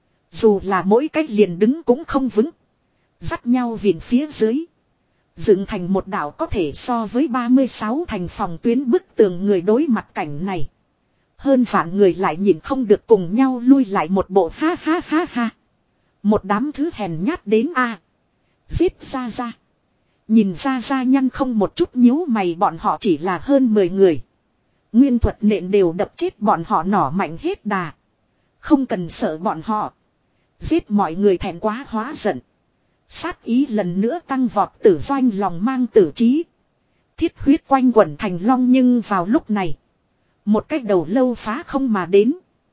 Dù là mỗi cách liền đứng cũng không vững. Dắt nhau viền phía dưới. Dựng thành một đảo có thể so với ba mươi sáu thành phòng tuyến bức tường người đối mặt cảnh này. Hơn vạn người lại nhìn không được cùng nhau lui lại một bộ ha ha ha ha. Một đám thứ hèn nhát đến a. Giết ra ra. Nhìn ra ra nhăn không một chút nhíu mày, bọn họ chỉ là hơn mười người. Nguyên thuật nện đều đập chết bọn họ nỏ mạnh hết đà. Không cần sợ bọn họ. Giết mọi người thẹn quá hóa giận. Sát ý lần nữa tăng vọt, Tử Doanh lòng mang tử trí. Thiết huyết quanh quẩn thành long, nhưng vào lúc này. Một cái đầu lâu phá không mà đến.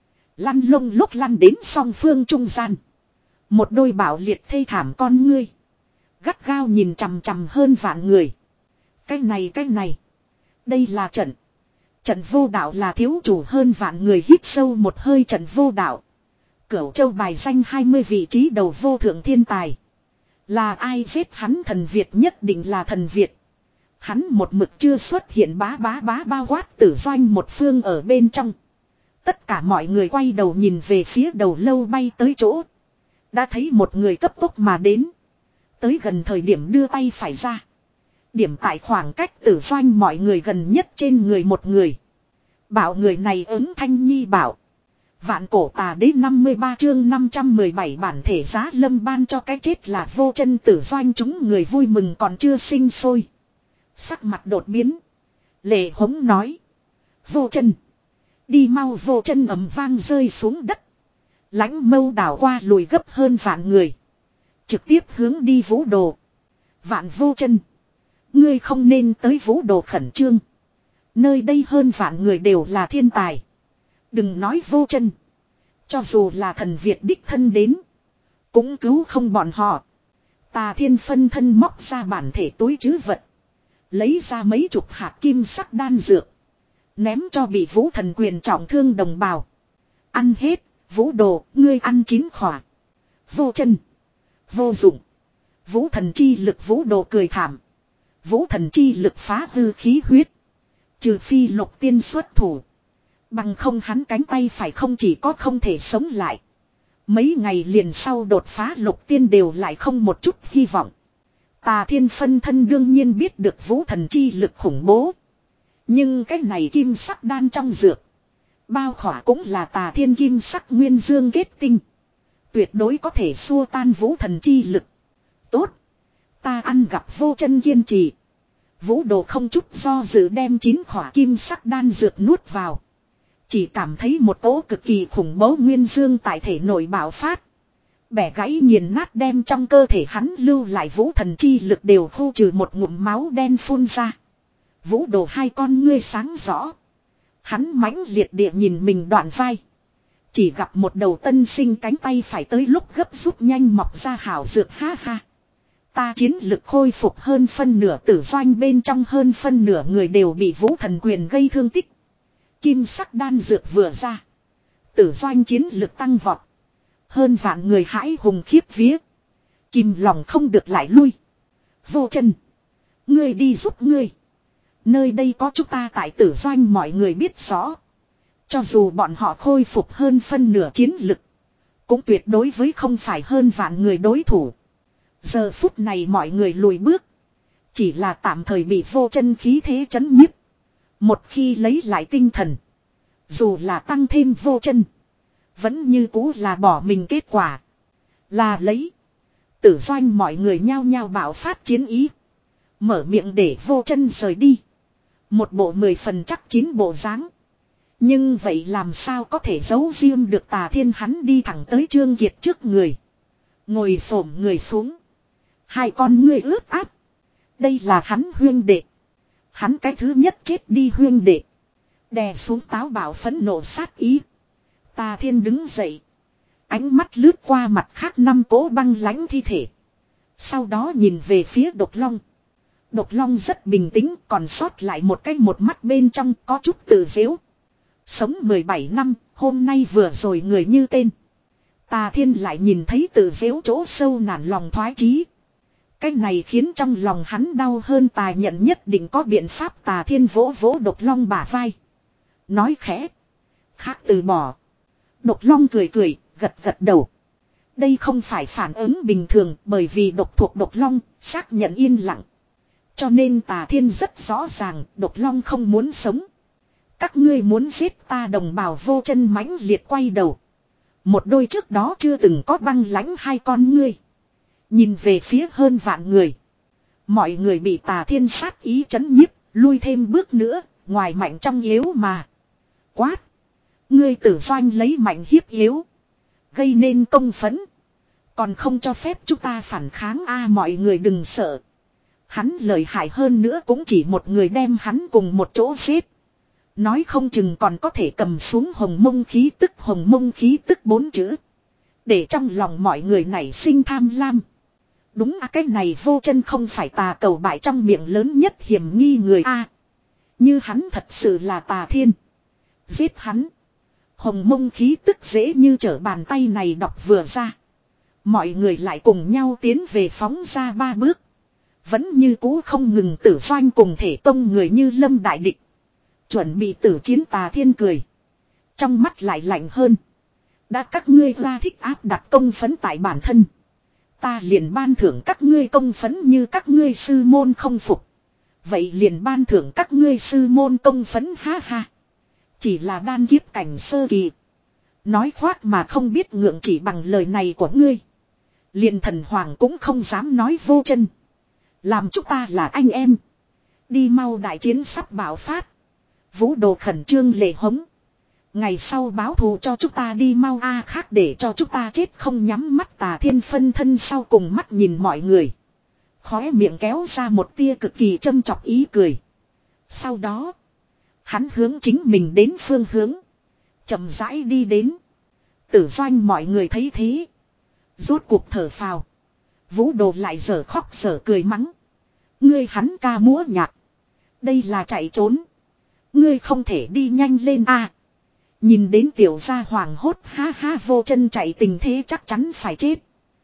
Lăn lông lúc lăn đến song phương trung gian. Một đôi bạo liệt thê thảm con ngươi. Gắt gao nhìn chằm chằm hơn vạn người. Cái này cái này. Đây là trận. Trận vô đạo là thiếu chủ, hơn vạn người hít sâu một hơi. Trận vô đạo. Cửu Châu bài danh hai mươi vị trí đầu vô thượng thiên tài. Là ai giết hắn? Thần Việt nhất định là thần Việt. Hắn một mực chưa xuất hiện, bá bá bá bao quát Tử Doanh một phương ở bên trong. Tất cả mọi người quay đầu nhìn về phía đầu lâu bay tới chỗ. Đã thấy một người cấp tốc mà đến. Tới gần thời điểm đưa tay phải ra. Điểm tại khoảng cách Tử Doanh mọi người gần nhất trên người một người. Bảo người này ứng Thanh Nhi bảo. Vạn cổ tà đế năm mươi ba chương năm trăm mười bảy bản thể giá lâm ban cho cái chết là Vô Chân. Tử Doanh chúng người vui mừng còn chưa sinh sôi. Sắc mặt đột biến. Lệ hống nói. Vô Chân. Đi mau. Vô Chân ầm vang rơi xuống đất. Lãnh mâu đảo qua lùi gấp hơn vạn người. Trực tiếp hướng đi Vũ Đồ. Vạn Vô Chân. Ngươi không nên tới Vũ Đồ khẩn trương. Nơi đây hơn vạn người đều là thiên tài. Đừng nói Vô Chân. Cho dù là thần Việt đích thân đến. Cũng cứu không bọn họ. Tà Thiên phân thân móc ra bản thể túi trữ vật. Lấy ra mấy chục hạt kim sắc đan dược. Ném cho bị Vũ Thần Quyền trọng thương đồng bào. Ăn hết. Vũ Đồ, ngươi ăn chín khỏa. Vô Chân. Vô dụng. Vũ thần chi lực. Vũ Đồ cười thảm. Vũ thần chi lực phá hư khí huyết. Trừ phi Lục Tiên xuất thủ. Bằng không hắn cánh tay phải không chỉ có không thể sống lại. Mấy ngày liền sau đột phá Lục Tiên đều lại không một chút hy vọng. Tà Thiên phân thân đương nhiên biết được Vũ thần chi lực khủng bố. Nhưng cái này kim sắc đan trong dược. Bao khỏa cũng là Tà Thiên kim sắc nguyên dương kết tinh. Tuyệt đối có thể xua tan Vũ thần chi lực. Tốt. Ta ăn gặp Vô Chân kiên trì. Vũ Đồ không chút do dự đem chín khỏa kim sắc đan dược nuốt vào. Chỉ cảm thấy một cỗ cực kỳ khủng bố nguyên dương tại thể nội bạo phát. Bẻ gãy nghiền nát, đem trong cơ thể hắn lưu lại Vũ thần chi lực đều khu trừ, một ngụm máu đen phun ra. Vũ Đồ hai con ngươi sáng rõ. Hắn mãnh liệt địa nhìn mình đoạn vai. Chỉ gặp một đầu tân sinh cánh tay phải tới lúc gấp rút nhanh mọc ra hảo dược, ha ha. Ta chiến lực khôi phục hơn phân nửa. Tử Doanh bên trong hơn phân nửa người đều bị Vũ thần quyền gây thương tích. Kim sắc đan dược vừa ra. Tử Doanh chiến lực tăng vọt. Hơn vạn người hãi hùng khiếp vía. Kìm lòng không được lại lui. Vô Chân. Ngươi đi giúp ngươi. Nơi đây có chúng ta tại. Tử Doanh mọi người biết rõ. Cho dù bọn họ khôi phục hơn phân nửa chiến lực. Cũng tuyệt đối với không phải hơn vạn người đối thủ. Giờ phút này mọi người lùi bước. Chỉ là tạm thời bị Vô Chân khí thế chấn nhiếp. Một khi lấy lại tinh thần. Dù là tăng thêm Vô Chân. Vẫn như cũ là bỏ mình kết quả. Là lấy. Tử doanh mọi người nhao nhao bạo phát chiến ý. Mở miệng để Vô Chân rời đi. Một bộ mười phần chắc chín bộ dáng. Nhưng vậy làm sao có thể giấu riêng được Tà Thiên, hắn đi thẳng tới Trương Kiệt trước người. Ngồi xổm người xuống. Hai con ngươi ướt át. Đây là hắn huyên đệ. Hắn cái thứ nhất chết đi huyên đệ. Đè xuống táo bạo phẫn nộ sát ý. Tà Thiên đứng dậy. Ánh mắt lướt qua mặt khác năm cỗ băng lãnh thi thể. Sau đó nhìn về phía Độc Long. Độc Long rất bình tĩnh, còn sót lại một cái một mắt bên trong có chút tự giễu. Sống mười bảy năm, hôm nay vừa rồi người như tên. Tà Thiên lại nhìn thấy tự giễu chỗ sâu nản lòng thoái chí. Cái này khiến trong lòng hắn đau hơn. Tà nhận nhất định có biện pháp. Tà Thiên vỗ vỗ Độc Long bả vai. Nói khẽ. Khác từ bỏ. Độc Long cười cười, gật gật đầu. Đây không phải phản ứng bình thường, bởi vì độc thuộc Độc Long, xác nhận yên lặng. Cho nên Tà Thiên rất rõ ràng, Độc Long không muốn sống. Các ngươi muốn giết ta đồng bào Vô Chân mãnh liệt quay đầu. Một đôi trước đó chưa từng có băng lãnh hai con ngươi. Nhìn về phía hơn vạn người. Mọi người bị Tà Thiên sát ý chấn nhiếp, lui thêm bước nữa, ngoài mạnh trong yếu mà. Quát. Ngươi Tử Doanh lấy mạnh hiếp yếu. Gây nên công phẫn. Còn không cho phép chúng ta phản kháng a mọi người đừng sợ. Hắn lợi hại hơn nữa cũng chỉ một người đem hắn cùng một chỗ giết. Nói không chừng còn có thể cầm xuống hồng mông khí tức. Hồng mông khí tức bốn chữ. Để trong lòng mọi người nảy sinh tham lam. Đúng à, cái này Vô Chân không phải tà cầu bại trong miệng lớn nhất hiểm nghi người a. Như hắn thật sự là Tà Thiên. Giết hắn. Hồng mông khí tức dễ như trở bàn tay này đọc vừa ra. Mọi người lại cùng nhau tiến về phóng ra ba bước. Vẫn như cũ không ngừng Tử Doanh cùng Thể Tông người như lâm đại địch. Chuẩn bị tử chiến. Tà Thiên cười. Trong mắt lại lạnh hơn. Đã các ngươi ra thích áp đặt công phấn tại bản thân. Ta liền ban thưởng các ngươi công phấn như các ngươi sư môn không phục. Vậy liền ban thưởng các ngươi sư môn công phấn ha ha. Chỉ là đan kiếp cảnh sơ kỳ. Nói khoác mà không biết ngượng chỉ bằng lời này của ngươi. Liền thần hoàng cũng không dám nói Vô Chân. Làm chúng ta là anh em. Đi mau, đại chiến sắp bạo phát. Vũ Đồ khẩn trương lệ hống. Ngày sau báo thù cho chúng ta đi mau a à, khác để cho chúng ta chết không nhắm mắt. Tà Thiên phân thân sau cùng mắt nhìn mọi người. Khóe miệng kéo ra một tia cực kỳ châm chọc ý cười. Sau đó. Hắn hướng chính mình đến phương hướng. Chậm rãi đi đến. Tử Doanh mọi người thấy thế. Rốt cuộc thở phào. Vũ Đồ lại dở khóc dở cười mắng. Ngươi hắn ca múa nhạc. Đây là chạy trốn. Ngươi không thể đi nhanh lên a. À, nhìn đến tiểu gia hoàng hốt ha ha. Vô Chân chạy tình thế chắc chắn phải chết.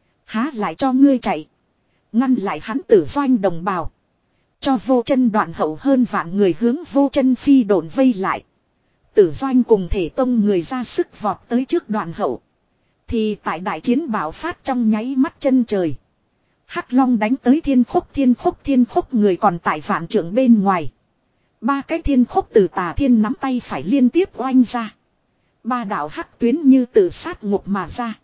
Há lại cho ngươi chạy. Ngăn lại hắn. Tử Doanh đồng bào. Cho Vô Chân đoạn hậu hơn vạn người hướng Vô Chân phi độn vây lại. Tử Doanh cùng Thể Tông người ra sức vọt tới trước đoạn hậu. Thì tại đại chiến bạo phát trong nháy mắt chân trời. Hắc Long đánh tới thiên khúc. Thiên khúc thiên khúc người còn tại vạn trượng bên ngoài. Ba cái thiên khúc từ Tà Thiên nắm tay phải liên tiếp oanh ra. Ba đạo hắc tuyến như từ sát ngục mà ra.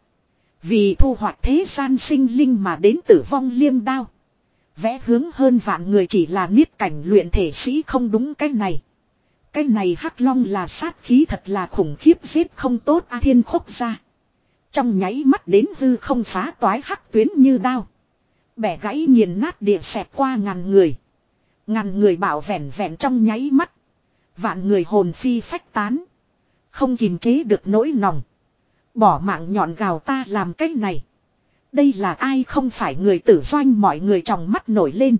Vì thu hoạch thế gian sinh linh mà đến tử vong liêm đao. Vẽ hướng hơn vạn người chỉ là niết cảnh luyện thể sĩ không đúng cái này. Cái này Hắc Long là sát khí thật là khủng khiếp, giết không tốt a. Thiên khúc ra. Trong nháy mắt đến hư không phá toái hắc tuyến như đao. Bẻ gãy nghiền nát địa xẹp qua ngàn người. Ngàn người bảo vẹn vẹn trong nháy mắt. Vạn người hồn phi phách tán. Không kìm chế được nỗi lòng. Bỏ mạng nhọn gào ta làm cái này. Đây là ai không phải người Tử Doanh mọi người trong mắt nổi lên.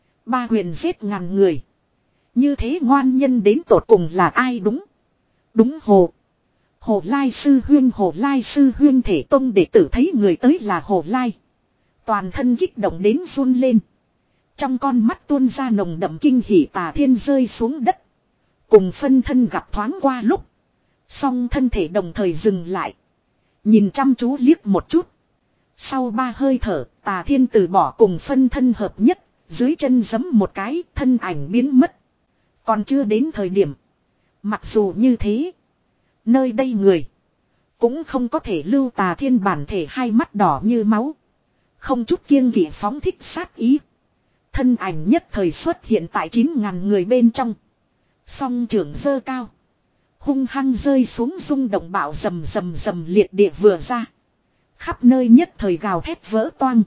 Ba huyền giết ngàn người. Như thế ngoan nhân đến tột cùng là ai đúng. Đúng Hồ. Hồ Lai sư huyên. Hồ Lai sư huyên. Thể Tông đệ tử thấy người tới là Hồ Lai. Toàn thân kích động đến run lên. Trong con mắt tuôn ra nồng đậm kinh hỉ. Tà Thiên rơi xuống đất. Cùng phân thân gặp thoáng qua lúc. Song thân thể đồng thời dừng lại. Nhìn chăm chú liếc một chút. Sau ba hơi thở, Tà Thiên từ bỏ cùng phân thân hợp nhất. Dưới chân giẫm một cái, thân ảnh biến mất. Còn chưa đến thời điểm. Mặc dù như thế. Nơi đây người. Cũng không có thể lưu Tà Thiên bản thể hai mắt đỏ như máu. Không chút kiêng kỵ phóng thích sát ý. Thân ảnh nhất thời xuất hiện tại chín ngàn người bên trong. Song trưởng giơ cao. Hung hăng rơi xuống rung động bạo rầm rầm rầm liệt địa vừa ra. Khắp nơi nhất thời gào thét vỡ toang.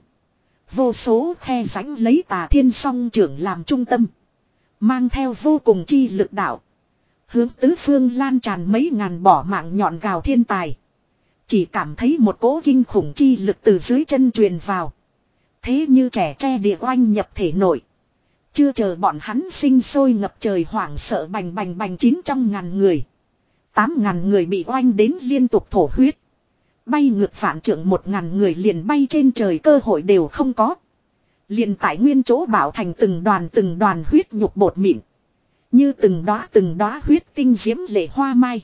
Vô số khe rãnh lấy Tà Thiên song trưởng làm trung tâm. Mang theo vô cùng chi lực đạo. Hướng tứ phương lan tràn mấy ngàn bỏ mạng nhọn gào thiên tài. Chỉ cảm thấy một cỗ kinh khủng chi lực từ dưới chân truyền vào. Thế như trẻ tre địa oanh nhập thể nội. Chưa chờ bọn hắn sinh sôi ngập trời hoảng sợ bành bành bành chín trong ngàn người. Tám ngàn người bị oanh đến liên tục thổ huyết. Bay ngược phản trưởng một ngàn người liền bay trên trời cơ hội đều không có. Liền tại nguyên chỗ bảo thành từng đoàn từng đoàn huyết nhục bột mịn. Như từng đóa từng đóa huyết tinh diễm lệ hoa mai.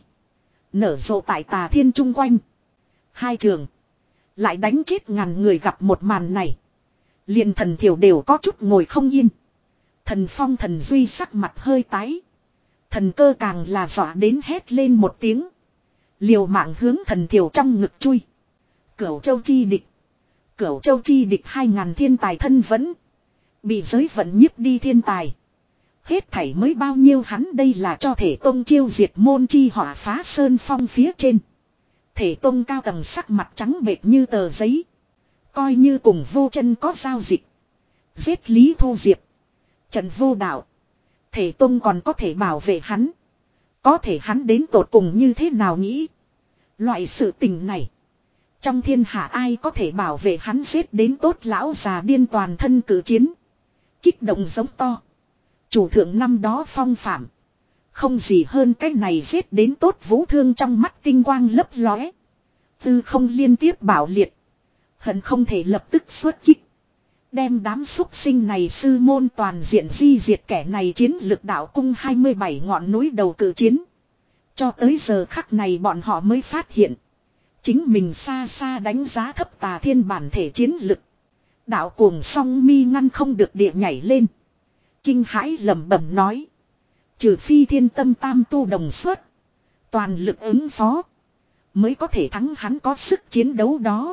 Nở rộ tại Tà Thiên chung quanh. Hai trường. Lại đánh chết ngàn người gặp một màn này. Liền thần thiểu đều có chút ngồi không yên. Thần Phong thần Duy sắc mặt hơi tái. Thần Cơ càng là dọa đến hét lên một tiếng. Liều mạng hướng thần thiểu trong ngực chui. Cửu Châu chi địch. Cửu Châu chi địch hai ngàn thiên tài thân vẫn. Bị giới vận nhiếp đi thiên tài. Hết thảy mới bao nhiêu hắn đây là cho thể tông chiêu diệt môn chi hỏa phá sơn phong phía trên. Thể tông cao tầng sắc mặt trắng bệch như tờ giấy. Coi như cùng vô chân có giao dịch. Giết Lý Thu Diệp. Trần vô đạo. Thể tông còn có thể bảo vệ hắn. Có thể hắn đến tột cùng như thế nào nghĩ. Loại sự tình này. Trong thiên hạ ai có thể bảo vệ hắn giết đến tốt lão già điên toàn thân cử chiến. Kích động giống to. Chủ thượng năm đó phong phạm. Không gì hơn cái này giết đến tốt vũ thương trong mắt tinh quang lấp lóe. Tư không liên tiếp bảo liệt. Hận không thể lập tức xuất kích. Đem đám súc sinh này sư môn toàn diện di diệt kẻ này chiến lực đạo cung hai mươi bảy ngọn núi đầu cử chiến. Cho tới giờ khắc này bọn họ mới phát hiện. Chính mình xa xa đánh giá thấp Tà Thiên bản thể chiến lực. Đạo cuồng song mi ngăn không được địa nhảy lên. Kinh hãi lẩm bẩm nói. Trừ phi thiên tâm tam tu đồng xuất. Toàn lực ứng phó. Mới có thể thắng hắn có sức chiến đấu đó.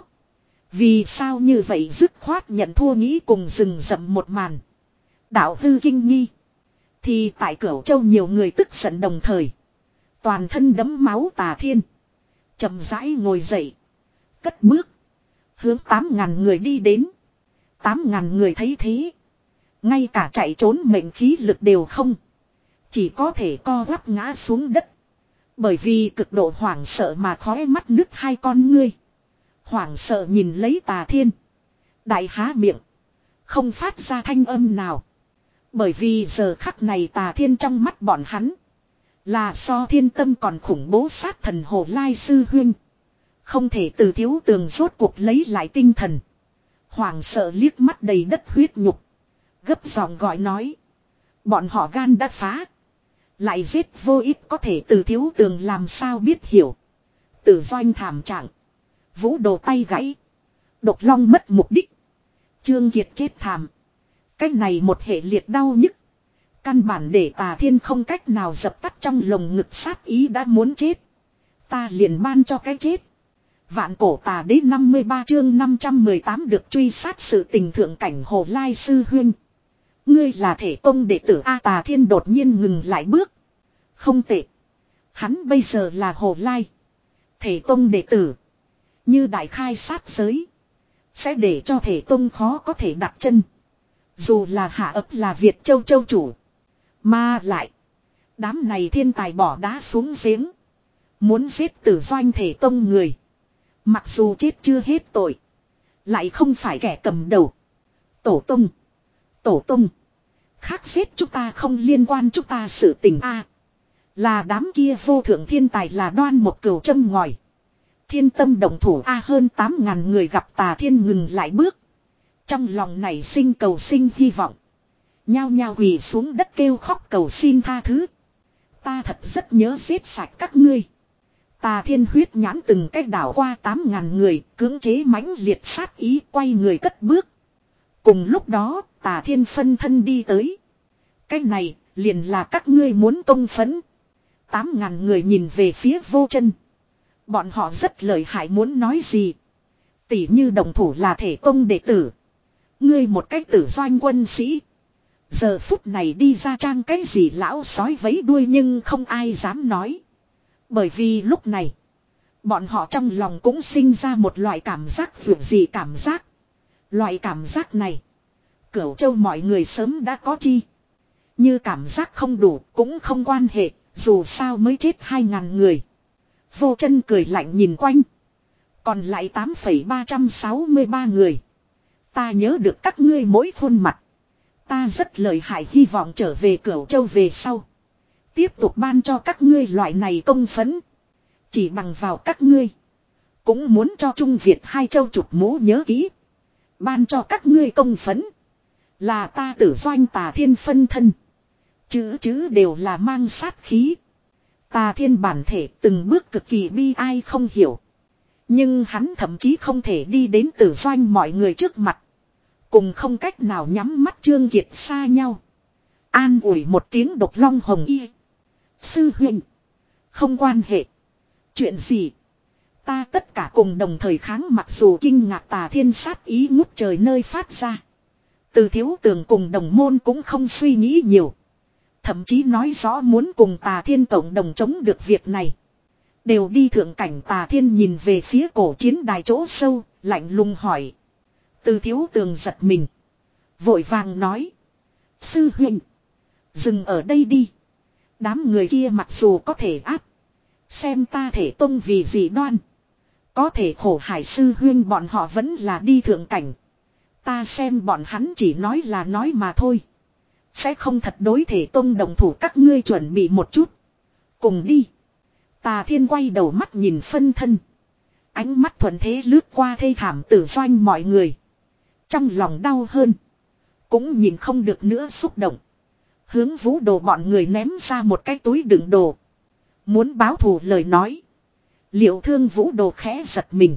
Vì sao như vậy dứt khoát nhận thua nghĩ cùng rừng rậm một màn. Đạo hư kinh nghi. Thì tại Cửu Châu nhiều người tức giận đồng thời. Toàn thân đẫm máu Tà Thiên. Chậm rãi ngồi dậy. Cất bước. Hướng tám ngàn người đi đến. Tám ngàn người thấy thế. Ngay cả chạy trốn mệnh khí lực đều không. Chỉ có thể co quắp ngã xuống đất. Bởi vì cực độ hoảng sợ mà khóe mắt nứt hai con ngươi. Hoảng sợ nhìn lấy Tà Thiên. Đại há miệng. Không phát ra thanh âm nào. Bởi vì giờ khắc này Tà Thiên trong mắt bọn hắn. Là so thiên tâm còn khủng bố sát thần Hồ Lai Sư Huynh. Không thể từ thiếu tường rốt cuộc lấy lại tinh thần. Hoảng sợ liếc mắt đầy đất huyết nhục. Gấp giọng gọi nói. Bọn họ gan đã phá. Lại giết vô ích có thể từ thiếu tường làm sao biết hiểu. Tử doanh thảm trạng. Vũ đồ tay gãy. Độc long mất mục đích. Trương Kiệt chết thảm. Cái này một hệ liệt đau nhức. Căn bản để Tà Thiên không cách nào dập tắt trong lồng ngực sát ý đã muốn chết. Ta liền ban cho cái chết. Vạn cổ tà đế năm mươi ba chương năm trăm mười tám được truy sát sự tình thượng cảnh Hồ Lai Sư Huynh. Ngươi là thể tông đệ tử A. Tà Thiên đột nhiên ngừng lại bước. Không tệ. Hắn bây giờ là Hồ Lai. Thể tông đệ tử. Như đại khai sát giới. Sẽ để cho thể tông khó có thể đặt chân. Dù là hạ ấp là Việt Châu Châu chủ. Mà lại. Đám này thiên tài bỏ đá xuống giếng. Muốn giết tử doanh thể tông người. Mặc dù chết chưa hết tội. Lại không phải kẻ cầm đầu. Tổ tông. Tổ tông. Khác giết chúng ta không liên quan chúng ta sự tình a. À, là đám kia vô thượng thiên tài là đoan một cừu châm ngòi. Thiên tâm động thủ a à, hơn tám ngàn người gặp Tà Thiên ngừng lại bước. Trong lòng này sinh cầu sinh hy vọng. Nhao nhao quỳ xuống đất kêu khóc cầu xin tha thứ. Ta thật rất nhớ giết sạch các ngươi. Tà Thiên huyết nhãn từng cách đảo qua tám ngàn người, cưỡng chế mãnh liệt sát ý quay người cất bước. Cùng lúc đó, Tà Thiên phân thân đi tới. Cái này, liền là các ngươi muốn công phấn. Tám ngàn người nhìn về phía vô chân. Bọn họ rất lợi hại muốn nói gì. Tỷ như đồng thủ là thể tông đệ tử. Ngươi một cách tử doanh quân sĩ. Giờ phút này đi ra trang cái gì lão sói vấy đuôi nhưng không ai dám nói. Bởi vì lúc này. Bọn họ trong lòng cũng sinh ra một loại cảm giác vượt gì cảm giác. Loại cảm giác này. Cửu Châu mọi người sớm đã có chi. Như cảm giác không đủ cũng không quan hệ. Dù sao mới chết hai ngàn người. Vô Chân cười lạnh nhìn quanh. Còn lại tám phẩy ba trăm sáu mươi ba người. Ta nhớ được các ngươi mỗi khuôn mặt. Ta rất lợi hại hy vọng trở về Cửu Châu về sau. Tiếp tục ban cho các ngươi loại này công phấn. Chỉ bằng vào các ngươi. Cũng muốn cho Trung Việt hai châu chụp mũ nhớ kỹ. Ban cho các ngươi công phấn. Là ta Tử Doanh Tà Thiên phân thân. Chữ chữ đều là mang sát khí. Tà Thiên bản thể từng bước cực kỳ bi ai không hiểu. Nhưng hắn thậm chí không thể đi đến Tử Doanh mọi người trước mặt. Cùng không cách nào nhắm mắt Trương Kiệt xa nhau. An ủi một tiếng Độc Long Hồng Y. Sư huynh. Không quan hệ. Chuyện gì? Ta tất cả cùng đồng thời kháng mặc dù kinh ngạc Tà Thiên sát ý ngút trời nơi phát ra. Từ Thiếu Tường cùng đồng môn cũng không suy nghĩ nhiều. Thậm chí nói rõ muốn cùng Tà Thiên cộng đồng chống được việc này. Đều đi thượng cảnh. Tà Thiên nhìn về phía cổ chiến đài chỗ sâu, lạnh lùng hỏi. Từ Thiếu Tường giật mình. Vội vàng nói. Sư huynh. Dừng ở đây đi. Đám người kia mặc dù có thể áp. Xem ta thể tông vì gì đoan. Có thể khổ hải sư huyên bọn họ vẫn là đi thượng cảnh. Ta xem bọn hắn chỉ nói là nói mà thôi. Sẽ không thật đối thể tông đồng thủ các ngươi chuẩn bị một chút. Cùng đi. Tà Thiên quay đầu mắt nhìn phân thân. Ánh mắt thuần thế lướt qua thê thảm Tử Doanh mọi người. Trong lòng đau hơn. Cũng nhìn không được nữa xúc động. Hướng Vũ Đồ bọn người ném ra một cái túi đựng đồ. Muốn báo thù lời nói. Liệu Thương Vũ Đồ khẽ giật mình.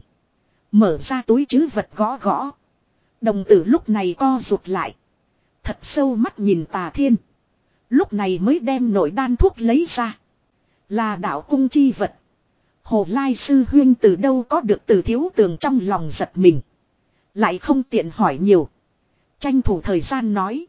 Mở ra túi trữ vật gõ gõ. Đồng tử lúc này co rụt lại. Thật sâu mắt nhìn Tà Thiên. Lúc này mới đem nội đan thuốc lấy ra. Là đạo cung chi vật. Hồ Lai sư huyên từ đâu có được Từ Thiếu Tường trong lòng giật mình. Lại không tiện hỏi nhiều. Tranh thủ thời gian nói.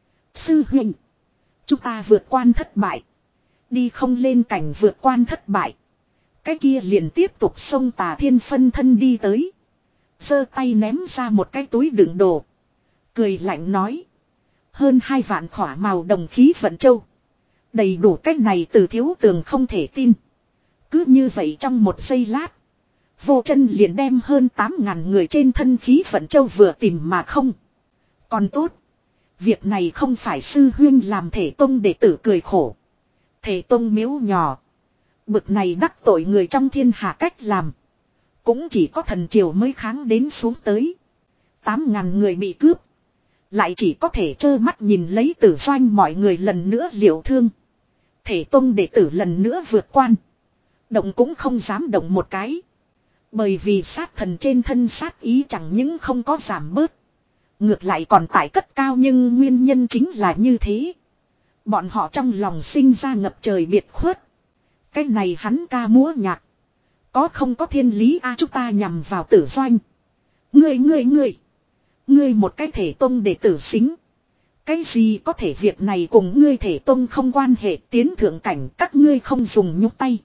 Sư huynh. Chúng ta vượt quan thất bại. Đi không lên cảnh vượt quan thất bại. Cái kia liền tiếp tục xông Tà Thiên phân thân đi tới. Giơ tay ném ra một cái túi đựng đồ. Cười lạnh nói. Hơn hai vạn khỏa màu đồng khí vận châu. Đầy đủ cách này Từ Thiếu Tường không thể tin. Cứ như vậy trong một giây lát. Vô Chân liền đem hơn tám ngàn người trên thân khí vận châu vừa tìm mà không. Còn tốt. Việc này không phải sư huyên làm thể tông đệ tử cười khổ. Thể tông miếu nhỏ. Bực này đắc tội người trong thiên hạ cách làm. Cũng chỉ có thần triều mới kháng đến xuống tới. Tám ngàn người bị cướp. Lại chỉ có thể trơ mắt nhìn lấy Tử Doanh mọi người lần nữa liệu thương. Thể tông đệ tử lần nữa vượt quan. Động cũng không dám động một cái. Bởi vì sát thần trên thân sát ý chẳng những không có giảm bớt. Ngược lại còn tải cất cao nhưng nguyên nhân chính là như thế. Bọn họ trong lòng sinh ra ngập trời biệt khuất. Cái này hắn ca múa nhạc. Có không có thiên lý a chúng ta nhằm vào Tử Doanh. Ngươi ngươi ngươi. Ngươi một cái thể tông để tử xính. Cái gì có thể việc này cùng ngươi thể tông không quan hệ tiến thượng cảnh các ngươi không dùng nhúc tay.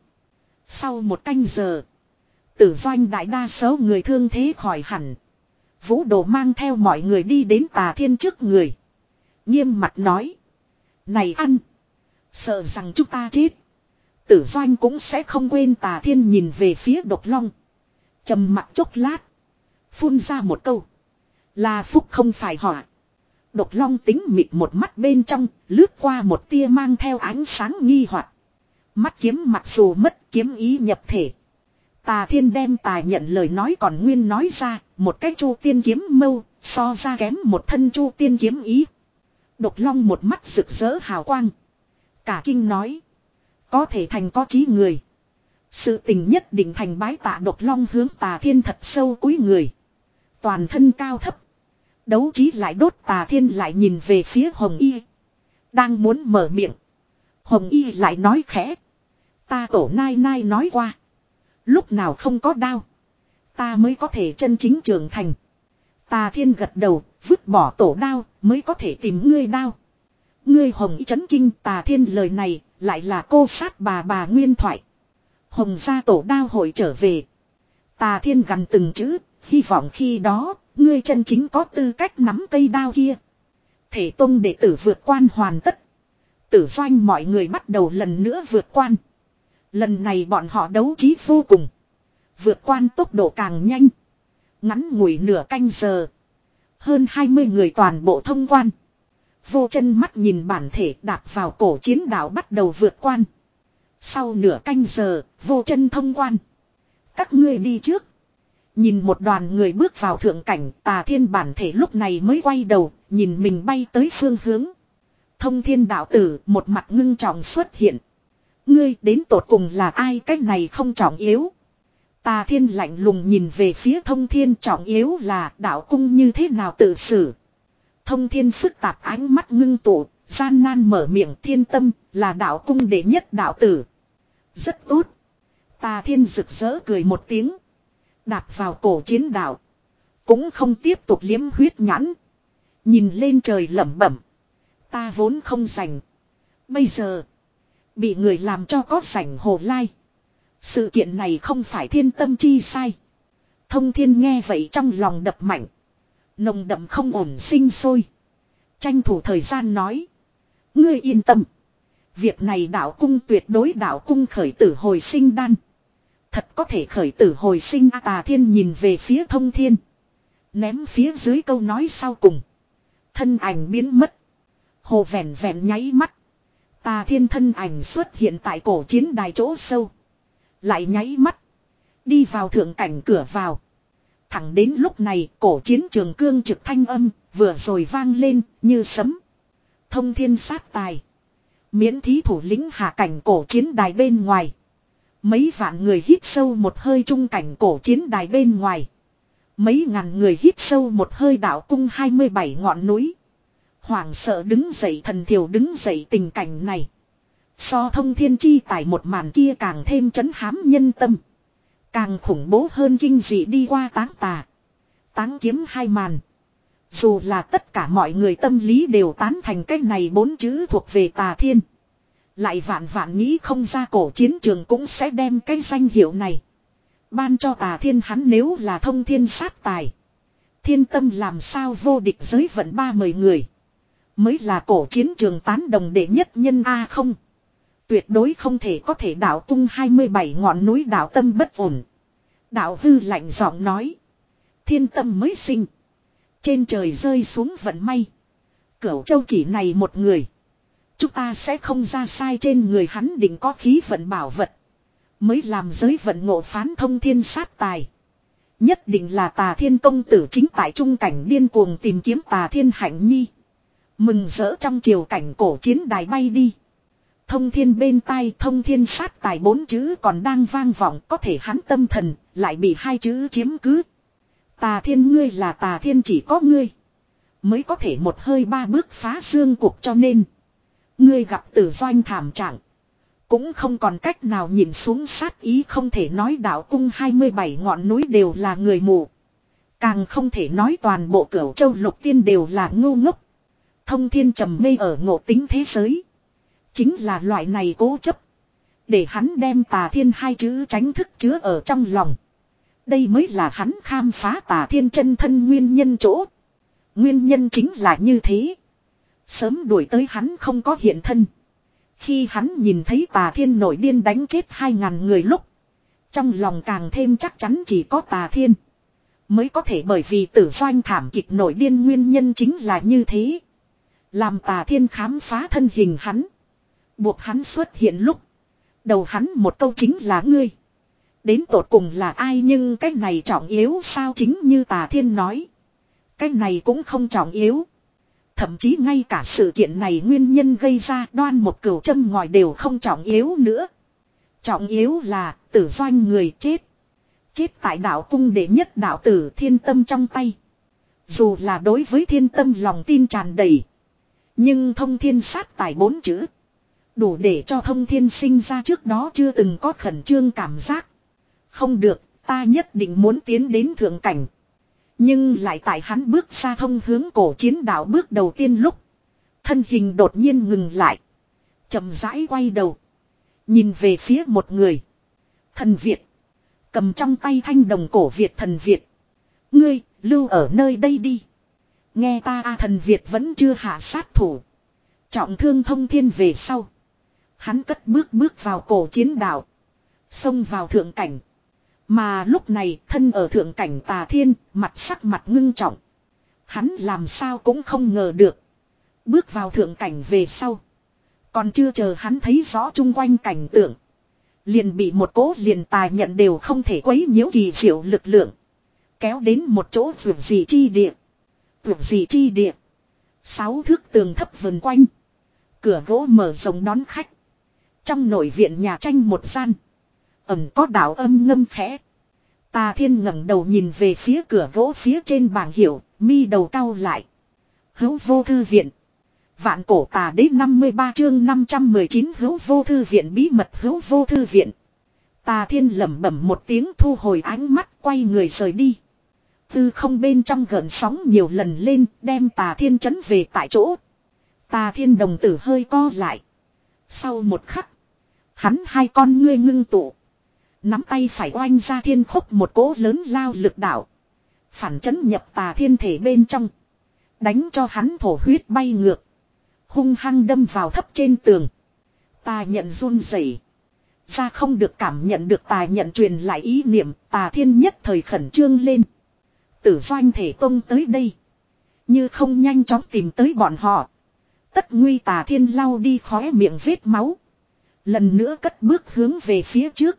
Sau một canh giờ. Tử Doanh đại đa số người thương thế khỏi hẳn. Vũ Đồ mang theo mọi người đi đến Tà Thiên trước người. Nghiêm mặt nói. Này ăn. Sợ rằng chúng ta chết. Tử Doanh cũng sẽ không quên. Tà Thiên nhìn về phía Độc Long. Trầm mặt chốc lát. Phun ra một câu. Là phúc không phải họa. Độc Long tính mịt một mắt bên trong. Lướt qua một tia mang theo ánh sáng nghi hoặc. Mắt kiếm mặc dù mất kiếm ý nhập thể. Tà Thiên đem tài nhận lời nói còn nguyên nói ra. Một cái chu tiên kiếm mâu. So ra kém một thân chu tiên kiếm ý. Độc Long một mắt rực rỡ hào quang. Cả kinh nói. Có thể thành có chí người. Sự tình nhất định thành bái tạ. Độc Long hướng Tà Thiên thật sâu cúi người. Toàn thân cao thấp. Đấu trí lại đốt. Tà Thiên lại nhìn về phía Hồng Y. Đang muốn mở miệng. Hồng Y lại nói khẽ. Ta tổ nai nai nói qua. Lúc nào không có đao, ta mới có thể chân chính trưởng thành. Tà Thiên gật đầu, vứt bỏ tổ đao, mới có thể tìm ngươi đao. Ngươi Hồng ý chấn kinh. Tà Thiên lời này, lại là cô sát bà bà nguyên thoại. Hồng gia tổ đao hội trở về. Tà Thiên gằn từng chữ, hy vọng khi đó, ngươi chân chính có tư cách nắm cây đao kia. Thể tông đệ tử vượt quan hoàn tất. Tử doanh mọi người bắt đầu lần nữa vượt quan. Lần này bọn họ đấu trí vô cùng. Vượt quan tốc độ càng nhanh. Ngắn ngủi nửa canh giờ. Hơn hai mươi người toàn bộ thông quan. Vô Chân mắt nhìn bản thể đạp vào cổ chiến đảo bắt đầu vượt quan. Sau nửa canh giờ, Vô Chân thông quan. Các ngươi đi trước. Nhìn một đoàn người bước vào thượng cảnh, Tà Thiên bản thể lúc này mới quay đầu, nhìn mình bay tới phương hướng. Thông Thiên đạo tử một mặt ngưng trọng xuất hiện. Ngươi đến tột cùng là ai, cái này không trọng yếu. Tà Thiên lạnh lùng nhìn về phía Thông Thiên, trọng yếu là đạo cung như thế nào tự xử. Thông Thiên phức tạp ánh mắt ngưng tụ, gian nan mở miệng, Thiên Tâm là đạo cung đệ nhất đạo tử. Rất tốt. Tà Thiên rực rỡ cười một tiếng. Đạp vào cổ chiến đạo. Cũng không tiếp tục liếm huyết nhãn. Nhìn lên trời lẩm bẩm. Ta vốn không rảnh. Bây giờ. Bị người làm cho có rảnh hồ lai. Sự kiện này không phải Thiên Tâm chi sai. Thông Thiên nghe vậy trong lòng đập mạnh. Nồng đậm không ổn sinh sôi. Tranh thủ thời gian nói. Ngươi yên tâm. Việc này đạo cung tuyệt đối đạo cung khởi tử hồi sinh đan. Thật có thể khởi tử hồi sinh. A Tà Thiên nhìn về phía Thông Thiên. Ném phía dưới câu nói sau cùng. Thân ảnh biến mất. Hồ vẹn vẹn nháy mắt. Tà Thiên thân ảnh xuất hiện tại cổ chiến đài chỗ sâu. Lại nháy mắt. Đi vào thượng cảnh cửa vào. Thẳng đến lúc này cổ chiến trường cương trực thanh âm vừa rồi vang lên như sấm. Thông Thiên sát tài. Miễn thí thủ lĩnh hạ cảnh cổ chiến đài bên ngoài. Mấy vạn người hít sâu một hơi trung cảnh cổ chiến đài bên ngoài. Mấy ngàn người hít sâu một hơi đạo cung hai mươi bảy ngọn núi. Hoảng sợ đứng dậy, thần thiểu đứng dậy, tình cảnh này. So Thông Thiên chi tài một màn kia càng thêm chấn hám nhân tâm. Càng khủng bố hơn kinh dị đi qua táng tà. Táng kiếm hai màn. Dù là tất cả mọi người tâm lý đều tán thành cái này bốn chữ thuộc về Tà Thiên. Lại vạn vạn nghĩ không ra cổ chiến trường cũng sẽ đem cái danh hiệu này ban cho Tà Thiên. Hắn nếu là Thông Thiên sát tài. Thiên Tâm làm sao vô địch giới vận ba mươi người. Mới là cổ chiến trường tán đồng đệ nhất nhân A không. Tuyệt đối không thể có thể đạo cung hai mươi bảy ngọn núi đạo tâm bất ổn. Đạo hư lạnh giọng nói. Thiên Tâm mới sinh. Trên trời rơi xuống vận may. Cửu châu chỉ này một người. Chúng ta sẽ không ra sai, trên người hắn định có khí vận bảo vật. Mới làm giới vận ngộ phán Thông Thiên sát tài. Nhất định là Tà Thiên công tử chính tại trung cảnh điên cuồng tìm kiếm Tà Thiên hạnh nhi. Mừng rỡ trong triều cảnh cổ chiến đài bay đi. Thông Thiên bên tai Thông Thiên sát tài bốn chữ còn đang vang vọng, có thể hắn tâm thần lại bị hai chữ chiếm cứ. Tà Thiên, ngươi là Tà Thiên, chỉ có ngươi mới có thể một hơi ba bước phá xương cuộc, cho nên ngươi gặp tử doanh thảm trạng cũng không còn cách nào nhìn xuống sát ý. Không thể nói đạo cung hai mươi bảy ngọn núi đều là người mù. Càng không thể nói toàn bộ Cửu Châu lục tiên đều là ngu ngốc. Thông Thiên trầm mê ở ngộ tính thế giới. Chính là loại này cố chấp. Để hắn đem Tà Thiên hai chữ tránh thức chứa ở trong lòng. Đây mới là hắn khám phá Tà Thiên chân thân nguyên nhân chỗ. Nguyên nhân chính là như thế. Sớm đuổi tới hắn không có hiện thân. Khi hắn nhìn thấy Tà Thiên nổi điên đánh chết hai ngàn người lúc. Trong lòng càng thêm chắc chắn chỉ có Tà Thiên mới có thể, bởi vì tử doanh thảm kịch nổi điên nguyên nhân chính là như thế. Làm Tà Thiên khám phá thân hình hắn. Buộc hắn xuất hiện lúc. Đầu hắn một câu chính là ngươi. Đến tột cùng là ai, nhưng cái này trọng yếu sao? Chính như Tà Thiên nói. Cái này cũng không trọng yếu. Thậm chí ngay cả sự kiện này nguyên nhân gây ra Đoan một cửu châm ngòi đều không trọng yếu nữa. Trọng yếu là tử doanh người chết. Chết tại đạo cung đệ nhất đạo tử Thiên Tâm trong tay. Dù là đối với Thiên Tâm lòng tin tràn đầy. Nhưng Thông Thiên sát tài bốn chữ. Đủ để cho Thông Thiên sinh ra trước đó chưa từng có khẩn trương cảm giác. Không được, ta nhất định muốn tiến đến thượng cảnh. Nhưng lại tại hắn bước ra thông hướng cổ chiến đạo bước đầu tiên lúc. Thân hình đột nhiên ngừng lại. Chậm rãi quay đầu. Nhìn về phía một người. Thần Việt. Cầm trong tay thanh đồng cổ Việt thần Việt. Ngươi, lưu ở nơi đây đi. Nghe ta a thần Việt vẫn chưa hạ sát thủ. Trọng thương thông thiên về sau. Hắn cất bước bước vào cổ chiến đạo. Xông vào thượng cảnh. Mà lúc này thân ở thượng cảnh Tà Thiên, mặt sắc mặt ngưng trọng. Hắn làm sao cũng không ngờ được. Bước vào thượng cảnh về sau. Còn chưa chờ hắn thấy rõ chung quanh cảnh tượng. Liền bị một cỗ liền tài nhận đều không thể quấy nhiễu kỳ diệu lực lượng. Kéo đến một chỗ vượt dị chi địa. Vượt dị chi địa. Sáu thước tường thấp vần quanh. Cửa gỗ mở rộng đón khách. Trong nội viện nhà tranh một gian. Ẩm có đạo âm ngâm khẽ. Tà Thiên ngẩng đầu nhìn về phía cửa gỗ phía trên bảng hiệu, mi đầu cau lại. Hữu Vô Thư Viện. Vạn Cổ Tà Đế năm mươi ba chương năm trăm mười chín Hữu Vô Thư Viện bí mật Hữu Vô Thư Viện. Tà Thiên lẩm bẩm một tiếng thu hồi ánh mắt quay người rời đi. Tư không bên trong gợn sóng nhiều lần lên đem Tà Thiên trấn về tại chỗ. Tà Thiên đồng tử hơi co lại. Sau một khắc. Hắn hai con ngươi ngưng tụ. Nắm tay phải oanh ra thiên khúc một cỗ lớn lao lực đạo. Phản chấn nhập Tà Thiên thể bên trong. Đánh cho hắn thổ huyết bay ngược. Hung hăng đâm vào thấp trên tường. Tà nhận run rẩy. Ra không được cảm nhận được tà nhận truyền lại ý niệm. Tà Thiên nhất thời khẩn trương lên. Tử Doanh thể tông tới đây. Như không nhanh chóng tìm tới bọn họ. Tất nguy Tà Thiên lau đi khóe miệng vết máu. Lần nữa cất bước hướng về phía trước.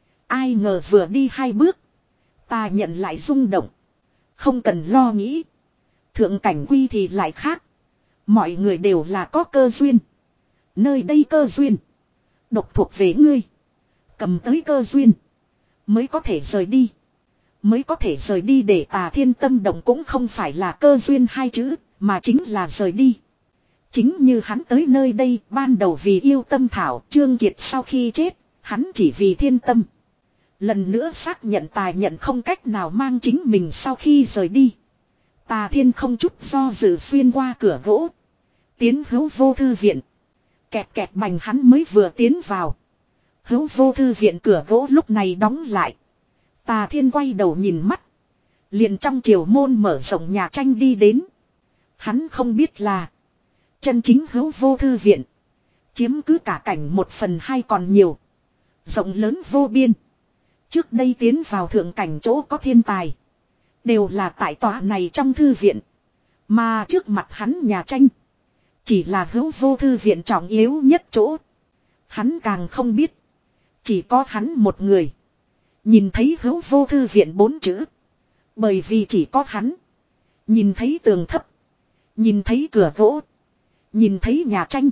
Ai ngờ vừa đi hai bước. Tà nhận lại rung động. Không cần lo nghĩ. Thượng cảnh quy thì lại khác. Mọi người đều là có cơ duyên. Nơi đây cơ duyên. Độc thuộc về ngươi. Cầm tới cơ duyên. Mới có thể rời đi. Mới có thể rời đi để Tà Thiên tâm động cũng không phải là cơ duyên hai chữ. Mà chính là rời đi. Chính như hắn tới nơi đây ban đầu vì yêu tâm thảo Trương Kiệt sau khi chết. Hắn chỉ vì thiên tâm. Lần nữa xác nhận Tà nhận không cách nào mang chính mình sau khi rời đi. Tà Thiên không chút do dự xuyên qua cửa gỗ. Tiến Hữu Vô Thư Viện. Kẹt kẹt bành hắn mới vừa tiến vào. Hữu Vô Thư Viện cửa gỗ lúc này đóng lại. Tà Thiên quay đầu nhìn mắt. Liền trong triều môn mở rộng nhà tranh đi đến. Hắn không biết là. Chân chính Hữu Vô Thư Viện. Chiếm cứ cả cảnh một phần hai còn nhiều. Rộng lớn vô biên. Trước đây tiến vào thượng cảnh chỗ có thiên tài. Đều là tại tòa này trong thư viện. Mà trước mặt hắn nhà tranh. Chỉ là Hữu Vô Thư Viện trọng yếu nhất chỗ. Hắn càng không biết. Chỉ có hắn một người. Nhìn thấy Hữu Vô Thư Viện bốn chữ. Bởi vì chỉ có hắn. Nhìn thấy tường thấp. Nhìn thấy cửa gỗ. Nhìn thấy nhà tranh.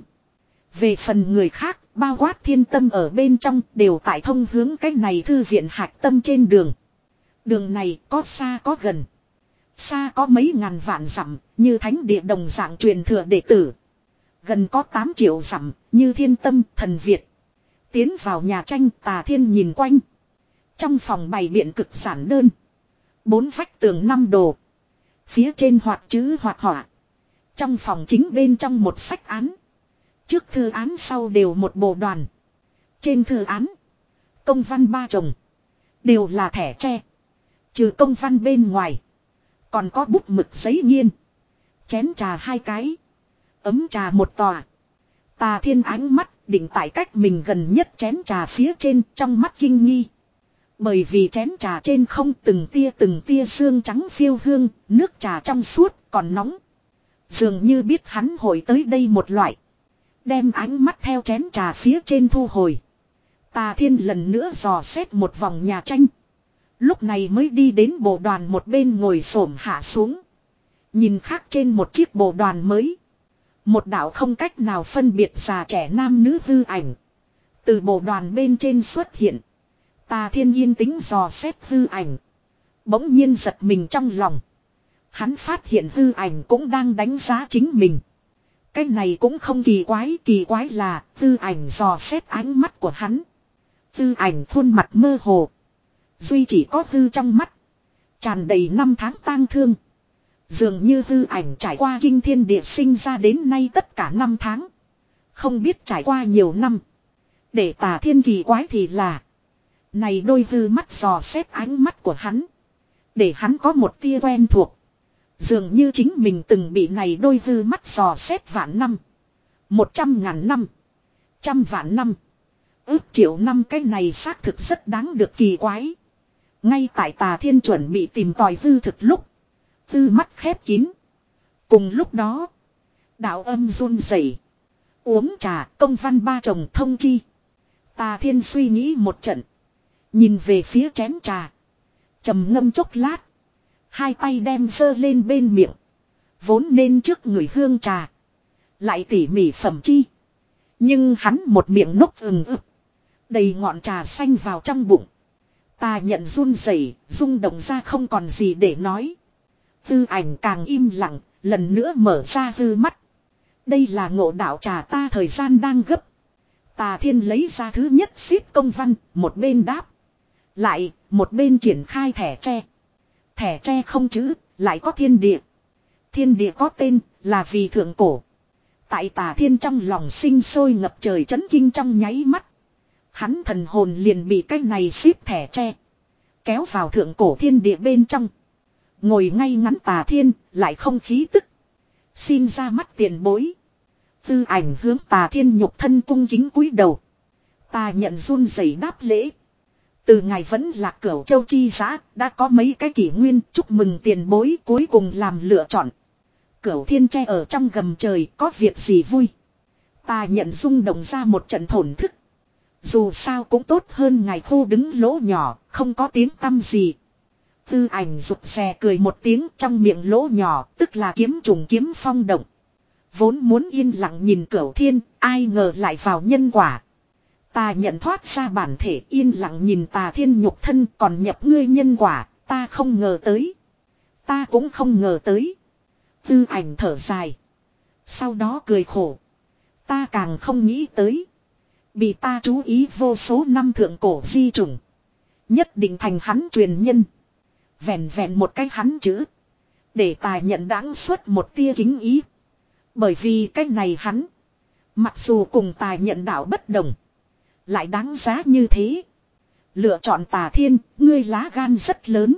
Về phần người khác, bao quát thiên tâm ở bên trong đều tại thông hướng cái này thư viện hạch tâm trên đường. Đường này có xa có gần. Xa có mấy ngàn vạn dặm, như thánh địa đồng dạng truyền thừa đệ tử. Gần có tám triệu dặm, như thiên tâm, thần Việt. Tiến vào nhà tranh Tà Thiên nhìn quanh. Trong phòng bày biện cực giản đơn. Bốn vách tường năm đồ. Phía trên hoạt chữ hoạt họa. Trong phòng chính bên trong một sách án. Trước thư án sau đều một bộ đoàn. Trên thư án. Công văn ba chồng. Đều là thẻ tre. Trừ công văn bên ngoài. Còn có bút mực giấy nghiên. Chén trà hai cái. Ấm trà một tòa. Tà Thiên ánh mắt định tại cách mình gần nhất chén trà phía trên trong mắt kinh nghi. Bởi vì chén trà trên không từng tia từng tia sương trắng phiêu hương. Nước trà trong suốt còn nóng. Dường như biết hắn hội tới đây một loại. Đem ánh mắt theo chén trà phía trên thu hồi. Tà Thiên lần nữa dò xét một vòng nhà tranh. Lúc này mới đi đến bộ đoàn một bên ngồi xổm hạ xuống. Nhìn khác trên một chiếc bộ đoàn mới. Một đạo không cách nào phân biệt già trẻ nam nữ hư ảnh. Từ bộ đoàn bên trên xuất hiện. Tà Thiên yên tĩnh dò xét hư ảnh. Bỗng nhiên giật mình trong lòng. Hắn phát hiện hư ảnh cũng đang đánh giá chính mình. Cái này cũng không kỳ quái, kỳ quái là hư ảnh dò xét ánh mắt của hắn. Hư ảnh khuôn mặt mơ hồ. Duy chỉ có Tư trong mắt. Tràn đầy năm tháng tang thương. Dường như Tư ảnh trải qua kinh thiên địa sinh ra đến nay tất cả năm tháng. Không biết trải qua nhiều năm. Để Tà Thiên kỳ quái thì là. Này đôi Tư mắt dò xét ánh mắt của hắn. Để hắn có một tia quen thuộc. Dường như chính mình từng bị này đôi Tư mắt dò xét vạn năm. Một trăm ngàn năm. Trăm vạn năm. Ước triệu năm, cái này xác thực rất đáng được kỳ quái. Ngay tại Tà Thiên chuẩn bị tìm tòi Tư thực lúc. Tư mắt khép kín. Cùng lúc đó. Đạo âm run rẩy. Uống trà, công văn ba chồng thông chi. Tà Thiên suy nghĩ một trận. Nhìn về phía chén trà. Trầm ngâm chốc lát. Hai tay đem giơ lên bên miệng. Vốn nên trước người hương trà. Lại tỉ mỉ phẩm chi. Nhưng hắn một miệng nốc ừng ực. Đầy ngọn trà xanh vào trong bụng. Tà nhận run rẩy, rung động ra không còn gì để nói. Tư ảnh càng im lặng, lần nữa mở ra hư mắt. Đây là ngộ đạo trà, ta thời gian đang gấp. Tà Thiên lấy ra thứ nhất ship công văn, một bên đáp. Lại, một bên triển khai thẻ tre. Thẻ tre không chữ, lại có thiên địa. Thiên địa có tên, là vì thượng cổ. Tại Tà Thiên trong lòng sinh sôi ngập trời chấn kinh trong nháy mắt. Hắn thần hồn liền bị cái này ship thẻ tre. Kéo vào thượng cổ thiên địa bên trong. Ngồi ngay ngắn Tà Thiên, lại không khí tức. Xin ra mắt tiền bối. Tư ảnh hướng Tà Thiên nhục thân cung kính cúi đầu. Tà nhận run rẩy đáp lễ. Từ ngày vẫn là Cửu Châu chi giã, đã có mấy cái kỷ nguyên, chúc mừng tiền bối cuối cùng làm lựa chọn. Cửu Thiên tre ở trong gầm trời, có việc gì vui. Tà nhận rung động ra một trận thổn thức. Dù sao cũng tốt hơn ngày khô đứng lỗ nhỏ, không có tiếng tăm gì. Tư ảnh rụt rè cười một tiếng, trong miệng lỗ nhỏ, tức là kiếm trùng kiếm phong động. Vốn muốn yên lặng nhìn Cửu Thiên, ai ngờ lại vào nhân quả. Ta nhận thoát ra bản thể, yên lặng nhìn Tà Thiên nhục thân, còn nhập ngươi nhân quả, ta không ngờ tới. Ta cũng không ngờ tới. Tư ảnh thở dài. Sau đó cười khổ. Ta càng không nghĩ tới. Bị ta chú ý vô số năm thượng cổ di chủng. Nhất định thành hắn truyền nhân. Vẹn vẹn một cái hắn chữ. Để ta nhận đáng suốt một tia kính ý. Bởi vì cái này hắn. Mặc dù cùng ta nhận đạo bất đồng. Lại đáng giá như thế. Lựa chọn Tà Thiên, ngươi lá gan rất lớn.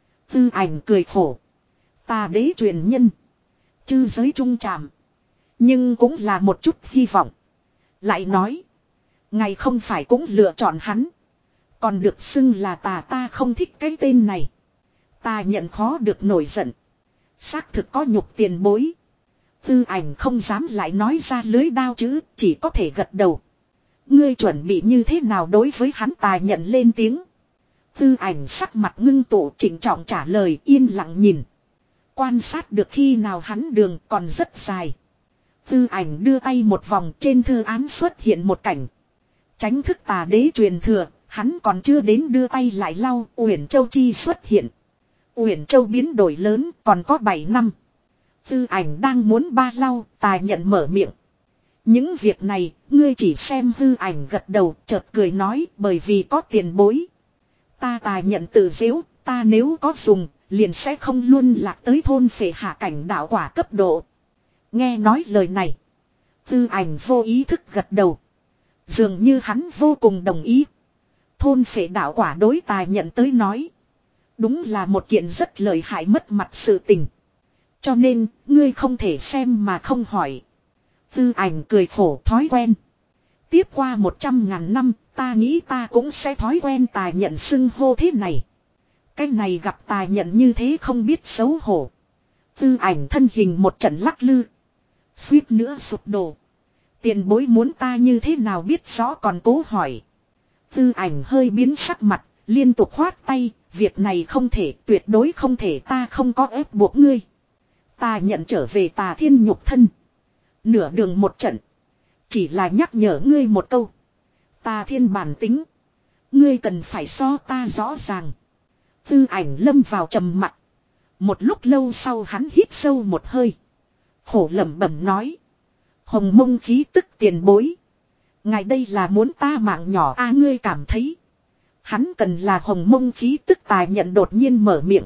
Tư ảnh cười khổ. Ta đế truyền nhân. Chư giới trung tràm. Nhưng cũng là một chút hy vọng. Lại nói. Ngài không phải cũng lựa chọn hắn. Còn được xưng là tà, ta không thích cái tên này. Ta nhận khó được nổi giận. Xác thực có nhục tiền bối. Tư ảnh không dám lại nói ra lưới đao chữ, chỉ có thể gật đầu. Ngươi chuẩn bị như thế nào đối với hắn, Tà nhận lên tiếng. Tư ảnh sắc mặt ngưng tụ chỉnh trọng trả lời, yên lặng nhìn. Quan sát được khi nào hắn đường còn rất dài. Tư ảnh đưa tay một vòng, trên thư án xuất hiện một cảnh. Tránh thức tà đế truyền thừa, hắn còn chưa đến đưa tay lại lau, Uyển Châu chi xuất hiện. Uyển Châu biến đổi lớn, còn có bảy năm. Tư ảnh đang muốn ba lau, Tà nhận mở miệng. Những việc này, ngươi chỉ xem. Tư ảnh gật đầu, chợt cười nói, bởi vì có tiền bối. Ta Tà nhận tự giễu, ta nếu có dùng, liền sẽ không luôn lạc tới thôn phệ hạ cảnh đạo quả cấp độ. Nghe nói lời này. Tư ảnh vô ý thức gật đầu. Dường như hắn vô cùng đồng ý. Thôn phệ đạo quả đối Tà nhận tới nói. Đúng là một kiện rất lợi hại mất mặt sự tình. Cho nên, ngươi không thể xem mà không hỏi. Tư ảnh cười khổ, thói quen. Tiếp qua một trăm ngàn năm, ta nghĩ ta cũng sẽ thói quen Tà nhận xưng hô thế này. Cái này gặp Tà nhận như thế không biết xấu hổ. Tư ảnh thân hình một trận lắc lư. Suýt nữa sụp đổ. Tiền bối muốn ta như thế nào biết rõ còn cố hỏi. Tư ảnh hơi biến sắc mặt, liên tục khoát tay. Việc này không thể, tuyệt đối không thể, ta không có ép buộc ngươi. Ta nhận trở về Tà Thiên nhục thân. Nửa đường một trận. Chỉ là nhắc nhở ngươi một câu. Tà Thiên bản tính. Ngươi cần phải so ta rõ ràng. Tư ảnh lâm vào trầm mặc. Một lúc lâu sau hắn hít sâu một hơi. Khổ lẩm bẩm nói. Hồng mông khí tức tiền bối. Ngài đây là muốn ta mạng nhỏ a à, ngươi cảm thấy. Hắn cần là hồng mông khí tức tài nhận đột nhiên mở miệng.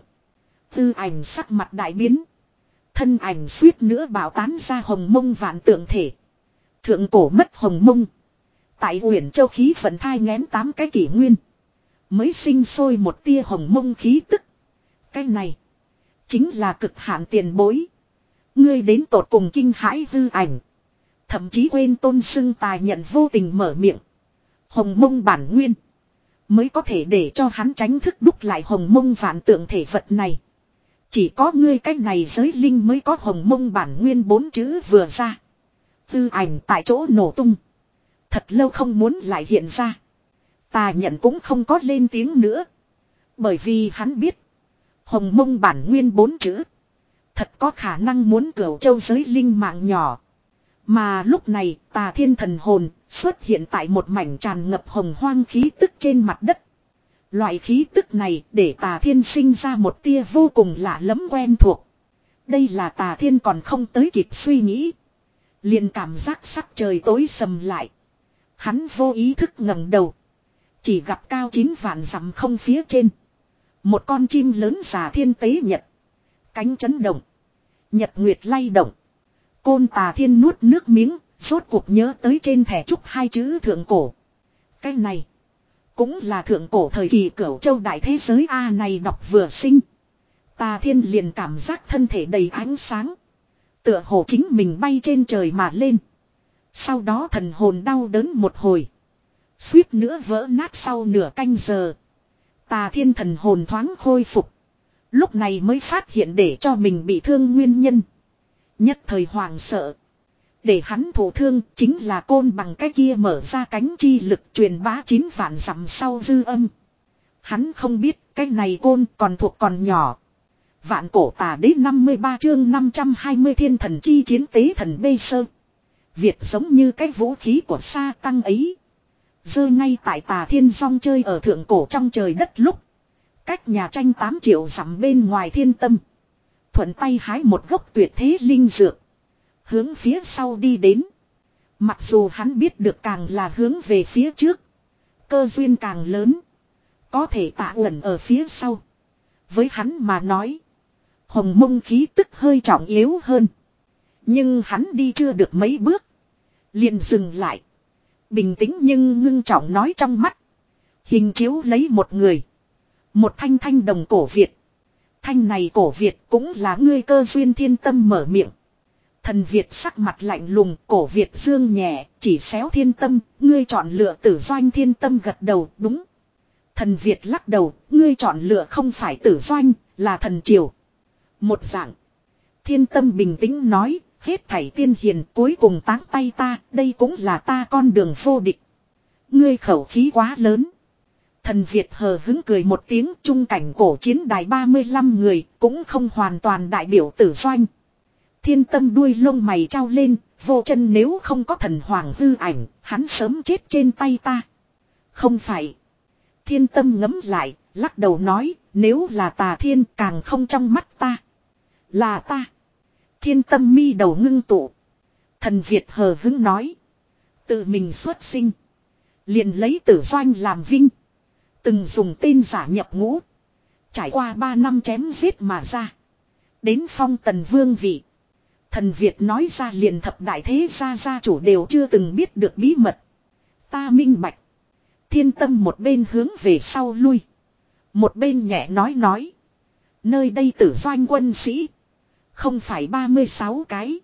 Tư ảnh sắc mặt đại biến. Thân ảnh suýt nữa bảo tán ra hồng mông vạn tượng thể. Thượng cổ mất hồng mông. Tại Uyển Châu khí vận thai ngén tám cái kỷ nguyên. Mới sinh sôi một tia hồng mông khí tức. Cái này. Chính là cực hạn tiền bối. Ngươi đến tột cùng kinh hãi hư ảnh. Thậm chí quên tôn xưng tài nhận vô tình mở miệng. Hồng mông bản nguyên. Mới có thể để cho hắn tránh thức đúc lại hồng mông vạn tượng thể vật này. Chỉ có ngươi cách này giới linh mới có hồng mông bản nguyên bốn chữ vừa ra. Tư ảnh tại chỗ nổ tung. Thật lâu không muốn lại hiện ra. Tà nhận cũng không có lên tiếng nữa. Bởi vì hắn biết. Hồng mông bản nguyên bốn chữ. Thật có khả năng muốn cửu châu giới linh mạng nhỏ. Mà lúc này tà thiên thần hồn xuất hiện tại một mảnh tràn ngập hồng hoang khí tức trên mặt đất. Loại khí tức này để tà thiên sinh ra một tia vô cùng lạ lẫm quen thuộc. Đây là tà thiên còn không tới kịp suy nghĩ. Liền cảm giác sắc trời tối sầm lại. Hắn vô ý thức ngẩng đầu. Chỉ gặp cao chín vạn dặm không phía trên. Một con chim lớn giả thiên tế nhật. Cánh chấn động. Nhật nguyệt lay động. Côn tà thiên nuốt nước miếng. Rốt cuộc nhớ tới trên thẻ trúc hai chữ thượng cổ. Cái này. Cũng là thượng cổ thời kỳ cửu châu đại thế giới A này đọc vừa sinh. Tà thiên liền cảm giác thân thể đầy ánh sáng. Tựa hồ chính mình bay trên trời mà lên. Sau đó thần hồn đau đớn một hồi. Suýt nữa vỡ nát sau nửa canh giờ. Tà thiên thần hồn thoáng khôi phục. Lúc này mới phát hiện để cho mình bị thương nguyên nhân. Nhất thời hoàng sợ. Để hắn thổ thương chính là côn bằng cái kia mở ra cánh chi lực truyền bá chín vạn dặm sau dư âm. Hắn không biết cái này côn còn thuộc còn nhỏ. Vạn cổ tà đế năm mươi ba chương năm trăm hai mươi thiên thần chi chiến tế thần bê sơ. Việt giống như cái vũ khí của sa tăng ấy. Giơ ngay tại tà thiên song chơi ở thượng cổ trong trời đất lúc. Cách nhà tranh tám triệu dặm bên ngoài thiên tâm. Thuận tay hái một gốc tuyệt thế linh dược. Hướng phía sau đi đến. Mặc dù hắn biết được càng là hướng về phía trước. Cơ duyên càng lớn. Có thể tạ ẩn ở phía sau. Với hắn mà nói. Hồng mông khí tức hơi trọng yếu hơn. Nhưng hắn đi chưa được mấy bước. Liền dừng lại. Bình tĩnh nhưng ngưng trọng nói trong mắt. Hình chiếu lấy một người. Một thanh thanh đồng cổ Việt. Thanh này cổ Việt cũng là ngươi cơ duyên thiên tâm mở miệng. Thần Việt sắc mặt lạnh lùng, cổ Việt dương nhẹ, chỉ xéo thiên tâm, ngươi chọn lựa tử doanh thiên tâm gật đầu, đúng. Thần Việt lắc đầu, ngươi chọn lựa không phải tử doanh, là thần triều. Một dạng. Thiên tâm bình tĩnh nói, hết thảy tiên hiền cuối cùng táng tay ta, đây cũng là ta con đường vô địch. Ngươi khẩu khí quá lớn. Thần Việt hờ hứng cười một tiếng, trung cảnh cổ chiến đài ba mươi lăm người, cũng không hoàn toàn đại biểu tử doanh. Thiên tâm đuôi lông mày trao lên, vô chân nếu không có thần hoàng hư ảnh, hắn sớm chết trên tay ta. Không phải. Thiên tâm ngấm lại, lắc đầu nói, nếu là tà thiên càng không trong mắt ta. Là ta. Thiên tâm mi đầu ngưng tụ. Thần Việt hờ hứng nói. Tự mình xuất sinh. Liền lấy tử doanh làm vinh. Từng dùng tên giả nhập ngũ. Trải qua ba năm chém giết mà ra. Đến phong tần vương vị. Thần Việt nói ra liền thập đại thế gia gia chủ đều chưa từng biết được bí mật. Ta minh bạch. Thiên tâm một bên hướng về sau lui. Một bên nhẹ nói nói. Nơi đây tử doanh quân sĩ. Không phải ba mươi sáu cái.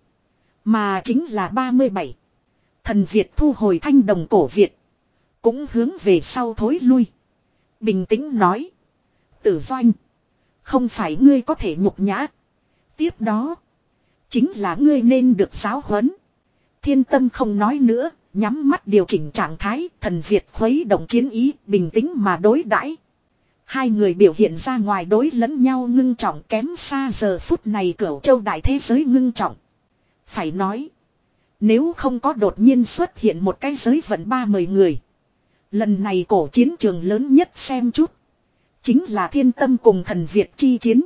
Mà chính là ba mươi bảy. Thần Việt thu hồi thanh đồng cổ Việt. Cũng hướng về sau thối lui. Bình tĩnh nói. Tử doanh. Không phải ngươi có thể nhục nhã. Tiếp đó. Chính là ngươi nên được giáo huấn. Thiên tâm không nói nữa. Nhắm mắt điều chỉnh trạng thái. Thần Việt khuấy động chiến ý. Bình tĩnh mà đối đãi. Hai người biểu hiện ra ngoài đối lẫn nhau ngưng trọng kém xa giờ phút này cửu châu đại thế giới ngưng trọng. Phải nói. Nếu không có đột nhiên xuất hiện một cái giới vận ba mươi người. Lần này cổ chiến trường lớn nhất xem chút. Chính là thiên tâm cùng thần Việt chi chiến.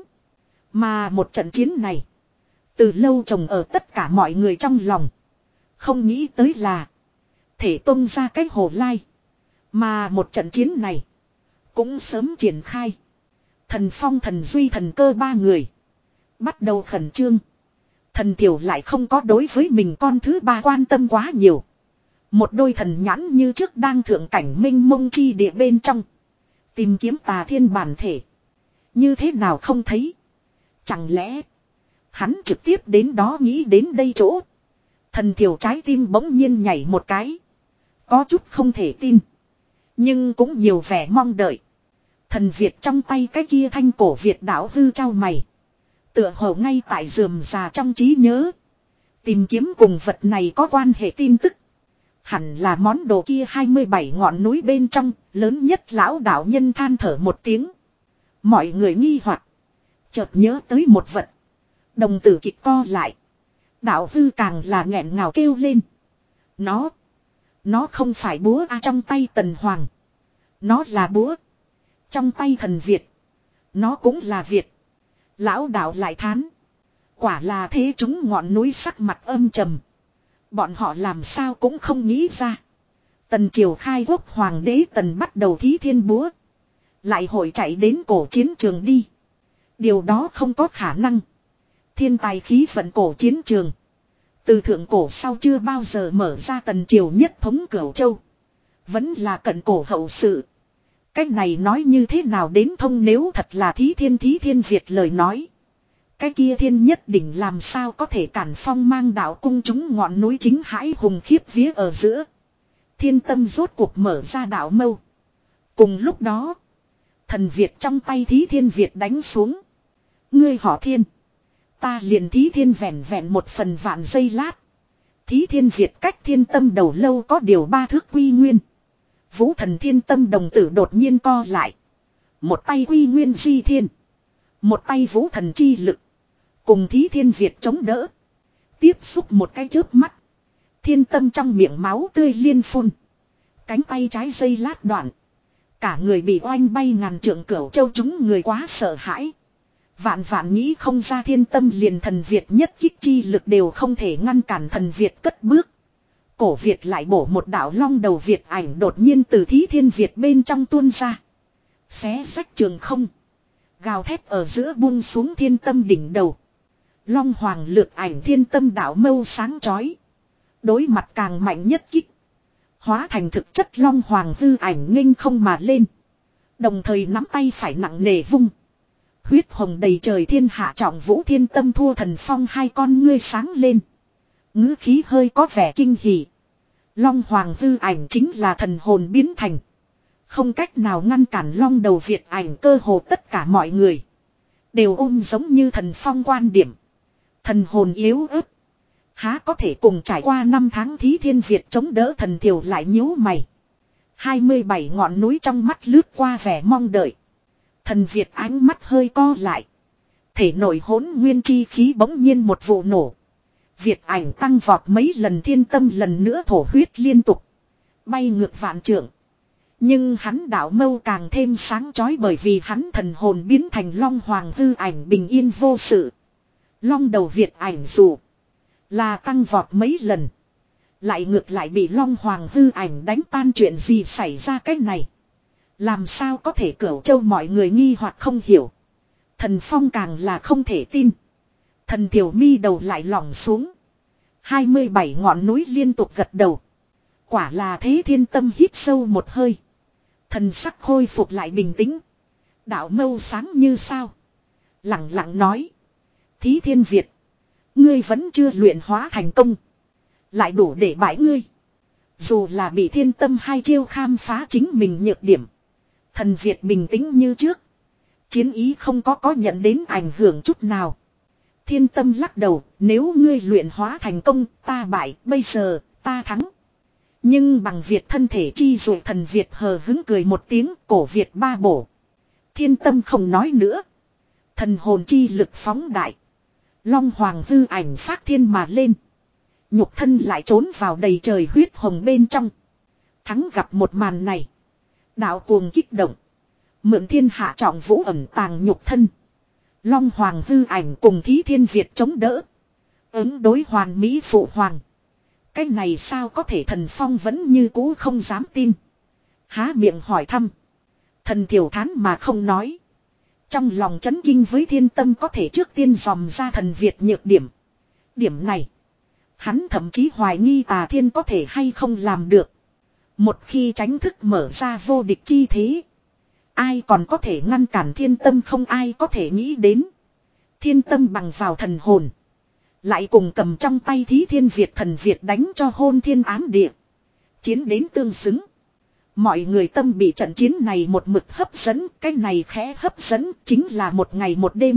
Mà một trận chiến này. Từ lâu trồng ở tất cả mọi người trong lòng. Không nghĩ tới là. Thể tung ra cái hồ lai. Mà một trận chiến này. cũng sớm triển khai. Thần Phong, Thần Duy, Thần Cơ ba người bắt đầu khẩn trương. Thần Thiểu lại không có đối với mình con thứ ba quan tâm quá nhiều. Một đôi thần nhãn như trước đang thượng cảnh minh mông chi địa bên trong. Tìm kiếm tà thiên bản thể. Như thế nào không thấy. Chẳng lẽ hắn trực tiếp đến đó nghĩ đến đây chỗ. Thần Thiểu trái tim bỗng nhiên nhảy một cái. Có chút không thể tin. Nhưng cũng nhiều vẻ mong đợi. Thần Việt trong tay cái kia thanh cổ Việt đảo hư trao mày. Tựa hồ ngay tại rườm rà trong trí nhớ. Tìm kiếm cùng vật này có quan hệ tin tức. Hẳn là món đồ kia hai mươi bảy ngọn núi bên trong, lớn nhất lão đạo nhân than thở một tiếng. Mọi người nghi hoặc chợt nhớ tới một vật. Đồng tử kịch co lại. Đạo hư càng là nghẹn ngào kêu lên. Nó, nó không phải búa a trong tay Tần Hoàng. Nó là búa. Trong tay thần Việt. Nó cũng là Việt. Lão đạo lại thán. Quả là thế, chúng ngọn núi sắc mặt âm trầm. Bọn họ làm sao cũng không nghĩ ra. Tần triều khai quốc hoàng đế Tần bắt đầu thí thiên búa. Lại hội chạy đến cổ chiến trường đi. Điều đó không có khả năng. Thiên tài khí vận cổ chiến trường. Từ thượng cổ sau chưa bao giờ mở ra Tần triều nhất thống Cửu Châu. Vẫn là cận cổ hậu sự. Cách này nói như thế nào đến thông, nếu thật là thí thiên thí thiên Việt lời nói. Cái kia thiên nhất định làm sao có thể cản phong mang đạo cung chúng ngọn núi chính hãi hùng khiếp vía ở giữa. Thiên tâm rốt cuộc mở ra đạo mâu. Cùng lúc đó, thần Việt trong tay thí thiên Việt đánh xuống. Ngươi họ Thiên. Ta liền thí thiên vẹn vẹn một phần vạn giây lát. Thí thiên Việt cách thiên tâm đầu lâu có điều ba thước quy nguyên. Vũ thần thiên tâm đồng tử đột nhiên co lại. Một tay quy nguyên di thiên. Một tay vũ thần chi lực. Cùng thí thiên Việt chống đỡ. Tiếp xúc một cái chớp mắt. Thiên tâm trong miệng máu tươi liên phun. Cánh tay trái dây lát đoạn. Cả người bị oanh bay ngàn trượng Cửu Châu, chúng người quá sợ hãi. Vạn vạn nghĩ không ra thiên tâm liền thần Việt nhất kích chi lực đều không thể ngăn cản thần Việt cất bước. Cổ Việt lại bổ một đạo long đầu Việt ảnh đột nhiên từ thí thiên Việt bên trong tuôn ra. Xé rách trường không. Gào thét ở giữa buông xuống thiên tâm đỉnh đầu. Long hoàng lược ảnh thiên tâm đạo mâu sáng chói. Đối mặt càng mạnh nhất kích. Hóa thành thực chất long hoàng hư ảnh nghênh không mà lên. Đồng thời nắm tay phải nặng nề vung. Huyết hồng đầy trời thiên hạ trọng vũ thiên tâm thua thần phong hai con ngươi sáng lên. Ngữ khí hơi có vẻ kinh hỉ. Long hoàng hư ảnh chính là thần hồn biến thành. Không cách nào ngăn cản long đầu Việt ảnh, cơ hồ tất cả mọi người. Đều ôm giống như thần phong quan điểm. Thần hồn yếu ớt. Há có thể cùng trải qua năm tháng thí thiên Việt chống đỡ. Thần Thiểu lại nhíu mày. hai mươi bảy ngọn núi trong mắt lướt qua vẻ mong đợi. Thần Việt ánh mắt hơi co lại. Thể nội hỗn nguyên chi khí bỗng nhiên một vụ nổ. Việt ảnh tăng vọt mấy lần, thiên tâm lần nữa thổ huyết liên tục. Bay ngược vạn trượng. Nhưng hắn đạo mâu càng thêm sáng chói, bởi vì hắn thần hồn biến thành long hoàng hư ảnh bình yên vô sự. Long đầu Việt ảnh dù là tăng vọt mấy lần, lại ngược lại bị long hoàng hư ảnh đánh tan. Chuyện gì xảy ra cái này? Làm sao có thể? Cửu Châu mọi người nghi hoặc không hiểu. Thần Phong càng là không thể tin. Thần Thiểu mi đầu lại lỏng xuống. hai mươi bảy ngọn núi liên tục gật đầu. Quả là thế, thiên tâm hít sâu một hơi. Thần sắc khôi phục lại bình tĩnh. Đạo mâu sáng như sao. Lặng lặng nói. Thí thiên Việt. Ngươi vẫn chưa luyện hóa thành công. Lại đủ để bãi ngươi. Dù là bị thiên tâm hai chiêu khám phá chính mình nhược điểm. Thần Việt bình tĩnh như trước. Chiến ý không có có nhận đến ảnh hưởng chút nào. Thiên tâm lắc đầu. Nếu ngươi luyện hóa thành công, ta bại. Bây giờ ta thắng. Nhưng bằng Việt thân thể chi rồi. Thần Việt hờ hứng cười một tiếng. Cổ Việt ba bổ. Thiên tâm không nói nữa. Thần hồn chi lực phóng đại. Long hoàng hư ảnh phát thiên mà lên. Nhục thân lại trốn vào đầy trời huyết hồng bên trong. Thắng gặp một màn này. Đạo cuồng kích động. Mượn thiên hạ trọng vũ ẩn tàng nhục thân. Long hoàng hư ảnh cùng thí thiên Việt chống đỡ. Ứng đối hoàn mỹ phụ hoàng. Cái này sao có thể? Thần Phong vẫn như cũ không dám tin. Há miệng hỏi thăm. Thần thiểu thán mà không nói. Trong lòng chấn kinh với thiên tâm có thể trước tiên dòm ra thần Việt nhược điểm. Điểm này. Hắn thậm chí hoài nghi tà thiên có thể hay không làm được. Một khi tránh thức mở ra vô địch chi thế. Ai còn có thể ngăn cản thiên tâm, không ai có thể nghĩ đến. Thiên tâm bằng vào thần hồn. Lại cùng cầm trong tay thí thiên Việt thần Việt đánh cho hôn thiên ám địa. Chiến đến tương xứng. Mọi người tâm bị trận chiến này một mực hấp dẫn. Cái này khẽ hấp dẫn chính là một ngày một đêm.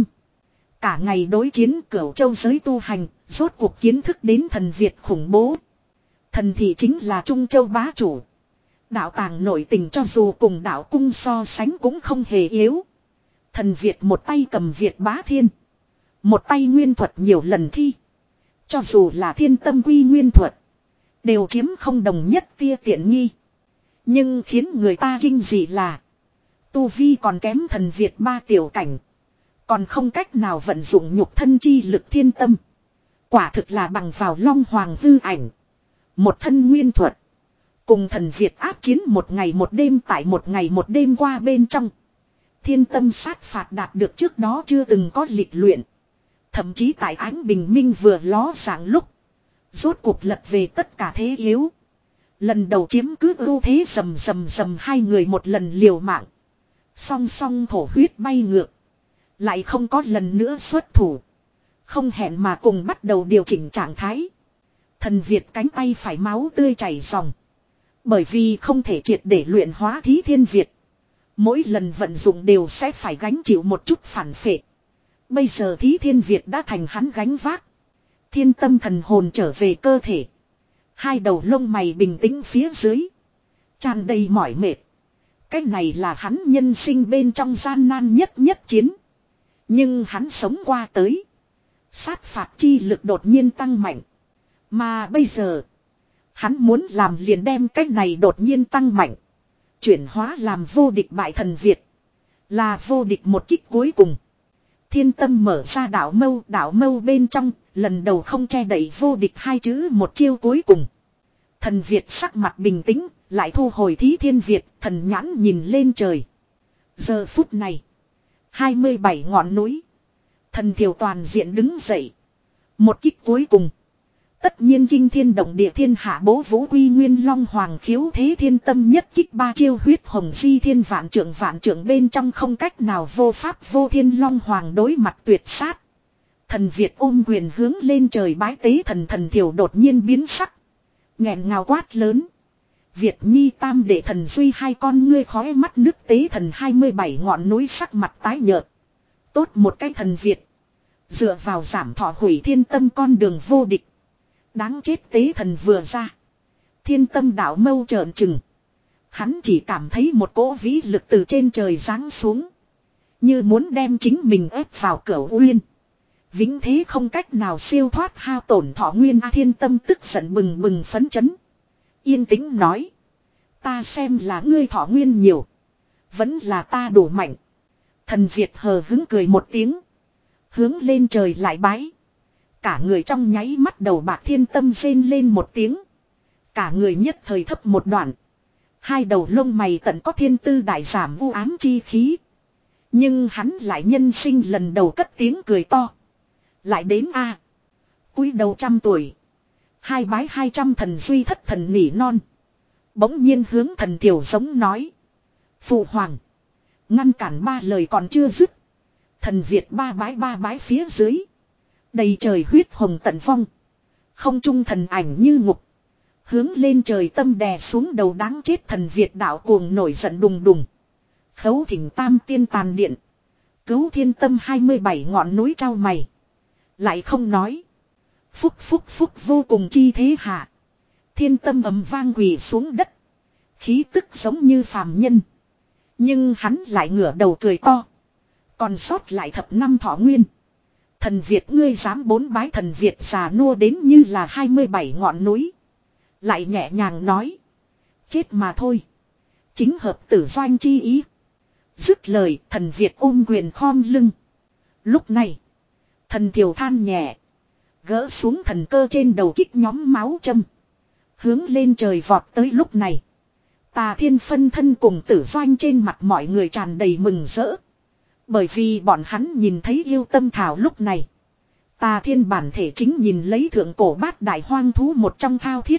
Cả ngày đối chiến Cửu Châu giới tu hành. Rốt cuộc kiến thức đến thần Việt khủng bố. Thần thì chính là Trung Châu bá chủ. Đạo tàng nổi tình cho dù cùng đạo cung so sánh cũng không hề yếu. Thần Việt một tay cầm Việt bá thiên. Một tay nguyên thuật nhiều lần thi. Cho dù là thiên tâm quy nguyên thuật. Đều chiếm không đồng nhất tia tiện nghi. Nhưng khiến người ta kinh dị là. Tu vi còn kém thần Việt ba tiểu cảnh. Còn không cách nào vận dụng nhục thân chi lực thiên tâm. Quả thực là bằng vào long hoàng hư ảnh. Một thân nguyên thuật. Cùng thần Việt áp chiến một ngày một đêm tại một ngày một đêm qua bên trong. Thiên tâm sát phạt đạt được trước đó chưa từng có lịch luyện. Thậm chí tại ánh bình minh vừa ló sáng lúc. Rốt cuộc lật về tất cả thế yếu. Lần đầu chiếm cứ ưu thế rầm rầm rầm hai người một lần liều mạng. Song song thổ huyết bay ngược. Lại không có lần nữa xuất thủ. Không hẹn mà cùng bắt đầu điều chỉnh trạng thái. Thần Việt cánh tay phải máu tươi chảy ròng. Bởi vì không thể triệt để luyện hóa thí thiên Việt. Mỗi lần vận dụng đều sẽ phải gánh chịu một chút phản phệ. Bây giờ thí thiên Việt đã thành hắn gánh vác. Thiên tâm thần hồn trở về cơ thể. Hai đầu lông mày bình tĩnh phía dưới. Tràn đầy mỏi mệt. Cái này là hắn nhân sinh bên trong gian nan nhất nhất chiến. Nhưng hắn sống qua tới. Sát phạt chi lực đột nhiên tăng mạnh. Mà bây giờ. Hắn muốn làm liền đem cái này đột nhiên tăng mạnh. Chuyển hóa làm vô địch bại thần Việt. Là vô địch một kích cuối cùng. Thiên tâm mở ra đảo mâu. Đảo mâu bên trong. Lần đầu không che đậy vô địch hai chữ một chiêu cuối cùng. Thần Việt sắc mặt bình tĩnh. Lại thu hồi thí thiên Việt. Thần nhãn nhìn lên trời. Giờ phút này. hai mươi bảy ngọn núi. Thần thiểu toàn diện đứng dậy. Một kích cuối cùng. Tất nhiên kinh thiên động địa thiên hạ bố vũ quy nguyên long hoàng khiếu thế thiên tâm nhất kích ba chiêu huyết hồng di thiên vạn trưởng vạn trưởng bên trong không cách nào vô pháp vô thiên long hoàng đối mặt tuyệt sát. Thần Việt ôm quyền hướng lên trời bái tế thần thần thiểu đột nhiên biến sắc. Nghẹn ngào quát lớn. Việt nhi tam đệ thần duy hai con ngươi khói mắt nước tế thần hai mươi bảy ngọn núi sắc mặt tái nhợt. Tốt một cái thần Việt. Dựa vào giảm thọ hủy thiên tâm con đường vô địch. Đáng chết tế thần vừa ra. Thiên tâm đạo mâu trợn trừng. Hắn chỉ cảm thấy một cỗ vĩ lực từ trên trời giáng xuống. Như muốn đem chính mình ép vào cửu uyên. Vĩnh thế không cách nào siêu thoát hao tổn thọ nguyên. A thiên tâm tức giận bừng bừng phấn chấn. Yên tĩnh nói. Ta xem là ngươi thọ nguyên nhiều. Vẫn là ta đủ mạnh. Thần Việt hờ hứng cười một tiếng. Hướng lên trời lại bái. Cả người trong nháy mắt đầu bạc thiên tâm rên lên một tiếng. Cả người nhất thời thấp một đoạn. Hai đầu lông mày tận có thiên tư đại giảm u ám chi khí. Nhưng hắn lại nhân sinh lần đầu cất tiếng cười to. Lại đến a à. Cúi đầu trăm tuổi. Hai bái hai trăm thần duy thất thần nỉ non. Bỗng nhiên hướng thần tiểu giống nói. Phụ hoàng. Ngăn cản ba lời còn chưa dứt. Thần Việt ba bái ba bái phía dưới. Đầy trời huyết hồng tận phong. Không trung thần ảnh như ngục. Hướng lên trời tâm đè xuống đầu đáng chết thần Việt đạo cuồng nổi giận đùng đùng. Khấu thỉnh tam tiên tàn điện. Cứu thiên tâm hai mươi bảy ngọn núi trao mày. Lại không nói. Phúc phúc phúc vô cùng chi thế hạ. Thiên tâm ầm vang quỳ xuống đất. Khí tức giống như phàm nhân. Nhưng hắn lại ngửa đầu cười to. Còn sót lại thập năm thọ nguyên. Thần Việt ngươi dám bốn bái thần Việt già nua đến như là hai mươi bảy ngọn núi. Lại nhẹ nhàng nói. Chết mà thôi. Chính hợp tử doanh chi ý. Dứt lời thần Việt ôm quyền khom lưng. Lúc này. Thần thiểu than nhẹ. Gỡ xuống thần cơ trên đầu kích nhóm máu châm. Hướng lên trời vọt tới lúc này. Tà Thiên phân thân cùng Tử Doanh trên mặt mọi người tràn đầy mừng rỡ. Bởi vì bọn hắn nhìn thấy yêu tâm thảo lúc này. Tà Thiên bản thể chính nhìn lấy thượng cổ bát đại hoang thú một trong thao thiết.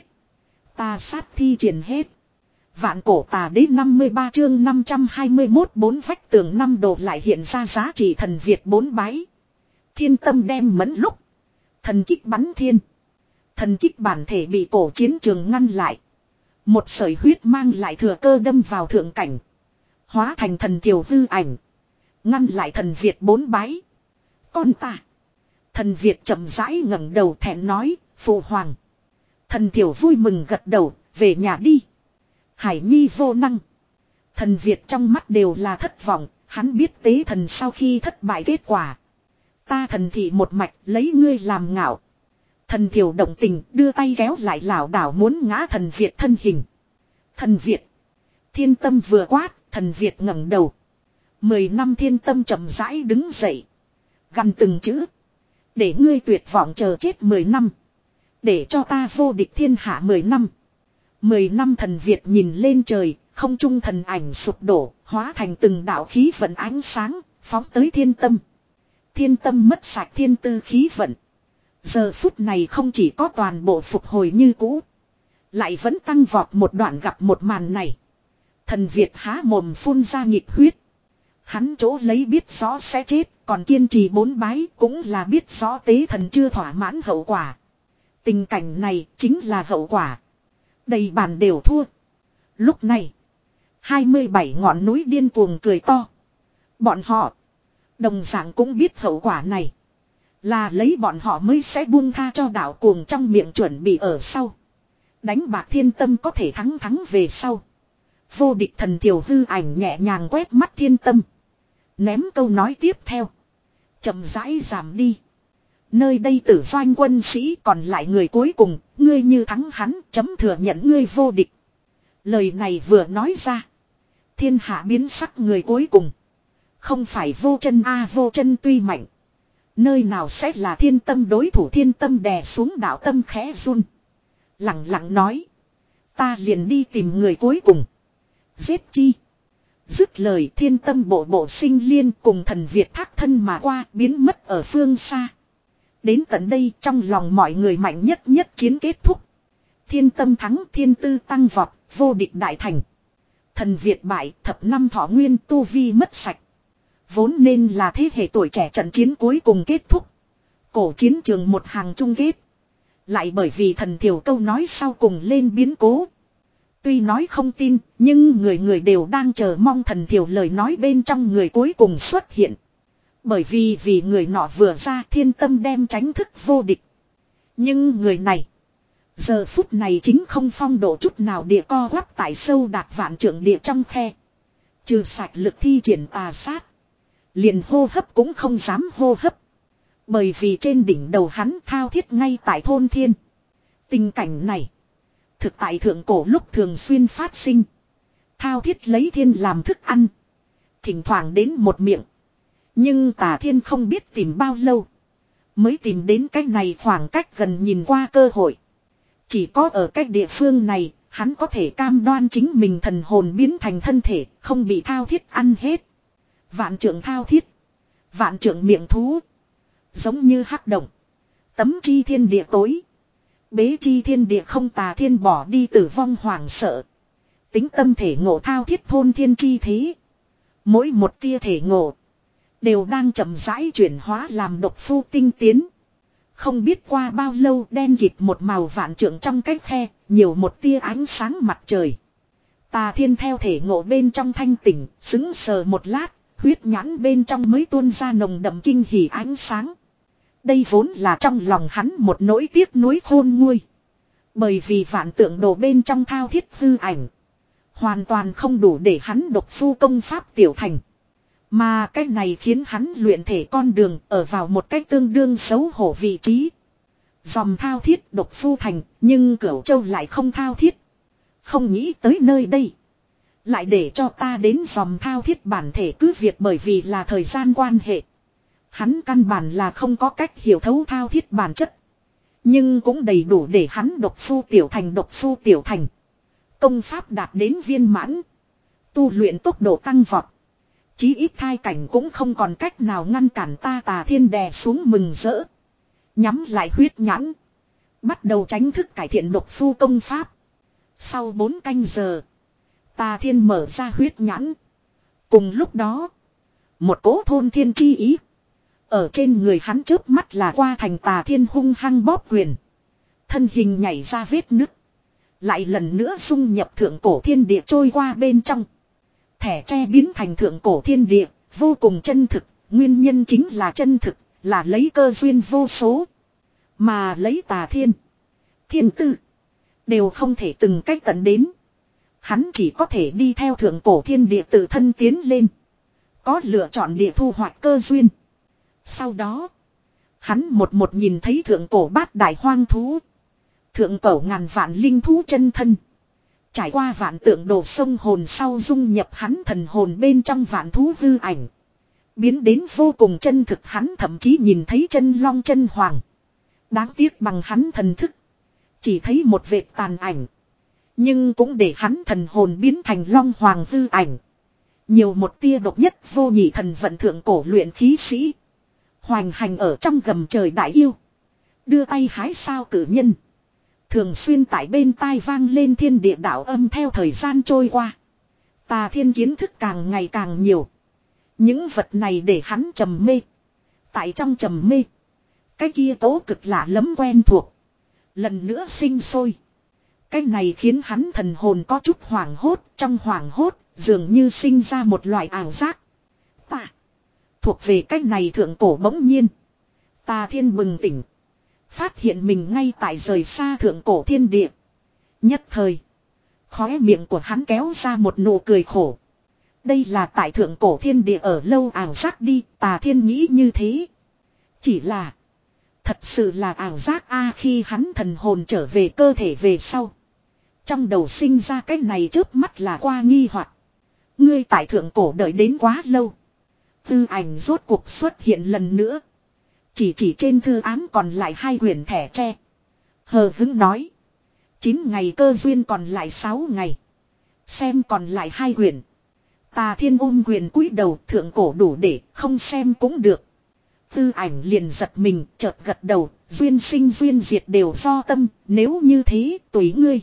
Tà sát thi triển hết. Vạn cổ tà đế năm mươi ba chương năm trăm hai mươi mốt bốn vách tường năm đồ lại hiện ra giá trị thần Việt bốn bái. Thiên tâm đem mẫn lúc. Thần kích bắn thiên. Thần kích bản thể bị cổ chiến trường ngăn lại. Một sợi huyết mang lại thừa cơ đâm vào thượng cảnh. Hóa thành thần thiểu hư ảnh. Ngăn lại thần Việt bốn bái. Con ta. Thần Việt chậm rãi ngẩng đầu thẹn nói, phụ hoàng. Thần thiểu vui mừng gật đầu, về nhà đi. Hải Nhi vô năng. Thần Việt trong mắt đều là thất vọng, hắn biết tế thần sau khi thất bại kết quả. Ta thần thị một mạch lấy ngươi làm ngạo. Thần thiểu động tình đưa tay kéo lại lảo đảo muốn ngã thần Việt thân hình. Thần Việt. Thiên tâm vừa quát, thần Việt ngẩng đầu. Mười năm thiên tâm chậm rãi đứng dậy. Gằn từng chữ. Để ngươi tuyệt vọng chờ chết mười năm. Để cho ta vô địch thiên hạ mười năm. Mười năm thần Việt nhìn lên trời, không trung thần ảnh sụp đổ, hóa thành từng đạo khí vận ánh sáng, phóng tới thiên tâm. Thiên tâm mất sạch thiên tư khí vận. Giờ phút này không chỉ có toàn bộ phục hồi như cũ. Lại vẫn tăng vọt một đoạn gặp một màn này. Thần Việt há mồm phun ra nghịch huyết. Hắn chỗ lấy biết rõ sẽ chết, còn kiên trì bốn bái cũng là biết rõ tế thần chưa thỏa mãn hậu quả. Tình cảnh này chính là hậu quả. Đầy bàn đều thua. Lúc này, hai mươi bảy ngọn núi điên cuồng cười to. Bọn họ, đồng dạng cũng biết hậu quả này. Là lấy bọn họ mới sẽ buông tha cho đạo cuồng trong miệng chuẩn bị ở sau. Đánh bạc thiên tâm có thể thắng thắng về sau. Vô địch thần thiểu hư ảnh nhẹ nhàng quét mắt thiên tâm. Ném câu nói tiếp theo. Chậm rãi giảm đi. Nơi đây Tử Doanh quân sĩ còn lại người cuối cùng. Ngươi như thắng hắn chấm thừa nhận ngươi vô địch. Lời này vừa nói ra. Thiên hạ biến sắc người cuối cùng. Không phải vô chân a à, vô chân tuy mạnh. Nơi nào sẽ là thiên tâm đối thủ thiên tâm đè xuống đạo tâm khẽ run. Lặng lặng nói. Ta liền đi tìm người cuối cùng. Giết chi. Dứt lời thiên tâm bộ bộ sinh liên cùng thần Việt thác thân mà qua biến mất ở phương xa. Đến tận đây trong lòng mọi người mạnh nhất nhất chiến kết thúc. Thiên tâm thắng thiên tư tăng vọt, vô địch đại thành. Thần Việt bại thập năm thọ nguyên tu vi mất sạch. Vốn nên là thế hệ tuổi trẻ trận chiến cuối cùng kết thúc. Cổ chiến trường một hàng chung kết. Lại bởi vì thần thiểu câu nói sau cùng lên biến cố. Tuy nói không tin, nhưng người người đều đang chờ mong thần thiểu lời nói bên trong người cuối cùng xuất hiện. Bởi vì vì người nọ vừa ra thiên tâm đem tránh thức vô địch. Nhưng người này, giờ phút này chính không phong độ chút nào địa co quắp tại sâu đạt vạn trượng địa trong khe. Trừ sạch lực thi triển tà sát. Liền hô hấp cũng không dám hô hấp. Bởi vì trên đỉnh đầu hắn thao thiết ngay tại thôn thiên. Tình cảnh này. Thực tại thượng cổ lúc thường xuyên phát sinh. Thao thiết lấy thiên làm thức ăn. Thỉnh thoảng đến một miệng. Nhưng tà thiên không biết tìm bao lâu. Mới tìm đến cái này khoảng cách gần nhìn qua cơ hội. Chỉ có ở cái địa phương này. Hắn có thể cam đoan chính mình thần hồn biến thành thân thể. Không bị thao thiết ăn hết. Vạn trượng thao thiết. Vạn trượng miệng thú. Giống như hắc động. Tấm chi thiên địa tối. Bế chi thiên địa không tà thiên bỏ đi tử vong hoảng sợ. Tính tâm thể ngộ thao thiết thôn thiên chi thế. Mỗi một tia thể ngộ. Đều đang chậm rãi chuyển hóa làm độc phu tinh tiến. Không biết qua bao lâu đen kịt một màu vạn trượng trong cái khe. Nhiều một tia ánh sáng mặt trời. Tà thiên theo thể ngộ bên trong thanh tỉnh. Xứng sờ một lát. Huyết nhãn bên trong mới tuôn ra nồng đậm kinh hỉ ánh sáng. Đây vốn là trong lòng hắn một nỗi tiếc nuối khôn nguôi. Bởi vì vạn tượng đồ bên trong thao thiết hư ảnh. Hoàn toàn không đủ để hắn độc phu công pháp tiểu thành. Mà cái này khiến hắn luyện thể con đường ở vào một cách tương đương xấu hổ vị trí. Dòng thao thiết độc phu thành nhưng Cửu Châu lại không thao thiết. Không nghĩ tới nơi đây. Lại để cho ta đến dòng thao thiết bản thể cứ việc bởi vì là thời gian quan hệ. Hắn căn bản là không có cách hiểu thấu thao thiết bản chất. Nhưng cũng đầy đủ để hắn độc phu tiểu thành độc phu tiểu thành. Công pháp đạt đến viên mãn. Tu luyện tốc độ tăng vọt. Chí ít thai cảnh cũng không còn cách nào ngăn cản ta. Tà Thiên đè xuống mừng rỡ. Nhắm lại huyết nhãn. Bắt đầu tránh thức cải thiện độc phu công pháp. Sau bốn canh giờ. Tà Thiên mở ra huyết nhãn. Cùng lúc đó. Một cỗ thôn thiên chi ý. Ở trên người hắn chớp mắt là qua thành. Tà Thiên hung hăng bóp quyền. Thân hình nhảy ra vết nứt. Lại lần nữa dung nhập thượng cổ thiên địa trôi qua bên trong. Thẻ tre biến thành thượng cổ thiên địa. Vô cùng chân thực. Nguyên nhân chính là chân thực. Là lấy cơ duyên vô số. Mà lấy Tà Thiên. Thiên tư. Đều không thể từng cách tận đến. Hắn chỉ có thể đi theo thượng cổ thiên địa tự thân tiến lên. Có lựa chọn địa thu hoạch cơ duyên. Sau đó. Hắn một một nhìn thấy thượng cổ bát đại hoang thú. Thượng cổ ngàn vạn linh thú chân thân. Trải qua vạn tượng đổ sông hồn sau dung nhập hắn thần hồn bên trong vạn thú hư ảnh. Biến đến vô cùng chân thực, hắn thậm chí nhìn thấy chân long chân hoàng. Đáng tiếc bằng hắn thần thức. Chỉ thấy một vệt tàn ảnh. Nhưng cũng để hắn thần hồn biến thành long hoàng hư ảnh. Nhiều một tia độc nhất vô nhị thần vận thượng cổ luyện khí sĩ. Hoành hành ở trong gầm trời đại yêu. Đưa tay hái sao cử nhân. Thường xuyên tại bên tai vang lên thiên địa đạo âm. Theo thời gian trôi qua. Tà Thiên kiến thức càng ngày càng nhiều. Những vật này để hắn trầm mê. Tại trong trầm mê. Cái kia tố cực lạ lẫm quen thuộc. Lần nữa sinh sôi. Cái này khiến hắn thần hồn có chút hoảng hốt. Trong hoảng hốt dường như sinh ra một loại ảo giác. Ta. Thuộc về cái này thượng cổ bỗng nhiên. Tà Thiên bừng tỉnh. Phát hiện mình ngay tại rời xa thượng cổ thiên địa. Nhất thời. Khóe miệng của hắn kéo ra một nụ cười khổ. Đây là tại thượng cổ thiên địa ở lâu ảo giác đi. Tà Thiên nghĩ như thế. Chỉ là. Thật sự là ảo giác a. Khi hắn thần hồn trở về cơ thể về sau. Trong đầu sinh ra cái này chớp mắt là qua nghi hoặc. Ngươi tại thượng cổ đợi đến quá lâu. Tư ảnh rốt cuộc xuất hiện lần nữa. Chỉ chỉ trên thư án còn lại hai quyển thẻ tre. Hờ hứng nói. Chín ngày cơ duyên còn lại sáu ngày. Xem còn lại hai quyển. Tà Thiên ôm quyền cúi đầu, thượng cổ đủ để không xem cũng được. Tư ảnh liền giật mình, chợt gật đầu. Duyên sinh duyên diệt đều do tâm. Nếu như thế tùy ngươi.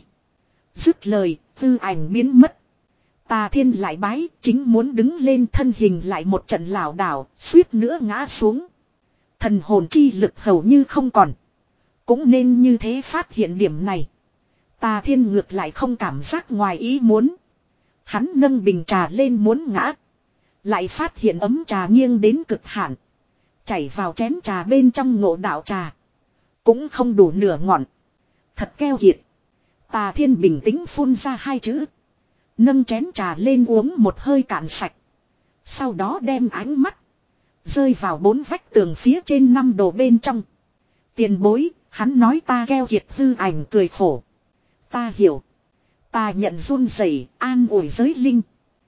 Dứt lời, tư ảnh biến mất. Tà Thiên lại bái, chính muốn đứng lên, thân hình lại một trận lảo đảo, suýt nữa ngã xuống. Thần hồn chi lực hầu như không còn. Cũng nên như thế phát hiện điểm này. Tà Thiên ngược lại không cảm giác ngoài ý muốn. Hắn nâng bình trà lên muốn ngã. Lại phát hiện ấm trà nghiêng đến cực hạn. Chảy vào chén trà bên trong ngộ đạo trà. Cũng không đủ nửa ngọn. Thật keo kiệt. Tà Thiên bình tĩnh phun ra hai chữ. Nâng chén trà lên uống một hơi cạn sạch. Sau đó đem ánh mắt. Rơi vào bốn vách tường phía trên năm đồ bên trong. Tiền bối, hắn nói ta keo kiệt hư ảnh cười khổ. Ta hiểu. Ta nhận run rẩy an ủi giới linh.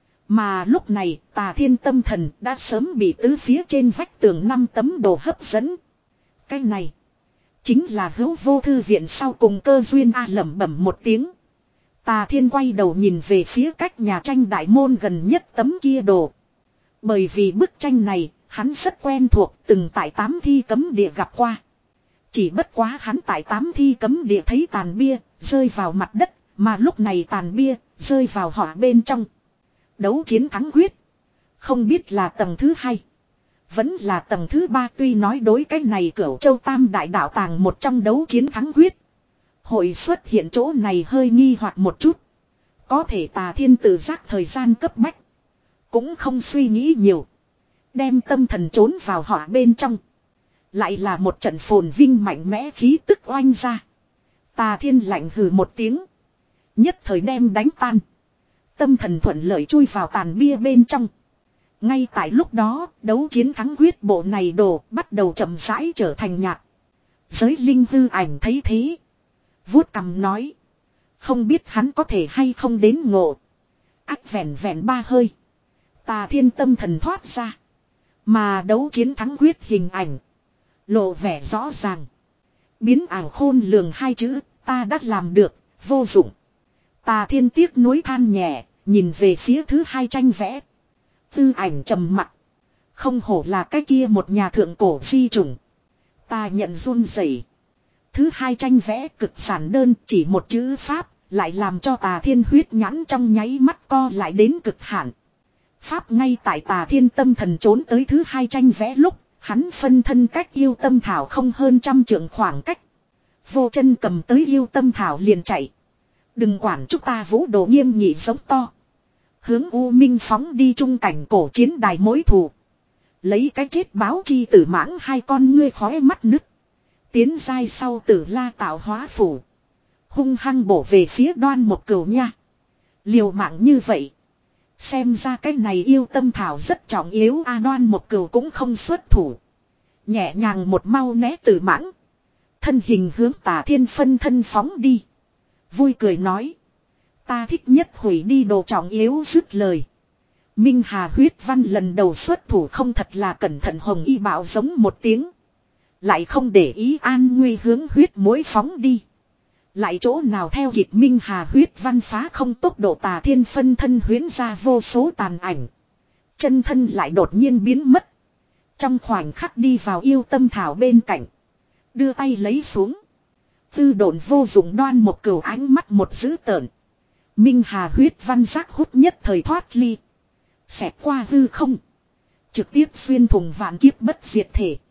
Mà lúc này Tà Thiên tâm thần đã sớm bị tứ phía trên vách tường năm tấm đồ hấp dẫn. Cái này. Chính là hữu vô thư viện sau cùng cơ duyên a lẩm bẩm một tiếng. Tà Thiên quay đầu nhìn về phía cách nhà tranh đại môn gần nhất tấm kia đồ. Bởi vì bức tranh này, hắn rất quen thuộc, từng tại tám thi cấm địa gặp qua. Chỉ bất quá hắn tại tám thi cấm địa thấy tàn bia, rơi vào mặt đất, mà lúc này tàn bia, rơi vào họ bên trong. Đấu chiến thắng quyết. Không biết là tầng thứ hai. Vẫn là tầng thứ ba, tuy nói đối cái này Cửu Châu Tam Đại Đạo Tàng một trong đấu chiến thắng quyết. Hội xuất hiện chỗ này hơi nghi hoặc một chút. Có thể Tà Thiên tự giác thời gian cấp bách. Cũng không suy nghĩ nhiều. Đem tâm thần trốn vào họ bên trong. Lại là một trận phồn vinh mạnh mẽ khí tức oanh ra. Tà Thiên lạnh hừ một tiếng. Nhất thời đem đánh tan. Tâm thần thuận lợi chui vào tàn bia bên trong. Ngay tại lúc đó, đấu chiến thắng quyết bộ này đồ bắt đầu chậm rãi trở thành nhạt. Giới linh hư ảnh thấy thế. Vuốt cằm nói. Không biết hắn có thể hay không đến ngộ. Ác vẹn vẹn ba hơi. Tà Thiên tâm thần thoát ra. Mà đấu chiến thắng quyết hình ảnh. Lộ vẻ rõ ràng. Biến ảo khôn lường hai chữ. Ta đã làm được. Vô dụng. Tà Thiên tiếc nuối than nhẹ, nhìn về phía thứ hai tranh vẽ. Tư ảnh trầm mặc. Không hổ là cái kia một nhà thượng cổ di chủng. Ta nhận run rẩy. Thứ hai tranh vẽ cực giản đơn, chỉ một chữ Pháp, lại làm cho Tà Thiên huyết nhãn trong nháy mắt co lại đến cực hạn. Pháp ngay tại Tà Thiên tâm thần trốn tới thứ hai tranh vẽ lúc, hắn phân thân cách yêu tâm thảo không hơn trăm trượng khoảng cách. Vô chân cầm tới yêu tâm thảo liền chạy. Đừng quản chúng ta vũ đồ nghiêm nghị giống to. Hướng U Minh phóng đi trung cảnh cổ chiến đài mối thù. Lấy cái chết báo chi tử mãng hai con ngươi khói mắt nứt. Tiến giai sau tử la tạo hóa phủ. Hung hăng bổ về phía Đoan Một Cửu nha. Liều mạng như vậy. Xem ra cái này yêu tâm thảo rất trọng yếu. A Đoan Một Cửu cũng không xuất thủ. Nhẹ nhàng một mau né tử mãng. Thân hình hướng Tà Thiên phân thân phóng đi. Vui cười nói. Ta thích nhất hủy đi đồ trọng yếu dứt lời. Minh Hà huyết văn lần đầu xuất thủ không thật là cẩn thận hồng y bảo giống một tiếng. Lại không để ý an nguy hướng huyết mối phóng đi. Lại chỗ nào theo kịp Minh Hà huyết văn phá không tốc độ Tà Thiên phân thân huyễn ra vô số tàn ảnh. Chân thân lại đột nhiên biến mất. Trong khoảnh khắc đi vào yêu tâm thảo bên cạnh. Đưa tay lấy xuống. Tư độn vô dụng Đoan Một Cửu ánh mắt một dữ tợn. Minh Hà huyết văn giác hút nhất thời thoát ly. Xẹt qua hư không. Trực tiếp xuyên thủng vạn kiếp bất diệt thể.